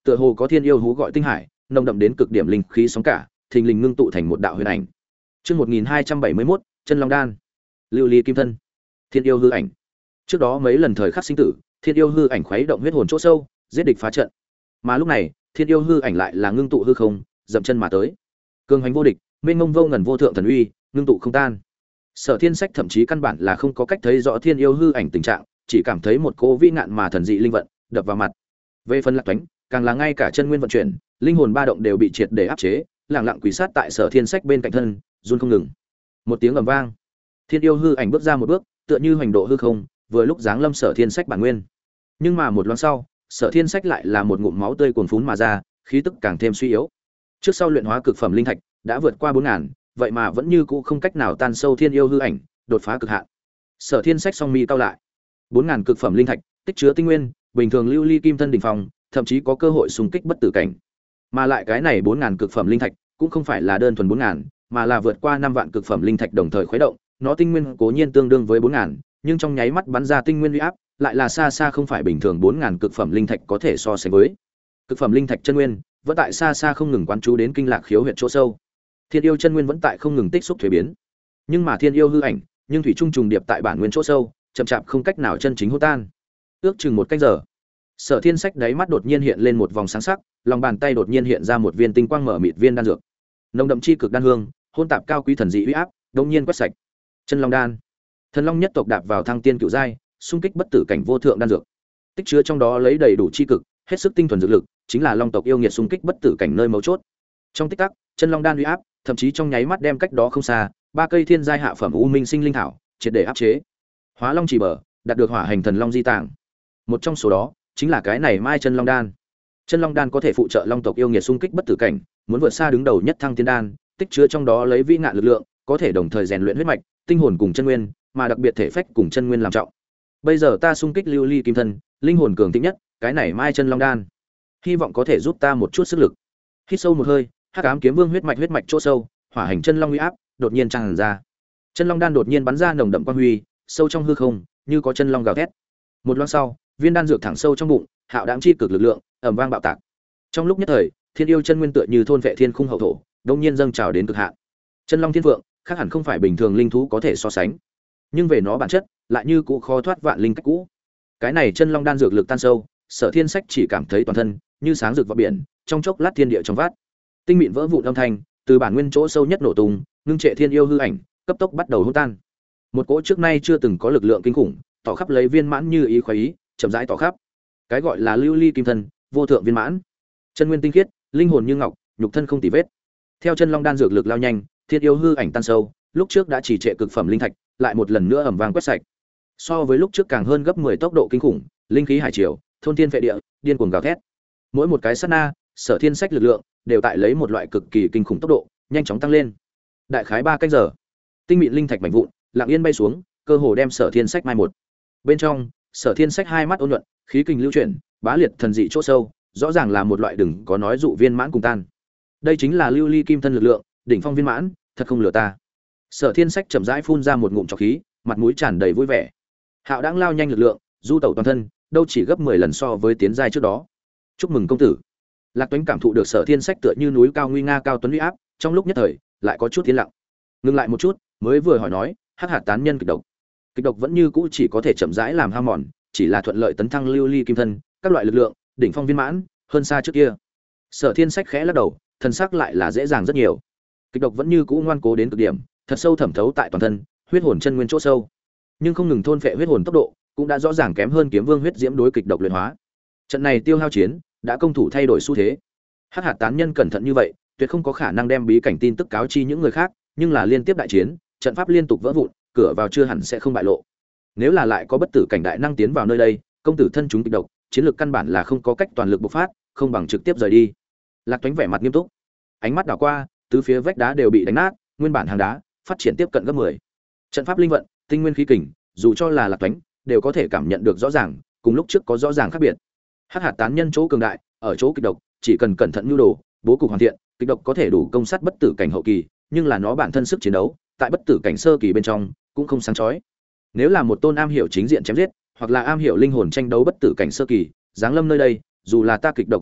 Tựa hồ có thiên yêu hú gọi tinh hải, nồng đậm đến cực điểm linh khí sóng cả, thình lình ngưng tụ thành một đạo huyền ảnh. Chương 1271, Chân Long Đan. Lưu ly kim thân. Thiên yêu hư ảnh. Trước đó mấy lần thời khắc sinh tử, thiên yêu hư ảnh khuấy động huyết hồn chỗ sâu, giết địch phá trận. Mà lúc này, thiên yêu hư ảnh lại là ngưng tụ hư không, dậm chân mà tới. Cường hành vô địch, mênh mông vô ngần vô thượng thần uy, ngưng tụ không tan. Sở Thiên Sách thậm chí căn bản là không có cách thấy rõ thiên yêu hư ảnh tình trạng, chỉ cảm thấy một cỗ vĩ ngạn mà thần dị linh vận đập vào mặt. Về phần Lạc Toánh, càng là ngay cả chân nguyên vận chuyển, linh hồn ba động đều bị triệt để áp chế, lặng lặng quỳ sát tại Sở Thiên Sách bên cạnh thân, run không ngừng. Một tiếng ầm vang, thiên yêu hư ảnh bước ra một bước, tựa như hoành độ hư không, vừa lúc giáng lâm Sở Thiên Sách bản nguyên. Nhưng mà một loáng sau, Sở Thiên Sách lại là một ngụm máu tươi cuồn phún mà ra, khí tức càng thêm suy yếu. Trước sau luyện hóa cực phẩm linh thạch đã vượt qua 4000, vậy mà vẫn như cũ không cách nào tan sâu thiên yêu hư ảnh, đột phá cực hạn. Sở Thiên Sách song mi cau lại. 4000 cực phẩm linh thạch, tích chứa tinh nguyên, bình thường lưu ly kim thân đỉnh phong, thậm chí có cơ hội xung kích bất tử cảnh. Mà lại cái này 4000 cực phẩm linh thạch cũng không phải là đơn thuần 4000, mà là vượt qua 5 vạn cực phẩm linh thạch đồng thời khuấy động, nó tinh nguyên cố nhiên tương đương với 4000, nhưng trong nháy mắt bắn ra tinh nguyên uy áp, lại là xa xa không phải bình thường 4000 cực phẩm linh thạch có thể so sánh với. Cực phẩm linh thạch chân nguyên, vẫn tại xa xa không ngừng quán chú đến kinh lạc khiếu huyệt chỗ sâu. Thiên yêu chân nguyên vẫn tại không ngừng tích xúc thuế biến. Nhưng mà thiên yêu hư ảnh, nhưng thủy trung trùng điệp tại bản nguyên chỗ sâu, chậm chạp không cách nào chân chính hô tan. Ước chừng một canh giờ, Sở Thiên Sách đáy mắt đột nhiên hiện lên một vòng sáng sắc, lòng bàn tay đột nhiên hiện ra một viên tinh quang mở mịt viên đan dược. Nồng đậm chi cực đan hương, hôn tạp cao quý thần dị uy áp, đột nhiên quét sạch. Chân Long Đan. Thần Long nhất tộc đạp vào thăng tiên cửu giai, xung kích bất tử cảnh vô thượng đan dược. Tích chứa trong đó lấy đầy đủ chi cực, hết sức tinh thuần dược lực, chính là Long tộc yêu nghiệt xung kích bất tử cảnh nơi mấu chốt. Trong tích tắc, Chân Long Đan uy áp, thậm chí trong nháy mắt đem cách đó không xa, ba cây thiên giai hạ phẩm u minh sinh linh thảo, triệt để áp chế. Hóa Long chỉ bờ, đạt được hỏa hành thần long di tàng. Một trong số đó, chính là cái này Mai Chân Long Đan. Chân Long Đan có thể phụ trợ Long tộc yêu nghiệt xung kích bất tử cảnh, muốn vượt xa đứng đầu nhất thăng tiên đan, tích chứa trong đó lấy vĩ ngạn lực lượng, có thể đồng thời rèn luyện huyết mạch, tinh hồn cùng chân nguyên, mà đặc biệt thể phách cùng chân nguyên làm trọng. Bây giờ ta xung kích lưu ly kim thân, linh hồn cường thịnh nhất, cái này Mai Chân Long Đan, hy vọng có thể giúp ta một chút sức lực. Hít sâu một hơi, Hắc Ám Kiếm Vương huyết mạch chỗ sâu, hỏa hành chân long uy áp đột nhiên tràn ra. Chân Long Đan đột nhiên bắn ra nồng đậm quang huy, sâu trong hư không, như có chân long gào thét. Một loáng sau, viên đan dược thẳng sâu trong bụng, hạo đãng chi cực lực lượng, ầm vang bạo tạc. Trong lúc nhất thời, thiên yêu chân nguyên tựa như thôn vệ thiên khung hậu thổ, đột nhiên dâng trào đến cực hạn. Chân Long Thiên Vượng, khác hẳn không phải bình thường linh thú có thể so sánh, nhưng về nó bản chất, lại như cũ khó thoát vạn linh cách cũ. Cái này Chân Long Đan dược lực tan sâu, Sở Thiên Sách chỉ cảm thấy toàn thân như sáng rực vào biển, trong chốc lát thiên địa trong vát, tinh mịn vỡ vụn âm thanh từ bản nguyên chỗ sâu nhất nổ tung, ngưng trệ thiên yêu hư ảnh, cấp tốc bắt đầu hỗn tan. Một cỗ trước nay chưa từng có lực lượng kinh khủng, tỏ khắp lấy viên mãn như ý khoái ý, chậm rãi tỏ khắp. Cái gọi là lưu ly kim thân, vô thượng viên mãn. Chân nguyên tinh khiết, linh hồn như ngọc, nhục thân không tì vết. Theo Chân Long Đan dược lực lao nhanh, thiên yêu hư ảnh tan sâu, lúc trước đã chỉ trệ cực phẩm linh thạch, lại một lần nữa ầm vang quét sạch. So với lúc trước càng hơn gấp 10 tốc độ kinh khủng, linh khí hải triều, thôn thiên vệ địa, điên cuồng gào thét. Mỗi một cái sát na, Sở Thiên Sách lực lượng đều tại lấy một loại cực kỳ kinh khủng tốc độ, nhanh chóng tăng lên. Đại khái 3 canh giờ, tinh mịn linh thạch mảnh vụn, lặng yên bay xuống, cơ hồ đem Sở Thiên Sách mai một. Bên trong, Sở Thiên Sách hai mắt ôn nhuận, khí kình lưu chuyển, bá liệt thần dị chỗ sâu, rõ ràng là một loại đừng có nói dụ viên mãn cùng tan. Đây chính là lưu ly kim thân lực lượng, đỉnh phong viên mãn, thật không lừa ta. Sở Thiên Sách chậm rãi phun ra một ngụm trọc khí, mặt mũi tràn đầy vui vẻ. Hạo đãng lao nhanh lực lượng, du tẩu toàn thân, đâu chỉ gấp 10 lần so với tiến giai trước đó. Chúc mừng công tử. Lạc Tuấn cảm thụ được Sở Thiên Sách tựa như núi cao nguy nga cao tuấn uy áp, trong lúc nhất thời lại có chút tiến lặng. Ngừng lại một chút, mới vừa hỏi nói, hắc hạt tán nhân kịch độc. Kịch độc vẫn như cũ chỉ có thể chậm rãi làm hao mòn, chỉ là thuận lợi tấn thăng lưu ly kim thân, các loại lực lượng, đỉnh phong viên mãn, hơn xa trước kia. Sở Thiên Sách khẽ lắc đầu, thân sắc lại là dễ dàng rất nhiều. Kịch độc vẫn như cũ ngoan cố đến cực điểm, thật sâu thẩm thấu tại toàn thân, huyết hồn chân nguyên chỗ sâu. Nhưng không ngừng thôn phệ huyết hồn tốc độ, cũng đã rõ ràng kém hơn Kiếm Vương huyết diễm đối kịch độc luyện hóa. Trận này tiêu hao chiến, đã công thủ thay đổi xu thế. Hắc hạt tán nhân cẩn thận như vậy, tuyệt không có khả năng đem bí cảnh tin tức cáo chi những người khác, nhưng là liên tiếp đại chiến, trận pháp liên tục vỡ vụn, cửa vào chưa hẳn sẽ không bại lộ. Nếu là lại có bất tử cảnh đại năng tiến vào nơi đây, công tử thân chúng kịch độc, chiến lược căn bản là không có cách toàn lực bộc phát, không bằng trực tiếp rời đi. Lạc Tuấn vẻ mặt nghiêm túc, ánh mắt đảo qua, tứ phía vách đá đều bị đánh nát, nguyên bản hàng đá phát triển tiếp cận gấp 10. Trận pháp linh vận, tinh nguyên khí kình, dù cho là Lạc Tuấn, đều có thể cảm nhận được rõ ràng, cùng lúc trước có rõ ràng khác biệt. Hắc hạt tán nhân chỗ cường đại, ở chỗ kịch độc, chỉ cần cẩn thận nhu đồ, bố cục hoàn thiện, kịch độc có thể đủ công sát bất tử cảnh hậu kỳ, nhưng là nó bản thân sức chiến đấu, tại bất tử cảnh sơ kỳ bên trong, cũng không sáng chói. Nếu là một tôn am hiểu chính diện chém giết, hoặc là am hiểu linh hồn tranh đấu bất tử cảnh sơ kỳ, giáng lâm nơi đây, dù là ta kịch độc giết hết,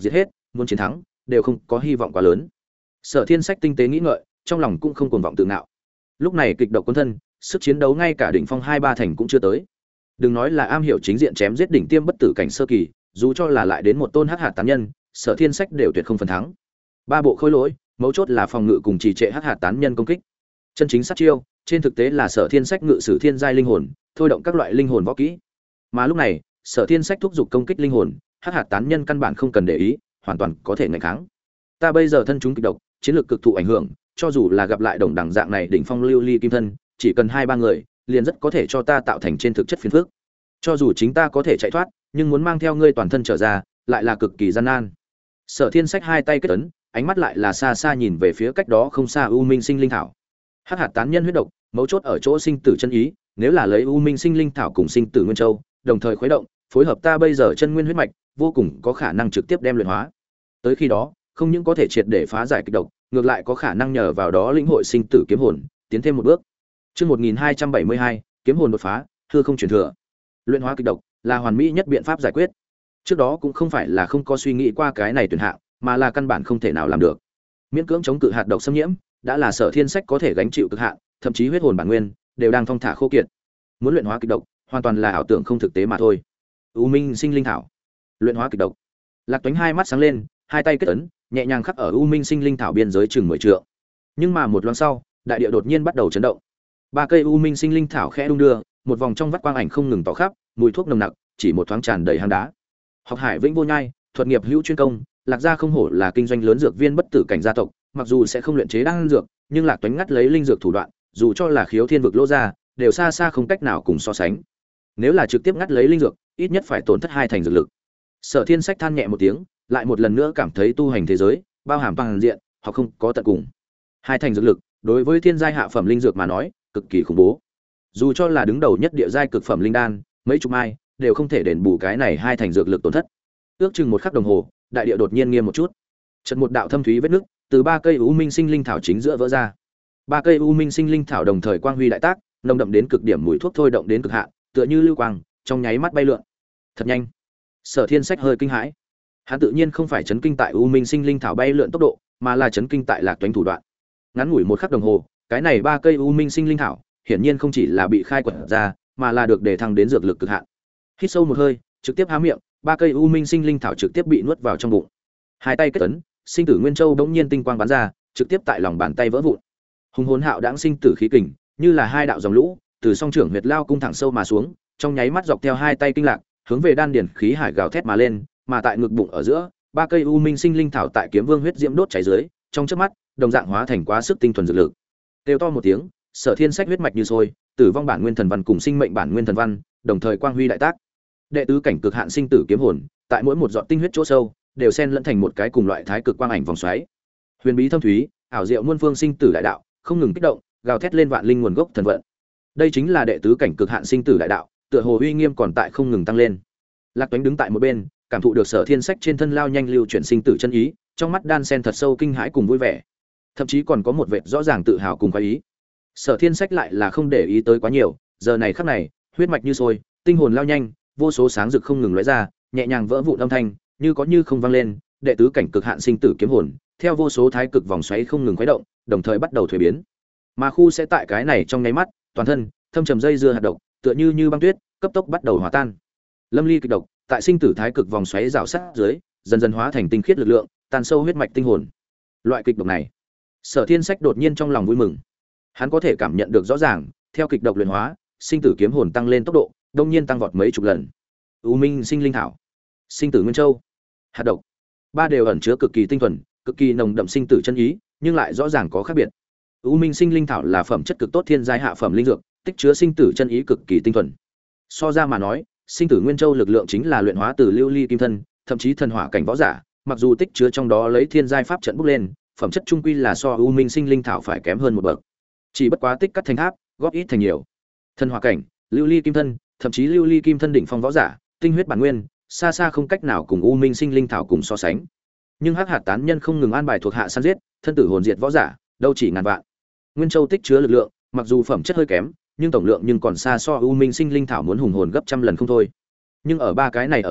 muốn chiến thắng đều không có hy vọng quá lớn. Sở Thiên Sách tinh tế nghĩ ngợi, trong lòng cũng không cuồng vọng tự ngạo. Lúc này kịch độc quân thân, sức chiến đấu ngay cả đỉnh phong 2-3 thành cũng chưa tới. Đừng nói là am hiểu chính diện chém giết đỉnh tiêm bất tử cảnh sơ kỳ, dù cho là lại đến một tôn hắc hạt tán nhân, Sở Thiên Sách đều tuyệt không phần thắng. Ba bộ khối lỗi, mấu chốt là phòng ngự cùng trì trệ hắc hạt tán nhân công kích. Chân chính sát chiêu, trên thực tế là Sở Thiên Sách ngự sử thiên giai linh hồn, thôi động các loại linh hồn võ kỹ. Mà lúc này, Sở Thiên Sách thúc giục công kích linh hồn, hắc hạt tán nhân căn bản không cần để ý, hoàn toàn có thể nghênh kháng. Ta bây giờ thân chúng kịch độc, chiến lược cực thụ ảnh hưởng, cho dù là gặp lại đồng đẳng dạng này đỉnh phong lưu ly kim thân, chỉ cần 2-3 người, liền rất có thể cho ta tạo thành trên thực chất phiền phức. Cho dù chính ta có thể chạy thoát, nhưng muốn mang theo ngươi toàn thân trở ra, lại là cực kỳ gian nan. Sở Thiên Sách hai tay kết ấn, ánh mắt lại là xa xa nhìn về phía cách đó không xa U Minh Sinh Linh Thảo. Hắc hạt tán nhân huyết độc, mấu chốt ở chỗ sinh tử chân ý, nếu là lấy U Minh Sinh Linh Thảo cùng sinh tử nguyên châu, đồng thời khuấy động, phối hợp ta bây giờ chân nguyên huyết mạch, vô cùng có khả năng trực tiếp đem luyện hóa. Tới khi đó, không những có thể triệt để phá giải kịch độc, ngược lại có khả năng nhờ vào đó lĩnh hội sinh tử kiếm hồn, tiến thêm một bước. Chương 1272, kiếm hồn đột phá, hư không truyền thừa. Luyện hóa kịch độc là hoàn mỹ nhất biện pháp giải quyết. Trước đó cũng không phải là không có suy nghĩ qua cái này tuyển hạng, mà là căn bản không thể nào làm được. Miễn cưỡng chống cự hạt độc xâm nhiễm, đã là Sở Thiên Sách có thể gánh chịu cực hạn, thậm chí huyết hồn bản nguyên đều đang thong thả khô kiệt. Muốn luyện hóa kịch độc, hoàn toàn là ảo tưởng không thực tế mà thôi. U Minh Sinh Linh Thảo, luyện hóa kịch độc. Lạc Tuấn hai mắt sáng lên, hai tay kết ấn, nhẹ nhàng khắc ở U Minh Sinh Linh Thảo biên giới chừng 10 trượng. Nhưng mà một loáng sau, đại địa đột nhiên bắt đầu chấn động. Ba cây U Minh Sinh Linh Thảo khẽ đung đưa, một vòng trong vắt quang ảnh không ngừng tỏ khắp, mùi thuốc nồng nặc, chỉ một thoáng tràn đầy hang đá. Học Hải Vĩnh Vô Nhai, thuật nghiệp hữu chuyên công, Lạc gia không hổ là kinh doanh lớn dược viên bất tử cảnh gia tộc, mặc dù sẽ không luyện chế đan dược, nhưng Lạc Tuấn ngắt lấy linh dược thủ đoạn, dù cho là Khiếu Thiên vực lỗ ra, đều xa xa không cách nào cùng so sánh. Nếu là trực tiếp ngắt lấy linh dược, ít nhất phải tổn thất 2 thành dược lực. Sở Thiên Sách than nhẹ một tiếng, lại một lần nữa cảm thấy tu hành thế giới, bao hàm toàn diện, họ không có tận cùng. 2 thành dược lực, đối với thiên giai hạ phẩm linh dược mà nói, cực kỳ khủng bố. Dù cho là đứng đầu nhất địa giai cực phẩm linh đan, mấy chục mai đều không thể đền bù cái này 2 thành dược lực tổn thất. Ước chừng một khắc đồng hồ, đại địa đột nhiên nghiêm một chút. Chợt một đạo thâm thúy vết nứt, từ 3 cây U Minh Sinh Linh Thảo chính giữa vỡ ra. 3 cây U Minh Sinh Linh Thảo đồng thời quang huy đại tác, nồng đậm đến cực điểm mùi thuốc thôi động đến cực hạn, tựa như lưu quang, trong nháy mắt bay lượn. Thật nhanh. Sở Thiên Sách hơi kinh hãi. Hắn tự nhiên không phải chấn kinh tại U Minh Sinh Linh Thảo bay lượn tốc độ, mà là chấn kinh tại Lạc Tuấn thủ đoạn. Ngắn ngủi một khắc đồng hồ, cái này 3 cây U Minh Sinh Linh Thảo, hiển nhiên không chỉ là bị khai quật ra, mà là được đề thăng đến dược lực cực hạn. Hít sâu một hơi, trực tiếp há miệng, 3 cây U Minh Sinh Linh Thảo trực tiếp bị nuốt vào trong bụng. Hai tay kết ấn, sinh tử nguyên châu bỗng nhiên tinh quang bắn ra, trực tiếp tại lòng bàn tay vỡ vụn. Hùng hồn hạo đãng sinh tử khí kình, như là 2 đạo dòng lũ, từ song trưởng huyệt lao cung thẳng sâu mà xuống, trong nháy mắt dọc theo 2 tay kinh lạc, hướng về đan điển khí hải gào thét mà lên, mà tại ngực bụng ở giữa, 3 cây U Minh Sinh Linh Thảo tại kiếm vương huyết diễm đốt cháy dưới, trong chớp mắt, đồng dạng hóa thành quá sức tinh thuần dược lực. Kêu to một tiếng, Sở Thiên Sách huyết mạch như sôi, tử vong bản nguyên thần văn cùng sinh mệnh bản nguyên thần văn, đồng thời quang huy đại tác. Đệ tứ cảnh cực hạn sinh tử kiếm hồn, tại mỗi một giọt tinh huyết chỗ sâu, đều xen lẫn thành một cái cùng loại thái cực quang ảnh vòng xoáy. Huyền bí thâm thúy, ảo diệu muôn phương sinh tử đại đạo, không ngừng kích động, gào thét lên vạn linh nguồn gốc thần vận. Đây chính là đệ tứ cảnh cực hạn sinh tử đại đạo, tựa hồ uy nghiêm còn tại không ngừng tăng lên. Lạc Tuấn đứng tại một bên, cảm thụ được Sở Thiên Sách trên thân lao nhanh lưu chuyển sinh tử chân ý, trong mắt đan sen thật sâu kinh hãi cùng vui vẻ, thậm chí còn có một vệt rõ ràng tự hào cùng khoái ý. Sở Thiên Sách lại là không để ý tới quá nhiều, giờ này khắc này, huyết mạch như sôi, tinh hồn lao nhanh, vô số sáng rực không ngừng lóe ra, nhẹ nhàng vỡ vụn âm thanh, như có như không vang lên, đệ tứ cảnh cực hạn sinh tử kiếm hồn, theo vô số thái cực vòng xoáy không ngừng khuấy động, đồng thời bắt đầu thuế biến. Mà khu sẽ tại cái này trong nháy mắt, toàn thân thâm trầm dây dưa hạt độc, tựa như băng tuyết, cấp tốc bắt đầu hòa tan. Lâm ly kịch độc, tại sinh tử thái cực vòng xoáy rào sát dưới, dần dần hóa thành tinh khiết lực lượng, tan sâu huyết mạch tinh hồn. Loại kịch độc này, Sở Thiên Sách đột nhiên trong lòng vui mừng. Hắn có thể cảm nhận được rõ ràng, theo kịch độc luyện hóa, sinh tử kiếm hồn tăng lên tốc độ, đông nhiên tăng vọt mấy chục lần. U Minh Sinh Linh Thảo, sinh tử nguyên châu, hạt độc, ba đều ẩn chứa cực kỳ tinh thuần, cực kỳ nồng đậm sinh tử chân ý, nhưng lại rõ ràng có khác biệt. U Minh Sinh Linh Thảo là phẩm chất cực tốt thiên giai hạ phẩm linh dược, tích chứa sinh tử chân ý cực kỳ tinh thuần. So ra mà nói, sinh tử nguyên châu lực lượng chính là luyện hóa từ lưu ly kim thân, thậm chí thần hỏa cảnh võ giả, mặc dù tích chứa trong đó lấy thiên giai pháp trận bốc lên, phẩm chất trung quy là so U Minh Sinh Linh Thảo phải kém hơn một bậc. Chỉ bất quá tích cắt thành tháp, góp ít thành nhiều. Thần hỏa cảnh, lưu ly kim thân, thậm chí lưu ly kim thân đỉnh phong võ giả, tinh huyết bản nguyên, xa xa không cách nào cùng U Minh Sinh Linh Thảo cùng so sánh. Nhưng hắc hạt tán nhân không ngừng an bài thuộc hạ săn giết, thân tử hồn diệt võ giả, đâu chỉ ngàn vạn. Nguyên châu tích chứa lực lượng, mặc dù phẩm chất hơi kém, nhưng tổng lượng nhưng còn xa so U Minh Sinh Linh Thảo muốn hùng hồn gấp trăm lần không thôi. Nhưng ở ba cái này ở giữa,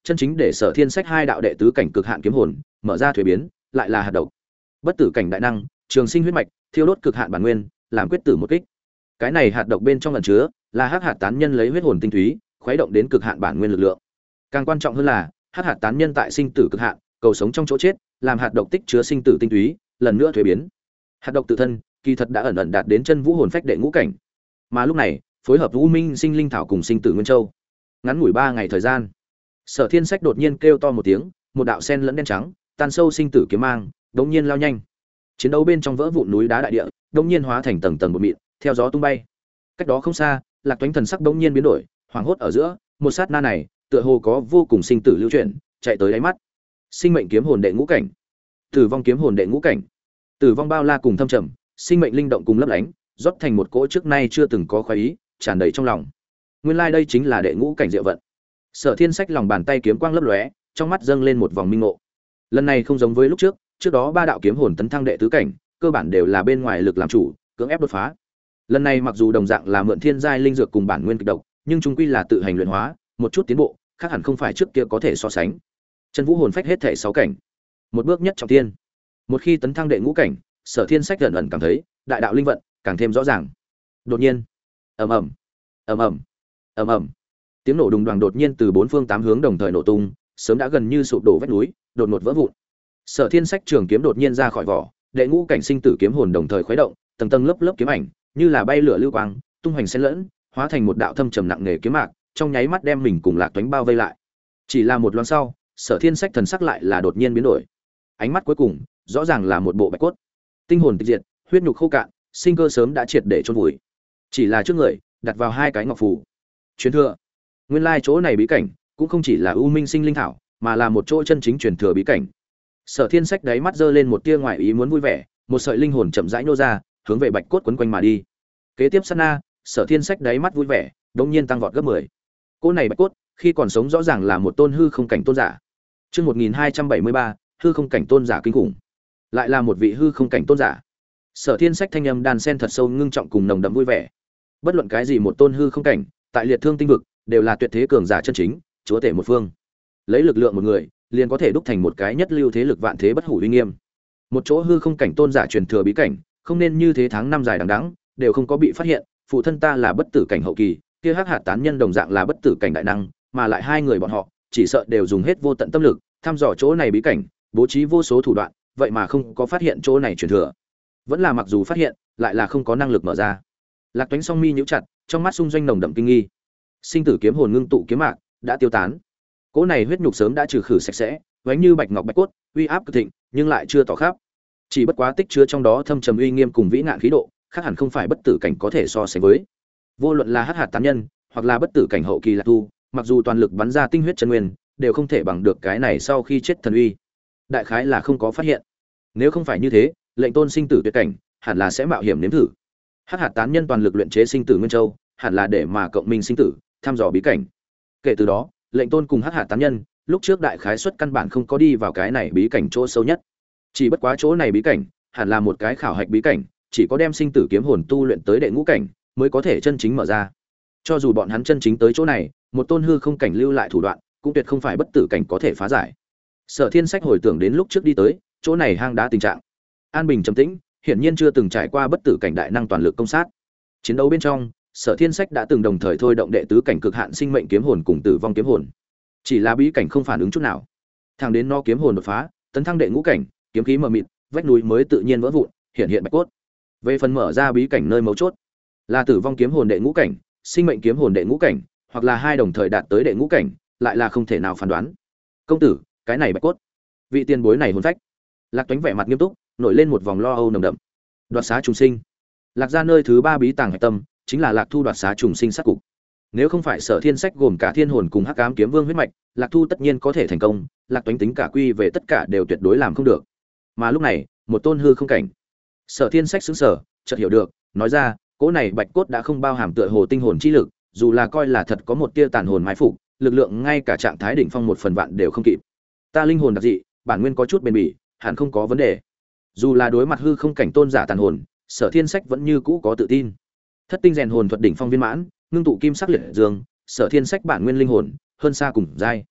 chân chính để Sở Thiên Sách hai đạo đệ tứ cảnh cực hạn kiếm hồn mở ra thuế biến, lại là hạt độc. Bất tử cảnh đại năng, trường sinh huyết mạch, thiêu đốt cực hạn bản nguyên, làm quyết tử một kích. Cái này hạt độc bên trong ẩn chứa là hắc hạt tán nhân lấy huyết hồn tinh túy, khuấy động đến cực hạn bản nguyên lực lượng. Càng quan trọng hơn là, hắc hạt tán nhân tại sinh tử cực hạn, cầu sống trong chỗ chết, làm hạt độc tích chứa sinh tử tinh túy, lần nữa thuế biến. Hạt độc tự thân, kỳ thật đã ẩn ẩn đạt đến chân vũ hồn phách đệ ngũ cảnh. Mà lúc này, phối hợp U Minh Sinh Linh Thảo cùng Sinh Tử Nguyên Châu, ngắn ngủi 3 ngày thời gian, Sở Thiên Sách đột nhiên kêu to một tiếng, một đạo sen lẫn đen trắng, tan sâu sinh tử kiếm mang, đột nhiên lao nhanh. Chiến đấu bên trong vỡ vụn núi đá đại địa, đột nhiên hóa thành tầng tầng bột mịn, theo gió tung bay. Cách đó không xa, Lạc Toánh thần sắc đột nhiên biến đổi, hoảng hốt ở giữa, một sát na này, tựa hồ có vô cùng sinh tử lưu chuyển, chạy tới đáy mắt. Sinh mệnh kiếm hồn đệ ngũ cảnh, tử vong kiếm hồn đệ ngũ cảnh, tử vong bao la cùng thâm trầm, sinh mệnh linh động cùng lấp lánh, rót thành một cỗ trước nay chưa từng có khoái ý, tràn đầy trong lòng. Nguyên lai đây chính là đệ ngũ cảnh diệu vận. Sở Thiên Sách lòng bàn tay kiếm quang lấp lóe, trong mắt dâng lên một vòng minh ngộ. Lần này không giống với lúc trước, trước đó ba đạo kiếm hồn tấn thăng đệ tứ cảnh, cơ bản đều là bên ngoài lực làm chủ, cưỡng ép đột phá. Lần này mặc dù đồng dạng là mượn thiên giai linh dược cùng bản nguyên kịch độc, nhưng chung quy là tự hành luyện hóa, một chút tiến bộ, khác hẳn không phải trước kia có thể so sánh. Chân vũ hồn phách hết thể 6 cảnh, một bước nhất trọng thiên. Một khi tấn thăng đệ ngũ cảnh, Sở Thiên Sách ẩn ẩn cảm thấy, đại đạo linh vận càng thêm rõ ràng. Đột nhiên, ầm ầm, ầm ầm, ầm ầm, tiếng nổ đùng đoàng đột nhiên từ bốn phương tám hướng đồng thời nổ tung, sớm đã gần như sụp đổ vách núi, đột ngột vỡ vụn. Sở Thiên Sách trường kiếm đột nhiên ra khỏi vỏ, đệ ngũ cảnh sinh tử kiếm hồn đồng thời khuấy động, tầng tầng lớp lớp kiếm ảnh, như là bay lửa lưu quang, tung hoành xen lẫn, hóa thành một đạo thâm trầm nặng nề kiếm mạc, trong nháy mắt đem mình cùng Lạc Toánh bao vây lại. Chỉ là một loáng sau, Sở Thiên Sách thần sắc lại là đột nhiên biến đổi. Ánh mắt cuối cùng, rõ ràng là một bộ bạch cốt. Tinh hồn tịch diệt, huyết nhục khô cạn, sinh cơ sớm đã triệt để chôn vùi. Chỉ là trước người, đặt vào 2 cái ngọc phù. Truyền thừa. Nguyên lai chỗ này bí cảnh, cũng không chỉ là U Minh Sinh Linh Thảo, mà là một chỗ chân chính truyền thừa bí cảnh. Sở Thiên Sách đáy mắt giơ lên một tia ngoài ý muốn vui vẻ, một sợi linh hồn chậm rãi nô ra, hướng về bạch cốt quấn quanh mà đi. Kế tiếp sát na, Sở Thiên Sách đáy mắt vui vẻ, đột nhiên tăng vọt gấp 10. Cỗ này bạch cốt, khi còn sống rõ ràng là một tôn hư không cảnh tôn giả. Chương 1273, hư không cảnh tôn giả kinh khủng. Lại là một vị hư không cảnh tôn giả. Sở Thiên Sách thanh âm đan sen thật sâu ngưng trọng cùng nồng đậm vui vẻ. Bất luận cái gì một tôn hư không cảnh, tại liệt thương tinh vực, đều là tuyệt thế cường giả chân chính, chúa tể một phương. Lấy lực lượng một người, liền có thể đúc thành một cái nhất lưu thế lực vạn thế bất hủ uy nghiêm. Một chỗ hư không cảnh tôn giả truyền thừa bí cảnh, không nên như thế tháng năm dài đằng đẵng, đều không có bị phát hiện, phụ thân ta là bất tử cảnh hậu kỳ, kia hắc hạt tán nhân đồng dạng là bất tử cảnh đại năng, mà lại hai người bọn họ, chỉ sợ đều dùng hết vô tận tâm lực, thăm dò chỗ này bí cảnh, bố trí vô số thủ đoạn, vậy mà không có phát hiện chỗ này truyền thừa. Vẫn là mặc dù phát hiện, lại là không có năng lực mở ra. Lạc Toánh song mi nhíu chặt, trong mắt xung doanh nồng đậm kinh nghi. Sinh tử kiếm hồn ngưng tụ kiếm mạc đã tiêu tán. Cỗ này huyết nhục sớm đã trừ khử sạch sẽ, vánh như bạch ngọc bạch cốt, uy áp cực thịnh, nhưng lại chưa tỏ khắp. Chỉ bất quá tích chứa trong đó thâm trầm uy nghiêm cùng vĩ ngạn khí độ, khác hẳn không phải bất tử cảnh có thể so sánh với. Vô luận là hắc hạt tán nhân, hoặc là bất tử cảnh hậu kỳ Lạc Thu, mặc dù toàn lực bắn ra tinh huyết chân nguyên, đều không thể bằng được cái này sau khi chết thần uy. Đại khái là không có phát hiện. Nếu không phải như thế, lệnh tôn sinh tử tuyệt cảnh, hẳn là sẽ mạo hiểm nếm thử. Hắc hạt tán nhân toàn lực luyện chế sinh tử nguyên châu, hẳn là để mà cộng minh sinh tử, thăm dò bí cảnh. Kể từ đó, lệnh tôn cùng hắc hạt tán nhân, lúc trước đại khái suất căn bản không có đi vào cái này bí cảnh chỗ sâu nhất. Chỉ bất quá chỗ này bí cảnh, hẳn là một cái khảo hạch bí cảnh, chỉ có đem sinh tử kiếm hồn tu luyện tới đệ ngũ cảnh, mới có thể chân chính mở ra. Cho dù bọn hắn chân chính tới chỗ này, một tôn hư không cảnh lưu lại thủ đoạn, cũng tuyệt không phải bất tử cảnh có thể phá giải. Sở Thiên Sách hồi tưởng đến lúc trước đi tới, chỗ này hang đá tình trạng an bình trầm tĩnh, hiển nhiên chưa từng trải qua bất tử cảnh đại năng toàn lực công sát. Chiến đấu bên trong, Sở Thiên Sách đã từng đồng thời thôi động đệ tứ cảnh cực hạn sinh mệnh kiếm hồn cùng tử vong kiếm hồn. Chỉ là bí cảnh không phản ứng chút nào. Thẳng đến no kiếm hồn đột phá, tấn thăng đệ ngũ cảnh, kiếm khí mờ mịt, vách núi mới tự nhiên vỡ vụn, hiện hiện bạch cốt. Về phần mở ra bí cảnh nơi mấu chốt, là tử vong kiếm hồn đệ ngũ cảnh, sinh mệnh kiếm hồn đệ ngũ cảnh, hoặc là hai đồng thời đạt tới đệ ngũ cảnh, lại là không thể nào phán đoán. Công tử, cái này bạch cốt, vị tiền bối này hồn phách. Lạc Toánh vẻ mặt nghiêm túc, nổi lên một vòng lo âu nồng đậm. Đoạt xá trùng sinh. Lạc gia nơi thứ 3 bí tàng hạch tâm, chính là Lạc Thu đoạt xá trùng sinh sát cục. Nếu không phải Sở Thiên Sách gồm cả thiên hồn cùng hắc ám kiếm vương huyết mạch, Lạc Thu tất nhiên có thể thành công, Lạc Toánh tính cả quy về tất cả đều tuyệt đối làm không được. Mà lúc này, một tôn hư không cảnh. Sở Thiên Sách sững sờ, chợt hiểu được, nói ra, cỗ này bạch cốt đã không bao hàm tựa hồ tinh hồn chi lực, dù là coi là thật có một tia tàn hồn mai phục, lực lượng ngay cả trạng thái đỉnh phong 1/1000 đều không kịp. Ta linh hồn đặc dị, bản nguyên có chút bền bỉ, hẳn không có vấn đề. Dù là đối mặt hư không cảnh tôn giả tàn hồn, Sở Thiên Sách vẫn như cũ có tự tin. Thất tinh rèn hồn thuật đỉnh phong viên mãn, ngưng tụ kim sắc liệt dương, Sở Thiên Sách bản nguyên linh hồn hơn xa cùng giai.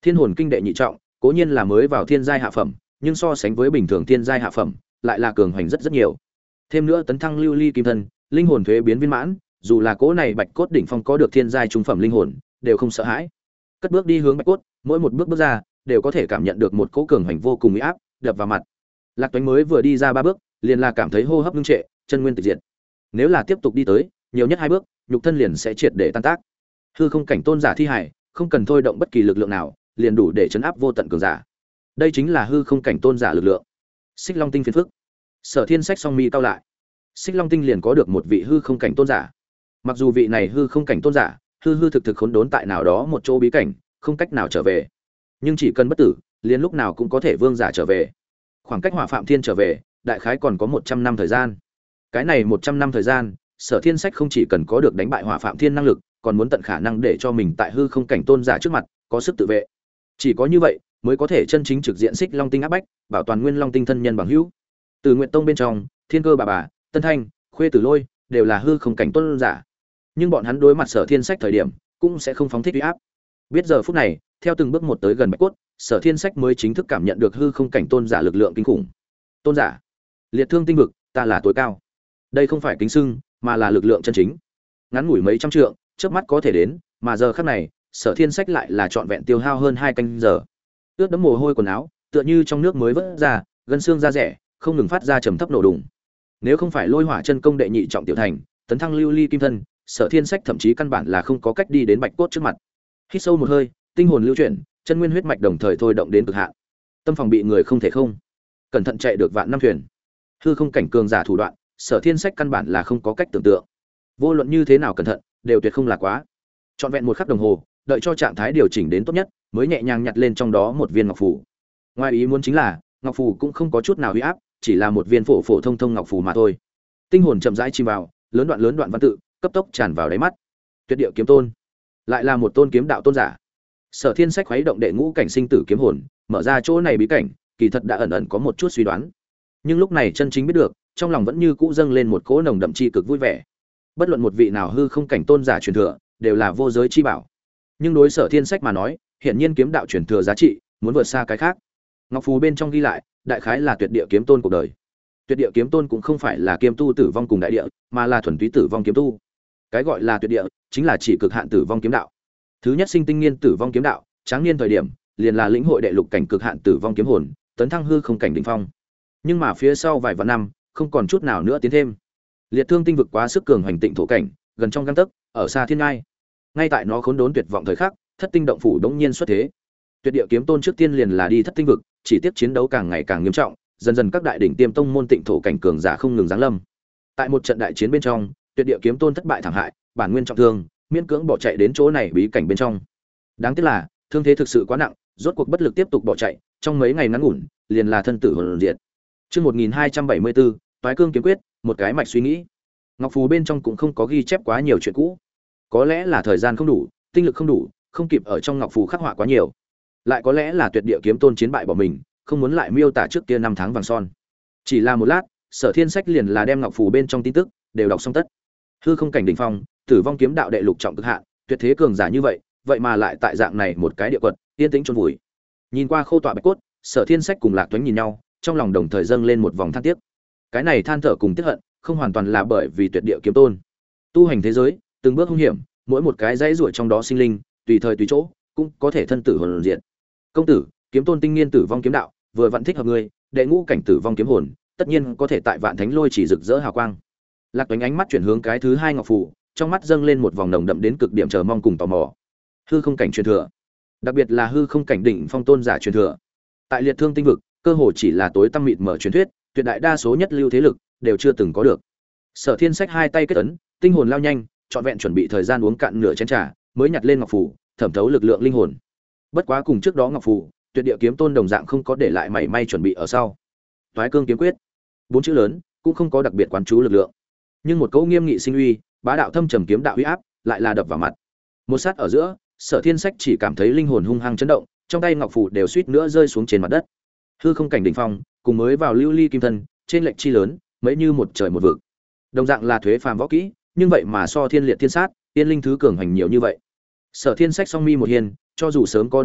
Thiên hồn kinh đệ nhị trọng, cố nhiên là mới vào thiên giai hạ phẩm, nhưng so sánh với bình thường thiên giai hạ phẩm, lại là cường hoành rất rất nhiều. Thêm nữa tấn thăng lưu ly kim thân, linh hồn thuế biến viên mãn, dù là cỗ này bạch cốt đỉnh phong có được thiên giai trung phẩm linh hồn, đều không sợ hãi. Cất bước đi hướng bạch cốt, mỗi một bước bước ra, đều có thể cảm nhận được một cỗ cường hoành vô cùng uy áp đập vào mặt. Lạc Toánh mới vừa đi ra 3 bước, liền là cảm thấy hô hấp ngưng trệ, chân nguyên tịch diệt. Nếu là tiếp tục đi tới, nhiều nhất 2 bước, nhục thân liền sẽ triệt để tan tác. Hư không cảnh tôn giả thi hải, không cần thôi động bất kỳ lực lượng nào, liền đủ để chấn áp vô tận cường giả. Đây chính là hư không cảnh tôn giả lực lượng. Xích Long tinh phiền phức. Sở Thiên sách song mi cao lại. Xích Long tinh liền có được một vị hư không cảnh tôn giả. Mặc dù vị này hư không cảnh tôn giả, hư thực khốn đốn tại nào đó một chỗ bí cảnh, không cách nào trở về. Nhưng chỉ cần bất tử, liền lúc nào cũng có thể vương giả trở về. Khoảng cách Hỏa Phạm Thiên trở về, đại khái còn có 100 năm thời gian. Cái này 100 năm thời gian, Sở Thiên sách không chỉ cần có được đánh bại Hỏa Phạm Thiên năng lực, còn muốn tận khả năng để cho mình tại hư không cảnh tôn giả trước mặt có sức tự vệ. Chỉ có như vậy, mới có thể chân chính trực diện Xích Long tinh áp bách, bảo toàn Nguyên Long tinh thân nhân bằng hữu. Từ Nguyệt Tông bên trong, Thiên Cơ bà, Tân Thanh, Khuê Tử Lôi đều là hư không cảnh tôn giả. Nhưng bọn hắn đối mặt Sở Thiên sách thời điểm, cũng sẽ không phóng thích uy áp. Biết giờ phút này, theo từng bước một tới gần Bạch Cốt, Sở Thiên sách mới chính thức cảm nhận được hư không cảnh tôn giả lực lượng kinh khủng. Tôn giả, liệt thương tinh vực, ta là tối cao. Đây không phải kính xưng, mà là lực lượng chân chính. Ngắn ngủi mấy trăm trượng, chớp mắt có thể đến, mà giờ khắc này, Sở Thiên sách lại là trọn vẹn tiêu hao hơn 2 canh giờ. Ướt đẫm mồ hôi quần áo, tựa như trong nước mới vớt ra, gân xương da rẻ, không ngừng phát ra trầm thấp nổ đùng. Nếu không phải Lôi Hỏa chân công đệ nhị trọng tiểu thành, tấn thăng lưu ly kim thân, Sở Thiên sách thậm chí căn bản là không có cách đi đến Bạch Cốt trước mặt. Hít sâu một hơi, tinh hồn lưu chuyển, chân nguyên huyết mạch đồng thời thôi động đến cực hạn. Tâm phòng bị người không thể không, cẩn thận chạy được vạn năm thuyền. Hư không cảnh cường giả thủ đoạn, Sở Thiên sách căn bản là không có cách tưởng tượng. Vô luận như thế nào cẩn thận, đều tuyệt không là quá. Trọn vẹn 1 khắc đồng hồ, đợi cho trạng thái điều chỉnh đến tốt nhất, mới nhẹ nhàng nhặt lên trong đó một viên ngọc phù. Ngoài ý muốn chính là, ngọc phù cũng không có chút nào uy áp, chỉ là một viên phổ phổ thông thông ngọc phù mà thôi. Tinh hồn chậm rãi chìm vào, lớn đoạn văn tự, cấp tốc tràn vào đáy mắt. Tuyệt địa kiếm tôn, lại là một tôn kiếm đạo tôn giả. Sở Thiên sách khuấy động đệ ngũ cảnh sinh tử kiếm hồn, mở ra chỗ này bí cảnh, kỳ thật đã ẩn ẩn có một chút suy đoán. Nhưng lúc này chân chính biết được, trong lòng vẫn như cũ dâng lên một cỗ nồng đậm chi cực vui vẻ. Bất luận một vị nào hư không cảnh tôn giả truyền thừa, đều là vô giới chi bảo. Nhưng đối Sở Thiên sách mà nói, hiện nhiên kiếm đạo truyền thừa giá trị muốn vượt xa cái khác. Ngọc phù bên trong ghi lại, đại khái là tuyệt địa kiếm tôn cuộc đời. Tuyệt địa kiếm tôn cũng không phải là kiêm tu tử vong cùng đại địa, mà là thuần túy tử vong kiếm tu. Cái gọi là tuyệt địa, chính là chỉ cực hạn tử vong kiếm đạo. Thứ nhất sinh tinh niên tử vong kiếm đạo, tráng niên thời điểm, liền là lĩnh hội đệ lục cảnh cực hạn tử vong kiếm hồn, tấn thăng hư không cảnh đỉnh phong. Nhưng mà phía sau vài vạn năm, không còn chút nào nữa tiến thêm. Liệt thương tinh vực quá sức cường hoành tịnh thổ cảnh, gần trong gang tấc, ở xa thiên ngai. Ngay tại nó khốn đốn tuyệt vọng thời khắc, thất tinh động phủ đống nhiên xuất thế. Tuyệt địa kiếm tôn trước tiên liền là đi thất tinh vực, chỉ tiếp chiến đấu càng ngày càng nghiêm trọng, dần dần các đại đỉnh tiêm tông môn tịnh thổ cảnh cường giả không ngừng giáng lâm. Tại một trận đại chiến bên trong, tuyệt địa kiếm tôn thất bại thảm hại, bản nguyên trọng thương, miễn cưỡng bỏ chạy đến chỗ này bí cảnh bên trong. Đáng tiếc là, thương thế thực sự quá nặng, rốt cuộc bất lực tiếp tục bỏ chạy, trong mấy ngày ngắn ngủn, liền là thân tử hồn diệt. Chương 1274, Toái cương kiếm quyết, một cái mạch suy nghĩ. Ngọc phù bên trong cũng không có ghi chép quá nhiều chuyện cũ. Có lẽ là thời gian không đủ, tinh lực không đủ, không kịp ở trong ngọc phù khắc họa quá nhiều. Lại có lẽ là tuyệt địa kiếm tôn chiến bại bỏ mình, không muốn lại miêu tả trước kia 5 tháng vàng son. Chỉ là một lát, Sở Thiên sách liền là đem ngọc phù bên trong tin tức đều đọc xong tất. Hư không cảnh đỉnh phong, tử vong kiếm đạo đệ lục trọng cực hạn, tuyệt thế cường giả như vậy, vậy mà lại tại dạng này một cái địa quật, yên tĩnh chôn vùi. Nhìn qua khô tọa bạch cốt, Sở Thiên sách cùng Lạc Toánh nhìn nhau, trong lòng đồng thời dâng lên một vòng than tiếc. Cái này than thở cùng tiếc hận, không hoàn toàn là bởi vì tuyệt địa kiếm tôn. Tu hành thế giới, từng bước hung hiểm, mỗi một cái dãy rủa trong đó sinh linh, tùy thời tùy chỗ, cũng có thể thân tử hồn diệt. Công tử, kiếm tôn tinh niên tử vong kiếm đạo, vừa vặn thích hợp ngươi, đệ ngũ cảnh tử vong kiếm hồn, tất nhiên có thể tại vạn thánh lôi chỉ rực rỡ hào quang. Lạc Toánh ánh mắt chuyển hướng cái thứ hai ngọc phù, trong mắt dâng lên một vòng nồng đậm đến cực điểm chờ mong cùng tò mò. Hư không cảnh truyền thừa, đặc biệt là hư không cảnh đỉnh phong tôn giả truyền thừa. Tại liệt thương tinh vực, cơ hồ chỉ là tối tăm mịt mở truyền thuyết, tuyệt đại đa số nhất lưu thế lực đều chưa từng có được. Sở Thiên sách hai tay kết ấn, tinh hồn lao nhanh, trọn vẹn chuẩn bị thời gian uống cạn nửa chén trà, mới nhặt lên ngọc phù, thẩm thấu lực lượng linh hồn. Bất quá cùng trước đó ngọc phù, tuyệt địa kiếm tôn đồng dạng không có để lại mảy may chuẩn bị ở sau. Toái cương kiếm quyết, 4 chữ lớn, cũng không có đặc biệt quán chú lực lượng, nhưng một câu nghiêm nghị sinh uy, bá đạo thâm trầm kiếm đạo uy áp, lại là đập vào mặt. Một sát ở giữa, Sở Thiên sách chỉ cảm thấy linh hồn hung hăng chấn động, trong tay ngọc phù đều suýt nữa rơi xuống trên mặt đất. Hư không cảnh đỉnh phong, cùng mới vào lưu ly kim thân, trên lệch chi lớn, mấy như một trời một vực. Đồng dạng là thuế phàm võ kỹ, nhưng vậy mà so thiên liệt thiên sát, tiên linh thứ cường hành nhiều như vậy. Sở Thiên sách song mi một hiền, cho dù sớm có đoán trước,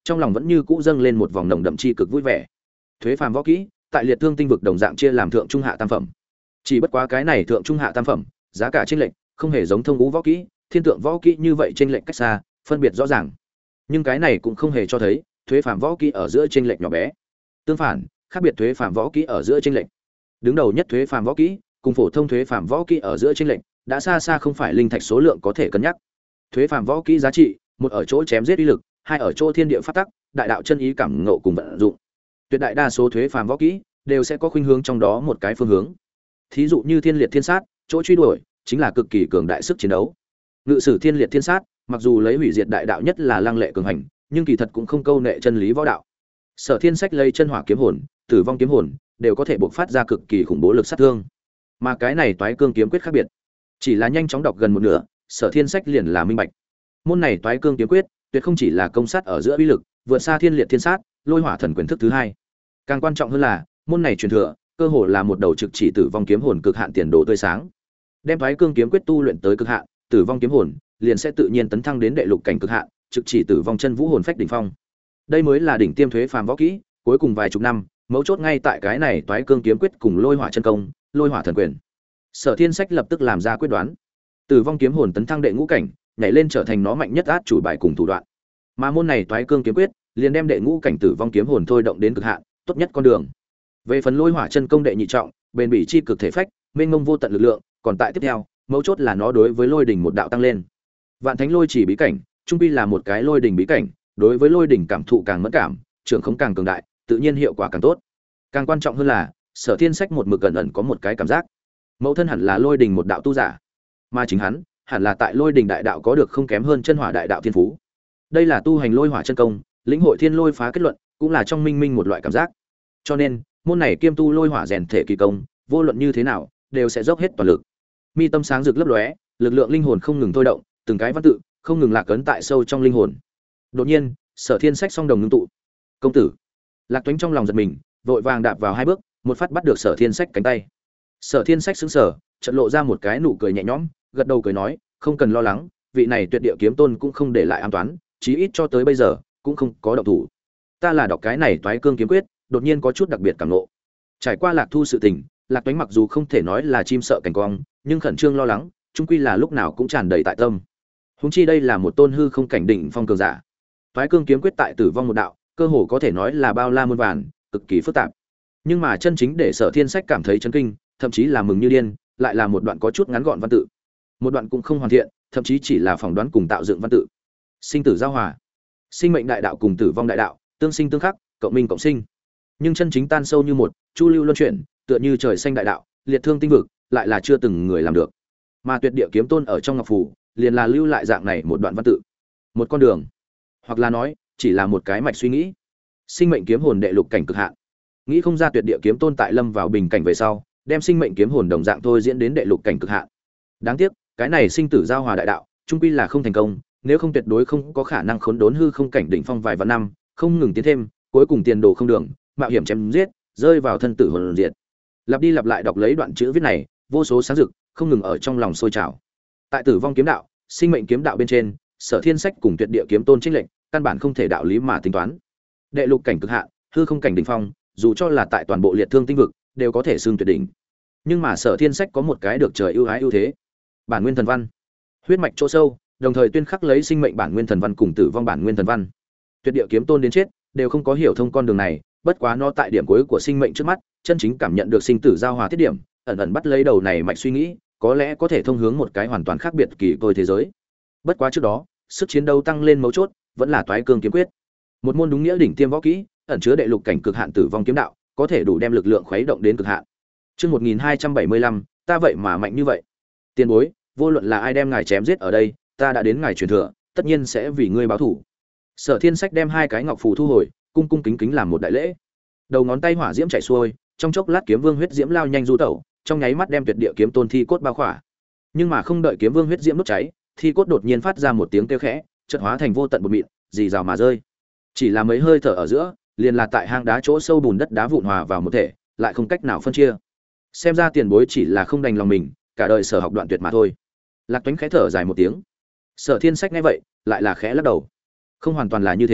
trong lòng vẫn như cũ dâng lên một vòng nồng đậm chi cực vui vẻ. Thuế phàm võ kỹ tại liệt thương tinh vực đồng dạng chia làm thượng trung hạ tam phẩm, chỉ bất quá cái này thượng trung hạ tam phẩm giá cả chênh lệch không hề giống thông ngũ võ kỹ, thiên tượng võ kỹ như vậy chênh lệch cách xa, phân biệt rõ ràng. Nhưng cái này cũng không hề cho thấy thuế phàm võ kỹ ở giữa chênh lệch nhỏ bé. Tương phản, khác biệt thuế phàm võ kỹ ở giữa chênh lệch. Đứng đầu nhất thuế phàm võ kỹ cùng phổ thông thuế phàm võ kỹ ở giữa chênh lệch đã xa xa không phải linh thạch số lượng có thể cân nhắc. Thuế phàm võ kỹ giá trị, một ở chỗ chém giết uy lực, hai ở chỗ thiên địa pháp tắc, đại đạo chân ý cảm ngộ cùng vận dụng. Tuyệt đại đa số thuế phàm võ kỹ đều sẽ có khuynh hướng trong đó một cái phương hướng. Thí dụ như thiên liệt thiên sát, chỗ truy đuổi chính là cực kỳ cường đại sức chiến đấu. Ngự sử thiên liệt thiên sát, mặc dù lấy hủy diệt đại đạo nhất là lăng lệ cường hành, nhưng kỳ thật cũng không câu nệ chân lý võ đạo. Sở Thiên Sách lấy chân hỏa kiếm hồn, tử vong kiếm hồn, đều có thể bộc phát ra cực kỳ khủng bố lực sát thương. Mà cái này toái cương kiếm quyết khác biệt, chỉ là nhanh chóng đọc gần một nửa, Sở Thiên Sách liền là minh bạch. Môn này toái cương kiếm quyết, tuyệt không chỉ là công sát ở giữa uy lực, vượt xa thiên liệt thiên sát, lôi hỏa thần quyền thức thứ hai. Càng quan trọng hơn là, môn này truyền thừa, cơ hồ là một đầu trực chỉ tử vong kiếm hồn cực hạn tiền đồ tươi sáng. Đem toái cương kiếm quyết tu luyện tới cực hạn, tử vong kiếm hồn liền sẽ tự nhiên tấn thăng đến đệ lục cảnh cực hạn, trực chỉ tử vong chân vũ hồn phách đỉnh phong. Đây mới là đỉnh tiêm thuế phàm võ kỹ, cuối cùng vài chục năm, mấu chốt ngay tại cái này toái cương kiếm quyết cùng lôi hỏa chân công, lôi hỏa thần quyền. Sở Thiên Sách lập tức làm ra quyết đoán. Tử vong kiếm hồn tấn thăng đệ ngũ cảnh, nhảy lên trở thành nó mạnh nhất át chủ bài cùng thủ đoạn. Mà môn này toái cương kiếm quyết, liền đem đệ ngũ cảnh tử vong kiếm hồn thôi động đến cực hạn, tốt nhất con đường. Về phần lôi hỏa chân công đệ nhị trọng, bền bỉ chi cực thể phách, mênh mông vô tận lực lượng, còn tại tiếp theo, mấu chốt là nó đối với lôi đỉnh một đạo tăng lên. Vạn Thánh Lôi Chỉ bí cảnh, trung quy là một cái lôi đỉnh bí cảnh, đối với lôi đỉnh cảm thụ càng mẫn cảm, trưởng khống càng cường đại, tự nhiên hiệu quả càng tốt. Càng quan trọng hơn là, Sở Thiên Sách một mực gần ẩn có một cái cảm giác, mẫu thân hẳn là lôi đỉnh một đạo tu giả, mà chính hắn hẳn là tại lôi đỉnh đại đạo có được không kém hơn chân hỏa đại đạo thiên phú. Đây là tu hành lôi hỏa chân công, lĩnh hội thiên lôi phá kết luận, cũng là trong minh minh một loại cảm giác. Cho nên, môn này kiêm tu lôi hỏa rèn thể kỳ công, vô luận như thế nào, đều sẽ dốc hết toàn lực. Mi tâm sáng rực lấp lóe, lực lượng linh hồn không ngừng thôi động, từng cái văn tự không ngừng lạc ấn tại sâu trong linh hồn. Đột nhiên, Sở Thiên Sách song đồng ngưng tụ. "Công tử!" Lạc Tuấn trong lòng giật mình, vội vàng đạp vào hai bước, một phát bắt được Sở Thiên Sách cánh tay. Sở Thiên Sách sững sờ, chợt lộ ra một cái nụ cười nhẹ nhõm, gật đầu cười nói, "Không cần lo lắng, vị này tuyệt địa kiếm tôn cũng không để lại ám toán, chí ít cho tới bây giờ cũng không có động thủ. Ta là đọc cái này toái cương kiếm quyết, đột nhiên có chút đặc biệt cảm ngộ." Trải qua Lạc Thu sự tình, Lạc Tuấn mặc dù không thể nói là chim sợ cảnh quang, nhưng khẩn trương lo lắng, chung quy là lúc nào cũng tràn đầy tại tâm. Huống chi đây là một tôn hư không cảnh đỉnh phong cường giả. Toái cương kiếm quyết tại tử vong một đạo, cơ hồ có thể nói là bao la muôn vàn, cực kỳ phức tạp. Nhưng mà chân chính để Sở Thiên Sách cảm thấy chấn kinh, thậm chí là mừng như điên, lại là một đoạn có chút ngắn gọn văn tự. Một đoạn cũng không hoàn thiện, thậm chí chỉ là phỏng đoán cùng tạo dựng văn tự. Sinh tử giao hòa, sinh mệnh đại đạo cùng tử vong đại đạo, tương sinh tương khắc, cộng minh cộng sinh. Nhưng chân chính tan sâu như một, chu lưu luân chuyển, tựa như trời xanh đại đạo, liệt thương tinh vực, lại là chưa từng người làm được. Mà Tuyệt Địa Kiếm Tôn ở trong ngọc phù, liền là lưu lại dạng này một đoạn văn tự, một con đường, hoặc là nói, chỉ là một cái mạch suy nghĩ. Sinh mệnh kiếm hồn đệ lục cảnh cực hạn. Nghĩ không ra Tuyệt Địa Kiếm Tôn tại lâm vào bình cảnh về sau, đem sinh mệnh kiếm hồn đồng dạng thôi diễn đến đệ lục cảnh cực hạn. Đáng tiếc, cái này sinh tử giao hòa đại đạo, chung quy là không thành công, nếu không tuyệt đối không có khả năng khốn đốn hư không cảnh đỉnh phong vài vạn năm, không ngừng tiến thêm, cuối cùng tiền đồ không đường, mạo hiểm chém giết, rơi vào thân tử hồn diệt. Lặp đi lặp lại đọc lấy đoạn chữ viết này, vô số sáng rực, không ngừng ở trong lòng sôi trào. Tại tử vong kiếm đạo, sinh mệnh kiếm đạo bên trên, Sở Thiên Sách cùng Tuyệt Địa Kiếm Tôn chênh lệnh, căn bản không thể đạo lý mà tính toán. Đệ lục cảnh cực hạn, hư không cảnh đỉnh phong, dù cho là tại toàn bộ liệt thương tinh vực, đều có thể xưng tuyệt đỉnh. Nhưng mà Sở Thiên Sách có một cái được trời ưu ái ưu thế, bản nguyên thần văn, huyết mạch chỗ sâu, đồng thời tuyên khắc lấy sinh mệnh bản nguyên thần văn cùng tử vong bản nguyên thần văn. Tuyệt Địa Kiếm Tôn đến chết đều không có hiểu thông con đường này, bất quá nó tại điểm cuối của sinh mệnh trước mắt, chân chính cảm nhận được sinh tử giao hòa thiết điểm, ẩn ẩn bắt lấy đầu này mạch suy nghĩ, có lẽ có thể thông hướng một cái hoàn toàn khác biệt kỳ tôi thế giới. Bất quá trước đó, sức chiến đấu tăng lên mấu chốt, vẫn là toái cương kiếm quyết. Một môn đúng nghĩa đỉnh tiêm võ kỹ, ẩn chứa đệ lục cảnh cực hạn tử vong kiếm đạo, có thể đủ đem lực lượng khuấy động đến cực hạn. Chương 1275, ta vậy mà mạnh như vậy. Tiền bối, vô luận là ai đem ngài chém giết ở đây, ta đã đến ngài truyền thừa, tất nhiên sẽ vì ngươi báo thù. Sở Thiên Sách đem hai cái ngọc phù thu hồi, cung cung kính kính làm một đại lễ. Đầu ngón tay hỏa diễm chảy xuôi, trong chốc lát kiếm vương huyết diễm lao nhanh du tẩu, trong nháy mắt đem Tuyệt Địa Kiếm Tôn thi cốt bao khỏa. Nhưng mà không đợi kiếm vương huyết diễm đốt cháy, thi cốt đột nhiên phát ra một tiếng kêu khẽ, chợt hóa thành vô tận bột mịn, rì rào mà rơi. Chỉ là mấy hơi thở ở giữa, liền là tại hang đá chỗ sâu bùn đất đá vụn hòa vào một thể, lại không cách nào phân chia. Xem ra tiền bối chỉ là không đành lòng mình, cả đời sở học đoạn tuyệt mà thôi. Lạc Tuấn khẽ thở dài một tiếng. Sở Thiên Sách nghe vậy, lại là khẽ lắc đầu. Không hoàn toàn là như thế,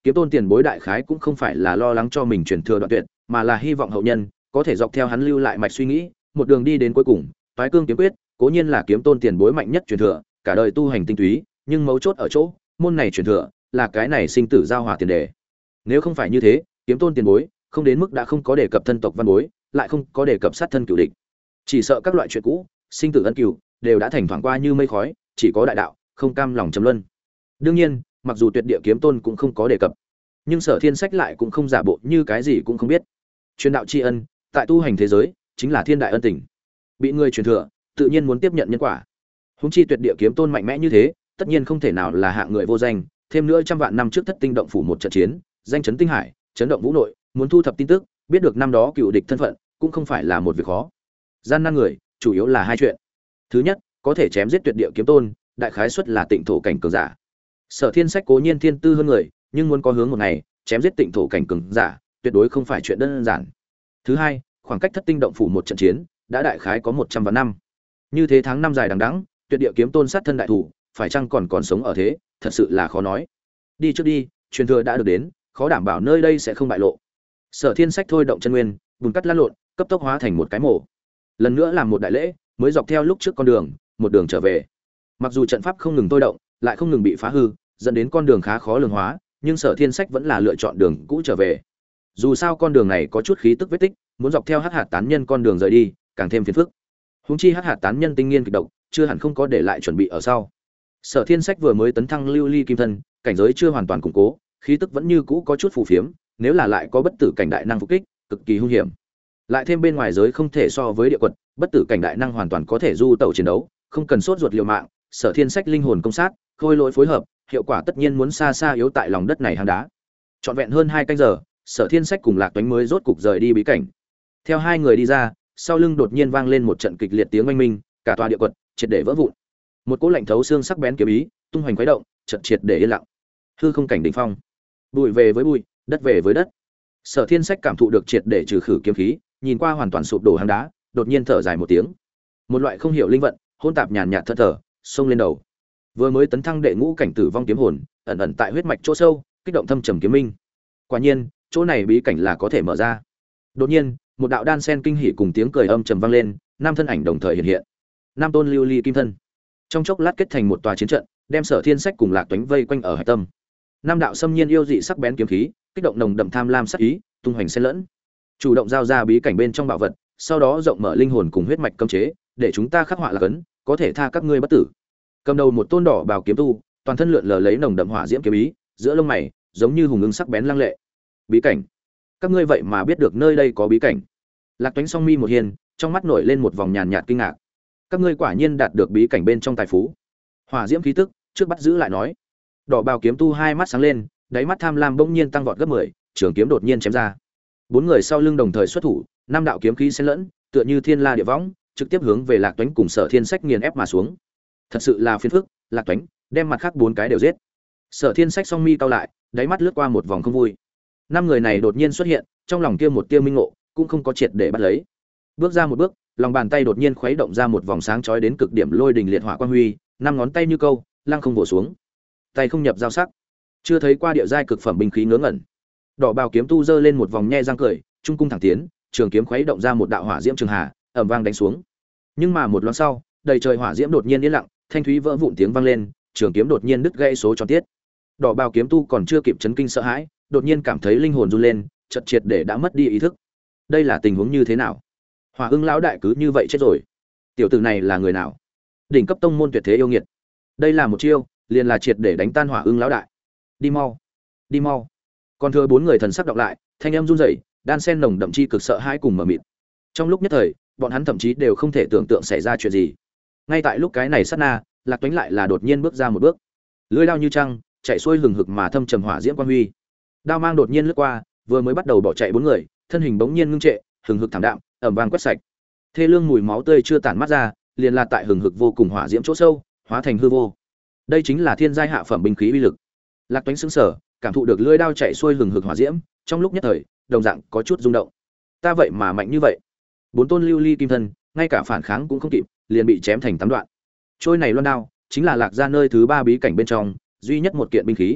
Kiếm Tôn tiền bối đại khái cũng không phải là lo lắng cho mình truyền thừa đoạn tuyệt, mà là hy vọng hậu nhân có thể dọc theo hắn lưu lại mạch suy nghĩ, một đường đi đến cuối cùng. Toái Cương kiếm quyết, cố nhiên là Kiếm Tôn tiền bối mạnh nhất truyền thừa, cả đời tu hành tinh túy, nhưng mấu chốt ở chỗ, môn này truyền thừa là cái này sinh tử giao hòa tiền đề. Nếu không phải như thế, Kiếm Tôn tiền bối không đến mức đã không có đề cập thân tộc văn bối, lại không có đề cập sát thân cửu địch. Chỉ sợ các loại chuyện cũ, sinh tử ân cửu đều đã thành thoảng qua như mây khói, chỉ có đại đạo không cam lòng trầm luân. Đương nhiên, mặc dù Tuyệt Địa Kiếm Tôn cũng không có đề cập, nhưng Sở Thiên Sách lại cũng không giả bộ như cái gì cũng không biết. Truyền đạo tri ân, tại tu hành thế giới chính là thiên đại ân tình. Bị người truyền thừa, tự nhiên muốn tiếp nhận nhân quả. Huống chi Tuyệt Địa Kiếm Tôn mạnh mẽ như thế, tất nhiên không thể nào là hạng người vô danh, thêm nữa trăm vạn năm trước Thất Tinh động phủ một trận chiến, danh chấn tinh hải, chấn động vũ nội, muốn thu thập tin tức, biết được năm đó cựu địch thân phận, cũng không phải là một việc khó. Gian nan người, chủ yếu là hai chuyện. Thứ nhất, có thể chém giết Tuyệt Địa Kiếm Tôn, đại khái suất là Tịnh thổ cảnh cường giả. Sở Thiên Sách cố nhiên thiên tư hơn người, nhưng muốn có hướng một ngày, chém giết Tịnh thổ cảnh cường giả, tuyệt đối không phải chuyện đơn giản. Thứ hai, khoảng cách Thất Tinh động phủ một trận chiến, đã đại khái có 100 vạn năm. Như thế tháng năm dài đằng đẵng, Tuyệt Địa Kiếm Tôn sát thân đại thủ, phải chăng còn sống ở thế, thật sự là khó nói. Đi trước đi, truyền thừa đã được đến, khó đảm bảo nơi đây sẽ không bại lộ. Sở Thiên Sách thôi động chân nguyên, bùn cắt lăn lộn, cấp tốc hóa thành một cái mổ. Lần nữa làm một đại lễ, mới dọc theo lúc trước con đường, một đường trở về. Mặc dù trận pháp không ngừng tôi động, lại không ngừng bị phá hư, dẫn đến con đường khá khó lường hóa, nhưng Sở Thiên Sách vẫn là lựa chọn đường cũ trở về. Dù sao con đường này có chút khí tức vết tích, muốn dọc theo Hắc Hạt tán nhân con đường rời đi, càng thêm phiền phức. Huống chi Hắc Hạt tán nhân tinh nghiên kịch độc, chưa hẳn không có để lại chuẩn bị ở sau. Sở Thiên Sách vừa mới tấn thăng lưu ly kim thân, cảnh giới chưa hoàn toàn củng cố, khí tức vẫn như cũ có chút phù phiếm, nếu là lại có bất tử cảnh đại năng phục kích, cực kỳ hung hiểm. Lại thêm bên ngoài giới không thể so với địa quật, bất tử cảnh đại năng hoàn toàn có thể du tẩu chiến đấu, không cần sốt ruột liều mạng. Sở Thiên Sách linh hồn công sát, khôi lỗi phối hợp, hiệu quả tất nhiên muốn xa xa yếu tại lòng đất này hang đá. Trọn vẹn hơn 2 canh giờ, Sở Thiên Sách cùng Lạc Toánh mới rốt cục rời đi bí cảnh. Theo hai người đi ra, sau lưng đột nhiên vang lên một trận kịch liệt tiếng oanh minh, cả tòa địa quật triệt để vỡ vụn. Một cỗ lạnh thấu xương sắc bén kiếm ý, tung hoành khuấy động, chợt triệt để yên lặng. Hư không cảnh đỉnh phong, bụi về với bụi, đất về với đất. Sở Thiên Sách cảm thụ được triệt để trừ khử kiếm khí, nhìn qua hoàn toàn sụp đổ hang đá, đột nhiên thở dài một tiếng. Một loại không hiểu linh vận, hỗn tạp nhàn nhạt thẫn thở, xông lên đầu. Vừa mới tấn thăng đệ ngũ cảnh tử vong kiếm hồn, ẩn ẩn tại huyết mạch chỗ sâu, kích động thâm trầm kiếm minh. Quả nhiên, chỗ này bí cảnh là có thể mở ra. Đột nhiên, một đạo đan sen kinh hỉ cùng tiếng cười âm trầm vang lên, năm thân ảnh đồng thời hiện hiện. Năm tôn lưu ly kim thân. Trong chốc lát kết thành một tòa chiến trận, đem Sở Thiên Sách cùng Lạc Toánh vây quanh ở hải tâm. Năm đạo xâm nhiên yêu dị sắc bén kiếm khí, kích động nồng đậm tham lam sát ý, tung hoành xen lẫn. Chủ động giao ra bí cảnh bên trong bảo vật, sau đó rộng mở linh hồn cùng huyết mạch cấm chế, để chúng ta khắc họa là cấn, có thể tha các ngươi bất tử. Cầm đầu một tôn đỏ bào kiếm tu, toàn thân lượn lờ lấy nồng đậm hỏa diễm kiếm ý, giữa lông mày giống như hùng ưng sắc bén lăng lệ. Bí cảnh? Các ngươi vậy mà biết được nơi đây có bí cảnh? Lạc Toánh song mi một hiền, trong mắt nổi lên một vòng nhàn nhạt kinh ngạc. Các ngươi quả nhiên đạt được bí cảnh bên trong tài phú. Hỏa diễm khí tức, trước bắt giữ lại nói. Đỏ bào kiếm tu hai mắt sáng lên, đáy mắt tham lam bỗng nhiên tăng vọt gấp 10, trường kiếm đột nhiên chém ra. Bốn người sau lưng đồng thời xuất thủ, năm đạo kiếm khí xen lẫn, tựa như thiên la địa võng, trực tiếp hướng về Lạc Toánh cùng Sở Thiên Sách nghiền ép mà xuống. Thật sự là phiền phức, Lạc Toánh, đem mặt khác bốn cái đều giết. Sở Thiên Sách song mi cau lại, đáy mắt lướt qua một vòng không vui. Năm người này đột nhiên xuất hiện, trong lòng kia một tia minh ngộ, cũng không có triệt để bắt lấy. Bước ra một bước, lòng bàn tay đột nhiên khuấy động ra một vòng sáng chói đến cực điểm lôi đình liệt hỏa quang huy, năm ngón tay như câu, lăng không vỗ xuống. Tay không nhập giao sắc, chưa thấy qua địa giai cực phẩm binh khí ngớ ngẩn. Đỏ bào kiếm tu giơ lên một vòng nhe răng cười, trung cung thẳng tiến, trường kiếm khuấy động ra một đạo hỏa diễm trường hà, ầm vang đánh xuống. Nhưng mà một loáng sau, đầy trời hỏa diễm đột nhiên yên lặng, thanh thúy vỡ vụn tiếng vang lên, trường kiếm đột nhiên đứt gãy số tròn tiết. Đỏ bào kiếm tu còn chưa kịp chấn kinh sợ hãi, đột nhiên cảm thấy linh hồn run lên, chợt triệt để đã mất đi ý thức. Đây là tình huống như thế nào? Hỏa Ưng lão đại cứ như vậy chết rồi. Tiểu tử này là người nào? Đỉnh cấp tông môn tuyệt thế yêu nghiệt. Đây là một chiêu, liền là triệt để đánh tan Hỏa Ưng lão đại. Đi mau, đi mau. Còn thừa bốn người thần sắc đọc lại, thanh âm run rẩy, đan sen nồng đậm chi cực sợ hãi cùng mờ mịt. Trong lúc nhất thời, bọn hắn thậm chí đều không thể tưởng tượng xảy ra chuyện gì. Ngay tại lúc cái này sát na, Lạc Toánh lại là đột nhiên bước ra một bước. Lưỡi đao như trăng, chạy xuôi hừng hực mà thâm trầm hỏa diễm quang huy. Đao mang đột nhiên lướt qua, vừa mới bắt đầu bỏ chạy bốn người, thân hình bỗng nhiên ngưng trệ, hừng hực thảm đạm, ầm vang quét sạch. Thê lương mùi máu tươi chưa tản mắt ra, liền là tại hừng hực vô cùng hỏa diễm chỗ sâu, hóa thành hư vô. Đây chính là thiên giai hạ phẩm binh khí uy lực. Lạc Toánh sững sờ, cảm thụ được lưỡi đao chạy xuôi hừng hực hỏa diễm, trong lúc nhất thời, đồng dạng có chút rung động. Ta vậy mà mạnh như vậy? Bốn tôn lưu ly kim thân, ngay cả phản kháng cũng không kịp, liền bị chém thành tám đoạn. Trôi này loan đao, chính là Lạc gia nơi thứ ba bí cảnh bên trong, duy nhất một kiện binh khí.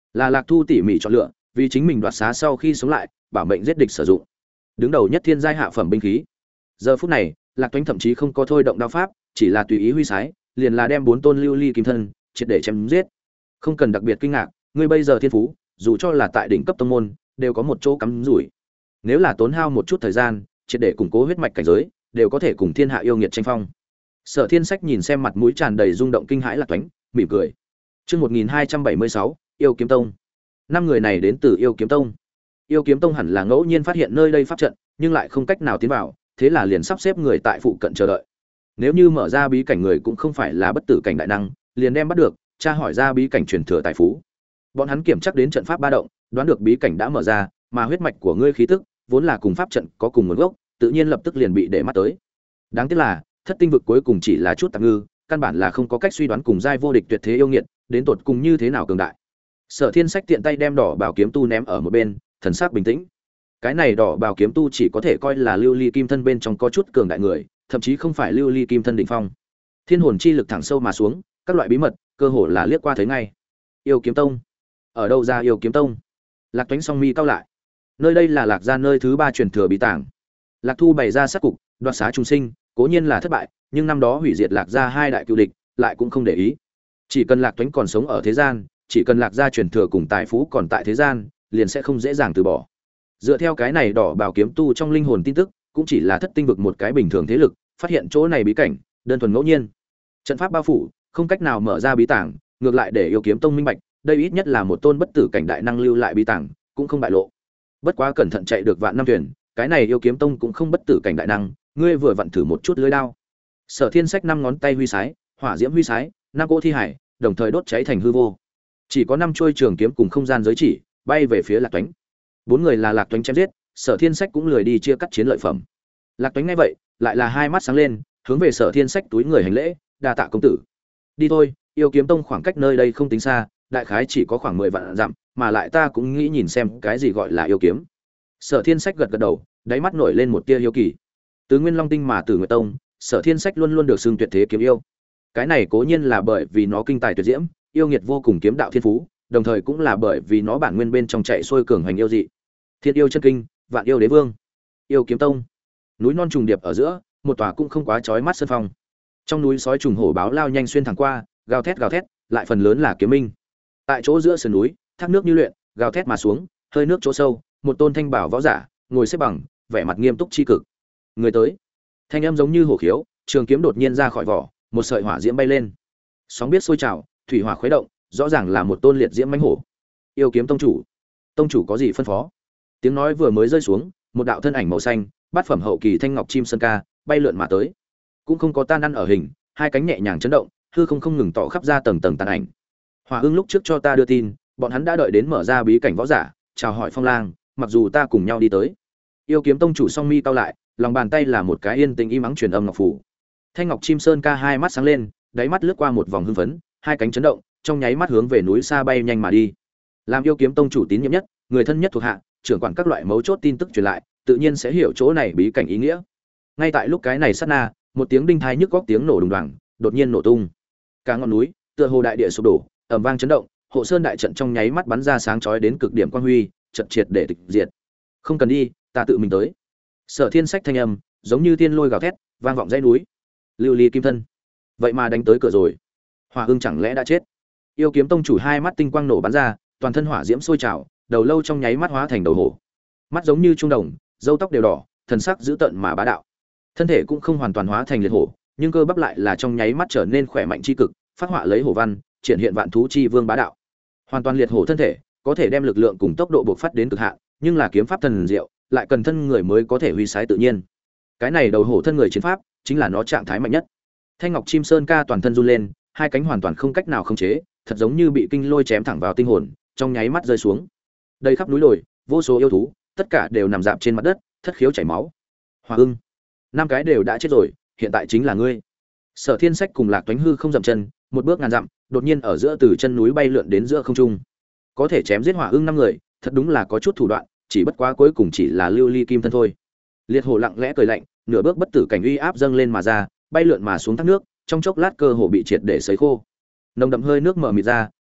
là Lạc Thu tỉ mỉ chọn lựa, vì chính mình đoạt xá sau khi sống lại, bảo mệnh giết địch sử dụng. Đứng đầu nhất thiên giai hạ phẩm binh khí. Giờ phút này, Lạc Toánh thậm chí không có thôi động đao pháp, chỉ là tùy ý huy sái, liền là đem 4 tôn lưu ly kim thân triệt để chém giết. Không cần đặc biệt kinh ngạc, ngươi bây giờ thiên phú, dù cho là tại đỉnh cấp tông môn, đều có một chỗ cắm rủi. Nếu là tốn hao một chút thời gian, triệt để củng cố huyết mạch cảnh giới, đều có thể cùng thiên hạ yêu nghiệt tranh phong. Sở Thiên Sách nhìn xem mặt mũi tràn đầy rung động kinh hãi Lạc Toánh, mỉm cười. Chương 1276, Yêu Kiếm Tông. 5 người này đến từ Yêu Kiếm Tông. Yêu Kiếm Tông hẳn là ngẫu nhiên phát hiện nơi đây pháp trận, nhưng lại không cách nào tiến vào, thế là liền sắp xếp người tại phụ cận chờ đợi. Nếu như mở ra bí cảnh người cũng không phải là bất tử cảnh đại năng, liền đem bắt được, tra hỏi ra bí cảnh truyền thừa tài phú. Bọn hắn kiểm chắc đến trận pháp ba động, đoán được bí cảnh đã mở ra, mà huyết mạch của ngươi khí tức vốn là cùng pháp trận có cùng nguồn gốc, tự nhiên lập tức liền bị để mắt tới. Đáng tiếc là, thất tinh vực cuối cùng chỉ là chút tạp ngư, căn bản là không có cách suy đoán cùng giai vô địch tuyệt thế yêu nghiệt, đến tột cùng như thế nào cường đại. Sở Thiên Sách tiện tay đem đỏ bảo kiếm tu ném ở một bên, thần sắc bình tĩnh. Cái này đỏ bảo kiếm tu chỉ có thể coi là lưu ly kim thân bên trong có chút cường đại người, thậm chí không phải lưu ly kim thân đỉnh phong. Thiên hồn chi lực thẳng sâu mà xuống, các loại bí mật, cơ hồ là liếc qua thấy ngay. Yêu Kiếm Tông. Ở đâu ra Yêu Kiếm Tông? Lạc Toánh song mi cau lại. Nơi đây là Lạc gia nơi thứ 3 truyền thừa bí tàng. Lạc Thu bày ra sát cục, đoạt xá trùng sinh, cố nhiên là thất bại, nhưng năm đó hủy diệt Lạc gia 2 đại cựu địch, lại cũng không để ý. Chỉ cần Lạc Toánh còn sống ở thế gian, chỉ cần Lạc gia truyền thừa cùng tài phú còn tại thế gian, liền sẽ không dễ dàng từ bỏ. Dựa theo cái này đỏ bảo kiếm tu trong linh hồn tin tức, cũng chỉ là thất tinh vực một cái bình thường thế lực, phát hiện chỗ này bí cảnh, đơn thuần ngẫu nhiên. Trận pháp bao phủ, không cách nào mở ra bí tàng, ngược lại để Yêu Kiếm Tông minh bạch, đây ít nhất là một tôn bất tử cảnh đại năng lưu lại bí tàng, cũng không bại lộ. Bất quá cẩn thận chạy được vạn năm thuyền, cái này Yêu Kiếm Tông cũng không bất tử cảnh đại năng, ngươi vừa vặn thử một chút lưỡi đao. Sở Thiên Sách 5 ngón tay huy sái, hỏa diễm huy sái, 5 cỗ thi hải, đồng thời đốt cháy thành hư vô. Chỉ có 5 chuôi trường kiếm cùng không gian giới chỉ, bay về phía Lạc Toánh. 4 người là Lạc Toánh chém giết, Sở Thiên Sách cũng lười đi chia cắt chiến lợi phẩm. Lạc Toánh nghe vậy, lại là hai mắt sáng lên, hướng về Sở Thiên Sách túi người hành lễ, đa tạ công tử. Đi thôi, Yêu Kiếm Tông khoảng cách nơi đây không tính xa, đại khái chỉ có khoảng 10 vạn dặm, mà lại ta cũng nghĩ nhìn xem cái gì gọi là yêu kiếm. Sở Thiên Sách gật gật đầu, đáy mắt nổi lên một tia hiếu kỳ. Từ Nguyên Long Tinh mà Tử Nguyệt Tông, Sở Thiên Sách luôn luôn được xưng tuyệt thế kiếm yêu. Cái này cố nhiên là bởi vì nó kinh tài tuyệt diễm, yêu nghiệt vô cùng kiếm đạo thiên phú, đồng thời cũng là bởi vì nó bản nguyên bên trong chạy xuôi cường hành yêu dị. Thiên yêu chân kinh, vạn yêu đế vương. Yêu Kiếm Tông. Núi non trùng điệp ở giữa, một tòa cũng không quá chói mắt sơn phong. Trong núi sói trùng hổ báo lao nhanh xuyên thẳng qua, gào thét, lại phần lớn là kiếm minh. Tại chỗ giữa sườn núi, thác nước như luyện, gào thét mà xuống, hơi nước chỗ sâu, một tôn thanh bảo võ giả, ngồi xếp bằng, vẻ mặt nghiêm túc chi cực. Người tới. Thanh âm giống như hổ khiếu, trường kiếm đột nhiên ra khỏi vỏ, một sợi hỏa diễm bay lên. Sóng biết sôi trào, thủy hỏa khuấy động, rõ ràng là một tôn liệt diễm mãnh hổ. Yêu Kiếm Tông chủ. Tông chủ có gì phân phó? Tiếng nói vừa mới rơi xuống, một đạo thân ảnh màu xanh, bát phẩm hậu kỳ thanh ngọc chim sơn ca, bay lượn mà tới. Cũng không có tan ăn ở hình, hai cánh nhẹ nhàng chấn động, hư không ngừng tỏ khắp ra tầng tầng tàn ảnh. Hỏa Ưng lúc trước cho ta đưa tin, bọn hắn đã đợi đến mở ra bí cảnh võ giả, chào hỏi Phong Lang, mặc dù ta cùng nhau đi tới. Yêu Kiếm Tông chủ song mi cau lại, lòng bàn tay là một cái yên tĩnh im ắng truyền âm ngọc phủ. Thanh ngọc chim sơn ca hai mắt sáng lên, đáy mắt lướt qua một vòng hưng phấn, hai cánh chấn động, trong nháy mắt hướng về núi xa bay nhanh mà đi. Làm Yêu Kiếm Tông chủ tín nhiệm nhất, người thân nhất thuộc hạ, trưởng quản các loại mấu chốt tin tức truyền lại, tự nhiên sẽ hiểu chỗ này bí cảnh ý nghĩa. Ngay tại lúc cái này sát na, một tiếng đinh thai nhức góc tiếng nổ đùng đoàng, đột nhiên nổ tung. Cả ngọn núi, tựa hồ đại địa sụp đổ, ầm vang chấn động, hộ sơn đại trận trong nháy mắt bắn ra sáng chói đến cực điểm quang huy, trận triệt để tịch diệt. Không cần đi, ta tự mình tới. Sở Thiên Sách thanh âm, giống như tiên lôi gào thét, vang vọng dãy núi. Lưu ly kim thân, vậy mà đánh tới cửa rồi. Hỏa Ưng chẳng lẽ đã chết? Yêu Kiếm Tông chủ hai mắt tinh quang nổ bắn ra, toàn thân hỏa diễm sôi trào, đầu lâu trong nháy mắt hóa thành đầu hổ. Mắt giống như trung đồng, râu tóc đều đỏ, thần sắc dữ tợn mà bá đạo. Thân thể cũng không hoàn toàn hóa thành liệt hổ, nhưng cơ bắp lại là trong nháy mắt trở nên khỏe mạnh chi cực, phát họa lấy hổ văn, triển hiện vạn thú chi vương bá đạo. Hoàn toàn liệt hổ thân thể, có thể đem lực lượng cùng tốc độ bộc phát đến cực hạn, nhưng là kiếm pháp thần diệu, lại cần thân người mới có thể huy sái tự nhiên. Cái này đầu hổ thân người chiến pháp, chính là nó trạng thái mạnh nhất. Thanh ngọc chim sơn ca toàn thân run lên, hai cánh hoàn toàn không cách nào khống chế, thật giống như bị kinh lôi chém thẳng vào tinh hồn, trong nháy mắt rơi xuống. Đầy khắp núi đồi, vô số yêu thú, tất cả đều nằm rạp trên mặt đất, thất khiếu chảy máu. Hỏa Ưng, 5 cái đều đã chết rồi, hiện tại chính là ngươi. Sở Thiên Sách cùng Lạc Toánh hư không dậm chân, một bước ngàn dặm, đột nhiên ở giữa từ chân núi bay lượn đến giữa không trung. Có thể chém giết Hỏa Ưng 5 người, thật đúng là có chút thủ đoạn, chỉ bất quá cuối cùng chỉ là lưu ly kim thân thôi. Liệt hổ lặng lẽ cười lạnh, nửa bước bất tử cảnh uy áp dâng lên mà ra, bay lượn mà xuống thác nước, trong chốc lát cơ hồ bị triệt để sấy khô. Nồng đậm hơi nước mở mịt ra,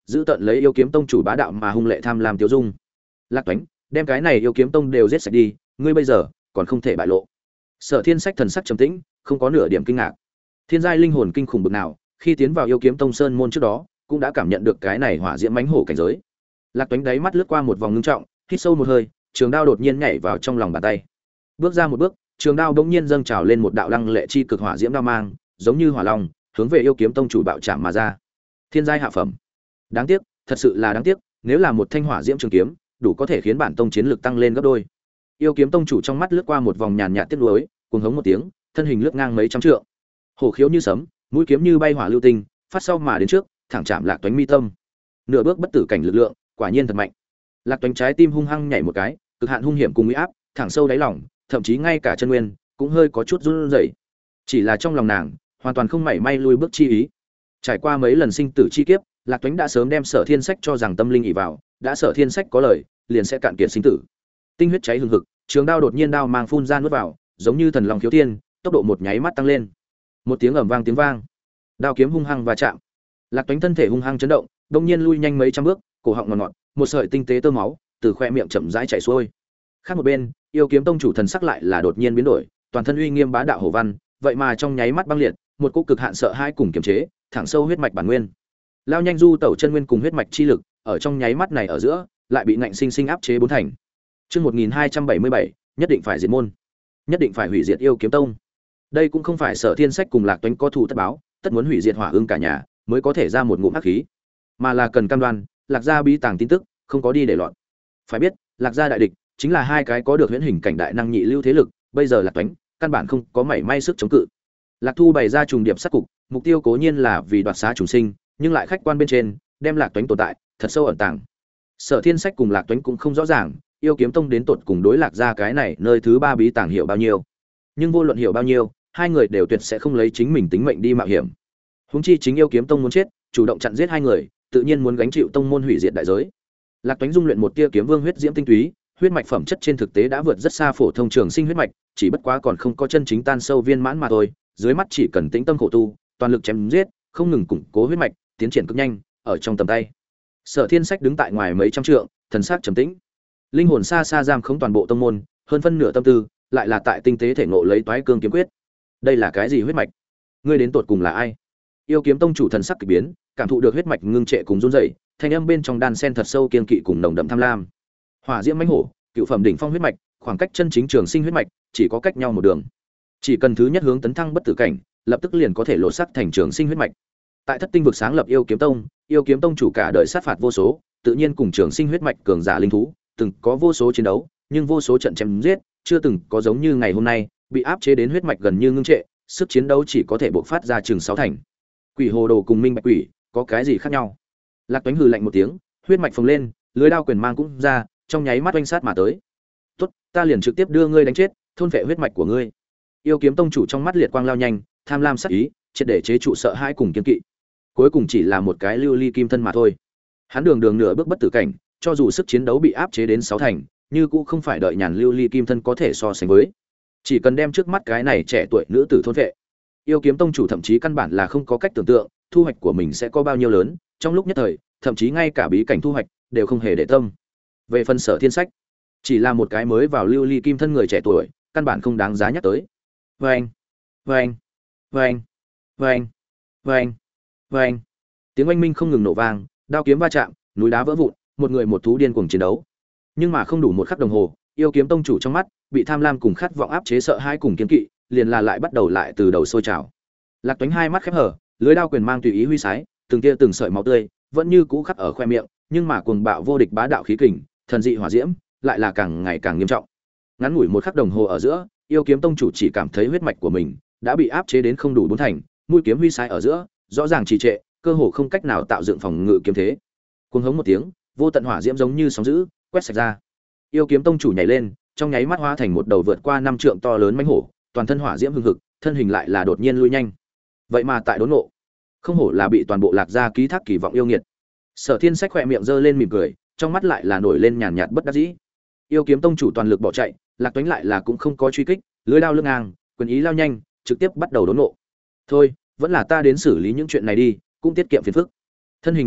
giữ tận lấy yêu kiếm tông chủ bá đạo mà hung lệ tham lam tiêu dung. Lạc Toánh, đem cái này yêu kiếm tông đều giết sạch đi, ngươi bây giờ còn không thể bại lộ. Sở Thiên Sách thần sắc trầm tĩnh, không có nửa điểm kinh ngạc. Thiên giai linh hồn kinh khủng bực nào, khi tiến vào yêu kiếm tông sơn môn trước đó, cũng đã cảm nhận được cái này hỏa diễm mãnh hổ cảnh giới. Lạc Toánh đáy mắt lướt qua một vòng ngưng trọng, hít sâu một hơi, trường đao đột nhiên nhảy vào trong lòng bàn tay. Bước ra một bước, trường đao bỗng nhiên dâng trào lên một đạo lăng lệ chi cực hỏa diễm đao mang, giống như hỏa long, hướng về yêu kiếm tông chủ bạo chạm mà ra. Thiên giai hạ phẩm. Đáng tiếc, thật sự là đáng tiếc, nếu là một thanh hỏa diễm trường kiếm, đủ có thể khiến bản tông chiến lực tăng lên gấp đôi. Yêu kiếm tông chủ trong mắt lướt qua một vòng nhàn nhạt tiếc nuối, cuồng hống một tiếng, thân hình lướt ngang mấy trăm trượng. Hổ khiếu như sấm, mũi kiếm như bay hỏa lưu tinh, phát sau mà đến trước, thẳng chạm Lạc Toánh mi tâm. Nửa bước bất tử cảnh lực lượng, quả nhiên thật mạnh. Lạc Toánh trái tim hung hăng nhảy một cái, cực hạn hung hiểm cùng uy áp, thẳng sâu đáy lòng, thậm chí ngay cả chân nguyên cũng hơi có chút run rẩy. Chỉ là trong lòng nàng, hoàn toàn không mảy may lui bước chi ý. Trải qua mấy lần sinh tử chi kiếp, Lạc Toánh đã sớm đem Sở Thiên Sách cho rằng tâm linh ỷ vào, đã Sở Thiên Sách có lời, liền sẽ cạn kiệt sinh tử. Tinh huyết cháy hừng hực, trường đao đột nhiên đao mang phun ra nuốt vào, giống như thần long khiếu thiên, tốc độ một nháy mắt tăng lên. Một tiếng ầm vang tiếng vang, đao kiếm hung hăng va chạm. Lạc Toánh thân thể hung hăng chấn động, đột nhiên lui nhanh mấy trăm bước, cổ họng ngọt ngọt, một sợi tinh tế tơ máu từ khoe miệng chậm rãi chảy xuôi. Khác một bên, yêu kiếm tông chủ thần sắc lại là đột nhiên biến đổi, toàn thân uy nghiêm bá đạo hổ văn, vậy mà trong nháy mắt băng liệt, một cỗ cực hạn sợ hãi cùng kiềm chế, thẳng sâu huyết mạch bản nguyên. Lao nhanh du tẩu chân nguyên cùng huyết mạch chi lực, ở trong nháy mắt này ở giữa, lại bị ngạnh sinh sinh áp chế bốn thành. Chương 1277, nhất định phải diệt môn, nhất định phải hủy diệt yêu kiếm tông. Đây cũng không phải Sở Thiên Sách cùng Lạc Toánh có thù tất báo, tất muốn hủy diệt Hỏa Ưng cả nhà, mới có thể ra một ngụm ác khí, mà là cần cam đoan, Lạc gia bí tàng tin tức, không có đi để loạn. Phải biết, Lạc gia đại địch chính là hai cái có được huyễn hình cảnh đại năng nhị lưu thế lực, bây giờ Lạc Toánh căn bản không có mảy may sức chống cự. Lạc Thu bày ra trùng điệp sát cục, mục tiêu cố nhiên là vì đoạt xá chúng sinh, nhưng lại khách quan bên trên, đem Lạc Toánh tồn tại thật sâu ẩn tàng. Sở Thiên Sách cùng Lạc Toánh cũng không rõ ràng, yêu kiếm tông đến tột cùng đối Lạc gia cái này nơi thứ ba bí tàng hiểu bao nhiêu. Nhưng vô luận hiểu bao nhiêu, hai người đều tuyệt sẽ không lấy chính mình tính mệnh đi mạo hiểm. Huống chi chính yêu kiếm tông muốn chết, chủ động chặn giết hai người, tự nhiên muốn gánh chịu tông môn hủy diệt đại giới. Lạc Toánh dung luyện một tia kiếm vương huyết diễm tinh túy, huyết mạch phẩm chất trên thực tế đã vượt rất xa phổ thông trường sinh huyết mạch, chỉ bất quá còn không có chân chính tan sâu viên mãn mà thôi, dưới mắt chỉ cần tĩnh tâm khổ tu, toàn lực chém giết, không ngừng củng cố huyết mạch, tiến triển cực nhanh, ở trong tầm tay. Sở Thiên Sách đứng tại ngoài mấy trăm trượng, thần sắc trầm tĩnh. Linh hồn xa xa giam khống toàn bộ tông môn, hơn phân nửa tâm tư lại là tại tinh tế thể ngộ lấy Toái Cương kiếm quyết. Đây là cái gì huyết mạch? Ngươi đến tột cùng là ai? Yêu kiếm tông chủ thần sắc kỳ biến, cảm thụ được huyết mạch ngưng trệ cùng run rẩy, thanh âm bên trong đan sen thật sâu kiên kỵ cùng nồng đậm tham lam. Hỏa diễm mãnh hổ, cựu phẩm đỉnh phong huyết mạch, khoảng cách chân chính trường sinh huyết mạch chỉ có cách nhau một đường. Chỉ cần thứ nhất hướng tấn thăng bất tử cảnh, lập tức liền có thể lộ sắc thành trường sinh huyết mạch. Tại Thất Tinh vực sáng lập yêu kiếm tông chủ cả đời sát phạt vô số, tự nhiên cùng trường sinh huyết mạch cường giả linh thú, từng có vô số chiến đấu, nhưng vô số trận chém giết, chưa từng có giống như ngày hôm nay, bị áp chế đến huyết mạch gần như ngưng trệ, sức chiến đấu chỉ có thể bộc phát ra chừng 6 thành. Quỷ Hồ Đồ cùng Minh Bạch Quỷ, có cái gì khác nhau? Lạc Toánh hừ lạnh một tiếng, huyết mạch phồng lên, lưới đao quyền mang cũng ra, trong nháy mắt oanh sát mà tới. "Tốt, ta liền trực tiếp đưa ngươi đánh chết, thôn phệ huyết mạch của ngươi." Yêu kiếm tông chủ trong mắt liệt quang lao nhanh, tham lam sát ý, triệt để chế trụ sợ hãi cùng kiên kỵ. Cuối cùng chỉ là một cái lưu ly kim thân mà thôi. Hắn đường nửa bước bất tử cảnh, cho dù sức chiến đấu bị áp chế đến 6 thành, như cũng không phải đợi nhàn lưu ly kim thân có thể so sánh với. Chỉ cần đem trước mắt cái này trẻ tuổi nữ tử thôn phệ, yêu kiếm tông chủ thậm chí căn bản là không có cách tưởng tượng thu hoạch của mình sẽ có bao nhiêu lớn, trong lúc nhất thời thậm chí ngay cả bí cảnh thu hoạch đều không hề để tâm. Về phần Sở Thiên Sách, chỉ là một cái mới vào lưu ly kim thân người trẻ tuổi, căn bản không đáng giá nhắc tới. Vâng, vâng, vâng, vâng, vâng, vâng. Tiếng oanh minh không ngừng nổ vang, đao kiếm va chạm, núi đá vỡ vụn, một người một thú điên cuồng chiến đấu. Nhưng mà không đủ một khắc đồng hồ, yêu kiếm tông chủ trong mắt bị tham lam cùng khát vọng áp chế sợ hãi cùng kiên kỵ, liền là lại bắt đầu lại từ đầu sôi trào. Lạc Toánh hai mắt khép hở, lưới đao quyền mang tùy ý huy sái, từng tia từng sợi máu tươi vẫn như cũ khắc ở khoe miệng, nhưng mà cuồng bạo vô địch bá đạo khí kình, thần dị hỏa diễm, lại là càng ngày càng nghiêm trọng. Ngắn ngủi một khắc đồng hồ ở giữa, yêu kiếm tông chủ chỉ cảm thấy huyết mạch của mình đã bị áp chế đến không đủ 4 thành, mũi kiếm huy sái ở giữa, rõ ràng trì trệ, cơ hồ không cách nào tạo dựng phòng ngự kiếm thế. Cuồng hống một tiếng, vô tận hỏa diễm giống như sóng dữ, quét sạch ra. Yêu kiếm tông chủ nhảy lên, trong nháy mắt hóa thành một đầu vượt qua 5 trượng to lớn mãnh hổ, toàn thân hỏa diễm hừng hực, thân hình lại là đột nhiên lui nhanh. Vậy mà tại đốn ngộ, không hổ là bị toàn bộ Lạc gia ký thác kỳ vọng yêu nghiệt. Sở Thiên Sách khỏe miệng giơ lên mỉm cười, trong mắt lại là nổi lên nhàn nhạt bất đắc dĩ. Yêu kiếm tông chủ toàn lực bỏ chạy, Lạc Toánh lại là cũng không có truy kích, lưỡi đao lưng ngang, quyền ý lao nhanh, trực tiếp bắt đầu đốn ngộ. Thôi, vẫn là ta đến xử lý những chuyện này đi, cũng tiết kiệm phiền phức. Thân hình bất động,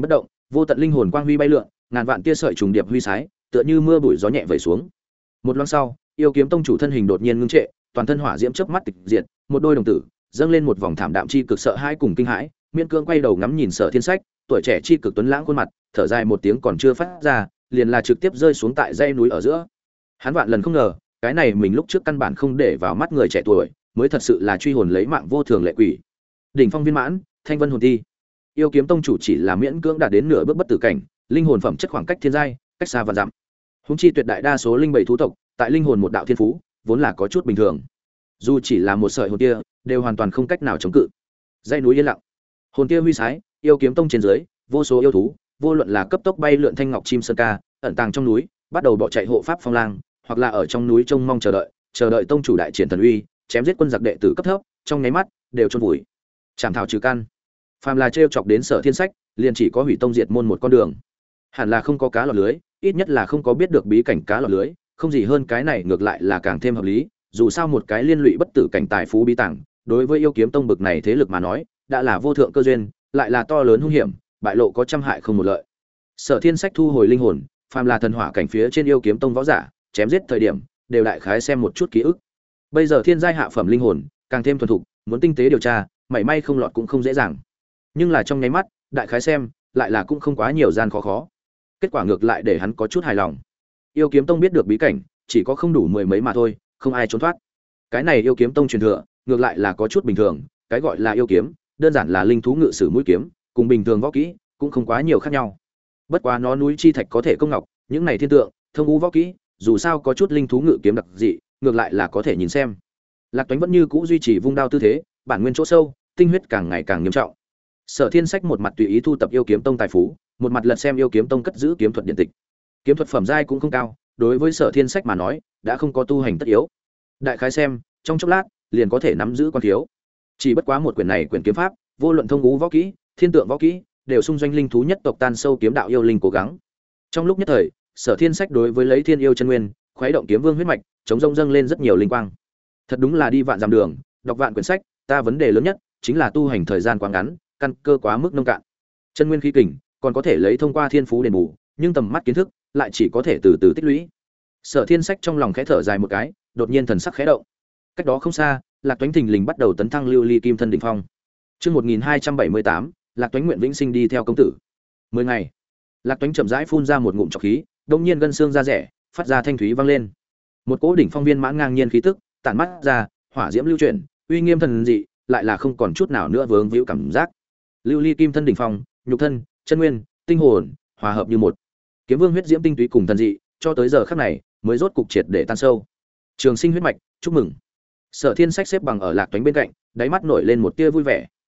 vô tận linh hồn quang huy bay lượn, ngàn vạn tia sợi trùng điệp huy sái, tựa như mưa bụi gió nhẹ vẩy xuống. Một loáng sau, yêu kiếm tông chủ thân hình đột nhiên ngưng trệ, toàn thân hỏa diễm chớp mắt tịch diệt, một đôi đồng tử dâng lên một vòng thảm đạm chi cực sợ hãi cùng kinh hãi, miễn cưỡng quay đầu ngắm nhìn Sở Thiên Sách, tuổi trẻ chi cực tuấn lãng khuôn mặt, thở dài một tiếng còn chưa phát ra, liền là trực tiếp rơi xuống tại dãy núi ở giữa. Hắn vạn lần không ngờ, cái này mình lúc trước căn bản không để vào mắt người trẻ tuổi, mới thật sự là truy hồn lấy mạng vô thường lệ quỷ. Đỉnh phong viên mãn, thanh vân hồn ti. Yêu kiếm tông chủ chỉ là miễn cưỡng đạt đến nửa bước bất tử cảnh, linh hồn phẩm chất khoảng cách thiên giai, cách xa vạn dặm. Húng chi tuyệt đại đa số linh bảy thú tộc, tại linh hồn một đạo thiên phú, vốn là có chút bình thường. Dù chỉ là một sợi hồn tia, đều hoàn toàn không cách nào chống cự. Dãy núi yên lặng, hồn tia huy sái, yêu kiếm tông trên dưới, vô số yêu thú, vô luận là cấp tốc bay lượn thanh ngọc chim sơn ca, ẩn tàng trong núi, bắt đầu bỏ chạy hộ pháp phong lang, hoặc là ở trong núi trông mong chờ đợi tông chủ đại triển thần uy, chém giết quân giặc đệ tử cấp thấp, trong nháy mắt đều chôn vùi. Chảm thảo trừ căn. Phàm là trêu chọc đến Sở Thiên Sách, liền chỉ có hủy tông diệt môn một con đường. Hẳn là không có cá lọt lưới, ít nhất là không có biết được bí cảnh cá lọt lưới, không gì hơn cái này ngược lại là càng thêm hợp lý, dù sao một cái liên lụy bất tử cảnh tài phú bí tàng, đối với yêu kiếm tông bực này thế lực mà nói, đã là vô thượng cơ duyên, lại là to lớn hung hiểm, bại lộ có trăm hại không một lợi. Sở Thiên Sách thu hồi linh hồn, phàm là thần hỏa cảnh phía trên yêu kiếm tông võ giả, chém giết thời điểm, đều đại khái xem một chút ký ức. Bây giờ thiên giai hạ phẩm linh hồn, càng thêm thuần thục, muốn tinh tế điều tra, mảy may không lọt cũng không dễ dàng. Nhưng là trong nháy mắt, đại khái xem, lại là cũng không quá nhiều gian khó. Kết quả ngược lại để hắn có chút hài lòng. Yêu kiếm tông biết được bí cảnh, chỉ có không đủ mười mấy mà thôi, không ai trốn thoát. Cái này yêu kiếm tông truyền thừa, ngược lại là có chút bình thường, cái gọi là yêu kiếm, đơn giản là linh thú ngự sử mũi kiếm, cùng bình thường võ kỹ cũng không quá nhiều khác nhau. Bất quá nó núi chi thạch có thể công ngọc, những này thiên tượng, thông ngũ võ kỹ, dù sao có chút linh thú ngự kiếm đặc dị, ngược lại là có thể nhìn xem. Lạc Toánh vẫn như cũ duy trì vung đao tư thế, bản nguyên chỗ sâu, tinh huyết càng ngày càng nghiêm trọng. Sở Thiên Sách một mặt tùy ý thu tập yêu kiếm tông tài phú, một mặt lật xem yêu kiếm tông cất giữ kiếm thuật điện tịch. Kiếm thuật phẩm giai cũng không cao, đối với Sở Thiên Sách mà nói, đã không có tu hành tất yếu. Đại khái xem, trong chốc lát, liền có thể nắm giữ quan thiếu. Chỉ bất quá một quyển này quyển kiếm pháp, vô luận thông ngũ võ kỹ, thiên tượng võ kỹ, đều xung doanh linh thú nhất tộc tan sâu kiếm đạo yêu linh cố gắng. Trong lúc nhất thời, Sở Thiên Sách đối với lấy thiên yêu chân nguyên, khuấy động kiếm vương huyết mạch, chống rông dâng lên rất nhiều linh quang. Thật đúng là đi vạn dặm đường, đọc vạn quyển sách, ta vấn đề lớn nhất chính là tu hành thời gian quá ngắn, căn cơ quá mức nông cạn. Chân nguyên khí kình còn có thể lấy thông qua thiên phú đền bù, nhưng tầm mắt kiến thức lại chỉ có thể từ từ tích lũy. Sở Thiên Sách trong lòng khẽ thở dài một cái, đột nhiên thần sắc khẽ động. Cách đó không xa, Lạc Toánh thình lình bắt đầu tấn thăng lưu ly kim thân đỉnh phong. Chương 1278, Lạc Toánh nguyện vĩnh sinh đi theo công tử. 10 ngày. Lạc Toánh chậm rãi phun ra một ngụm trọc khí, đột nhiên gân xương ra rẻ, phát ra thanh thúy vang lên. Một cỗ đỉnh phong viên mãn ngang nhiên khí tức, tản mắt ra, hỏa diễm lưu chuyển, uy nghiêm thần dị, lại là không còn chút nào nữa vướng víu cảm giác. Lưu ly kim thân đỉnh phong, nhục thân, chân nguyên, tinh hồn, hòa hợp như một. Kiếm vương huyết diễm tinh túy cùng thần dị, cho tới giờ khắc này, mới rốt cục triệt để tan sâu. Trường sinh huyết mạch, chúc mừng. Sở Thiên Sách xếp bằng ở Lạc Toánh bên cạnh, đáy mắt nổi lên một tia vui vẻ,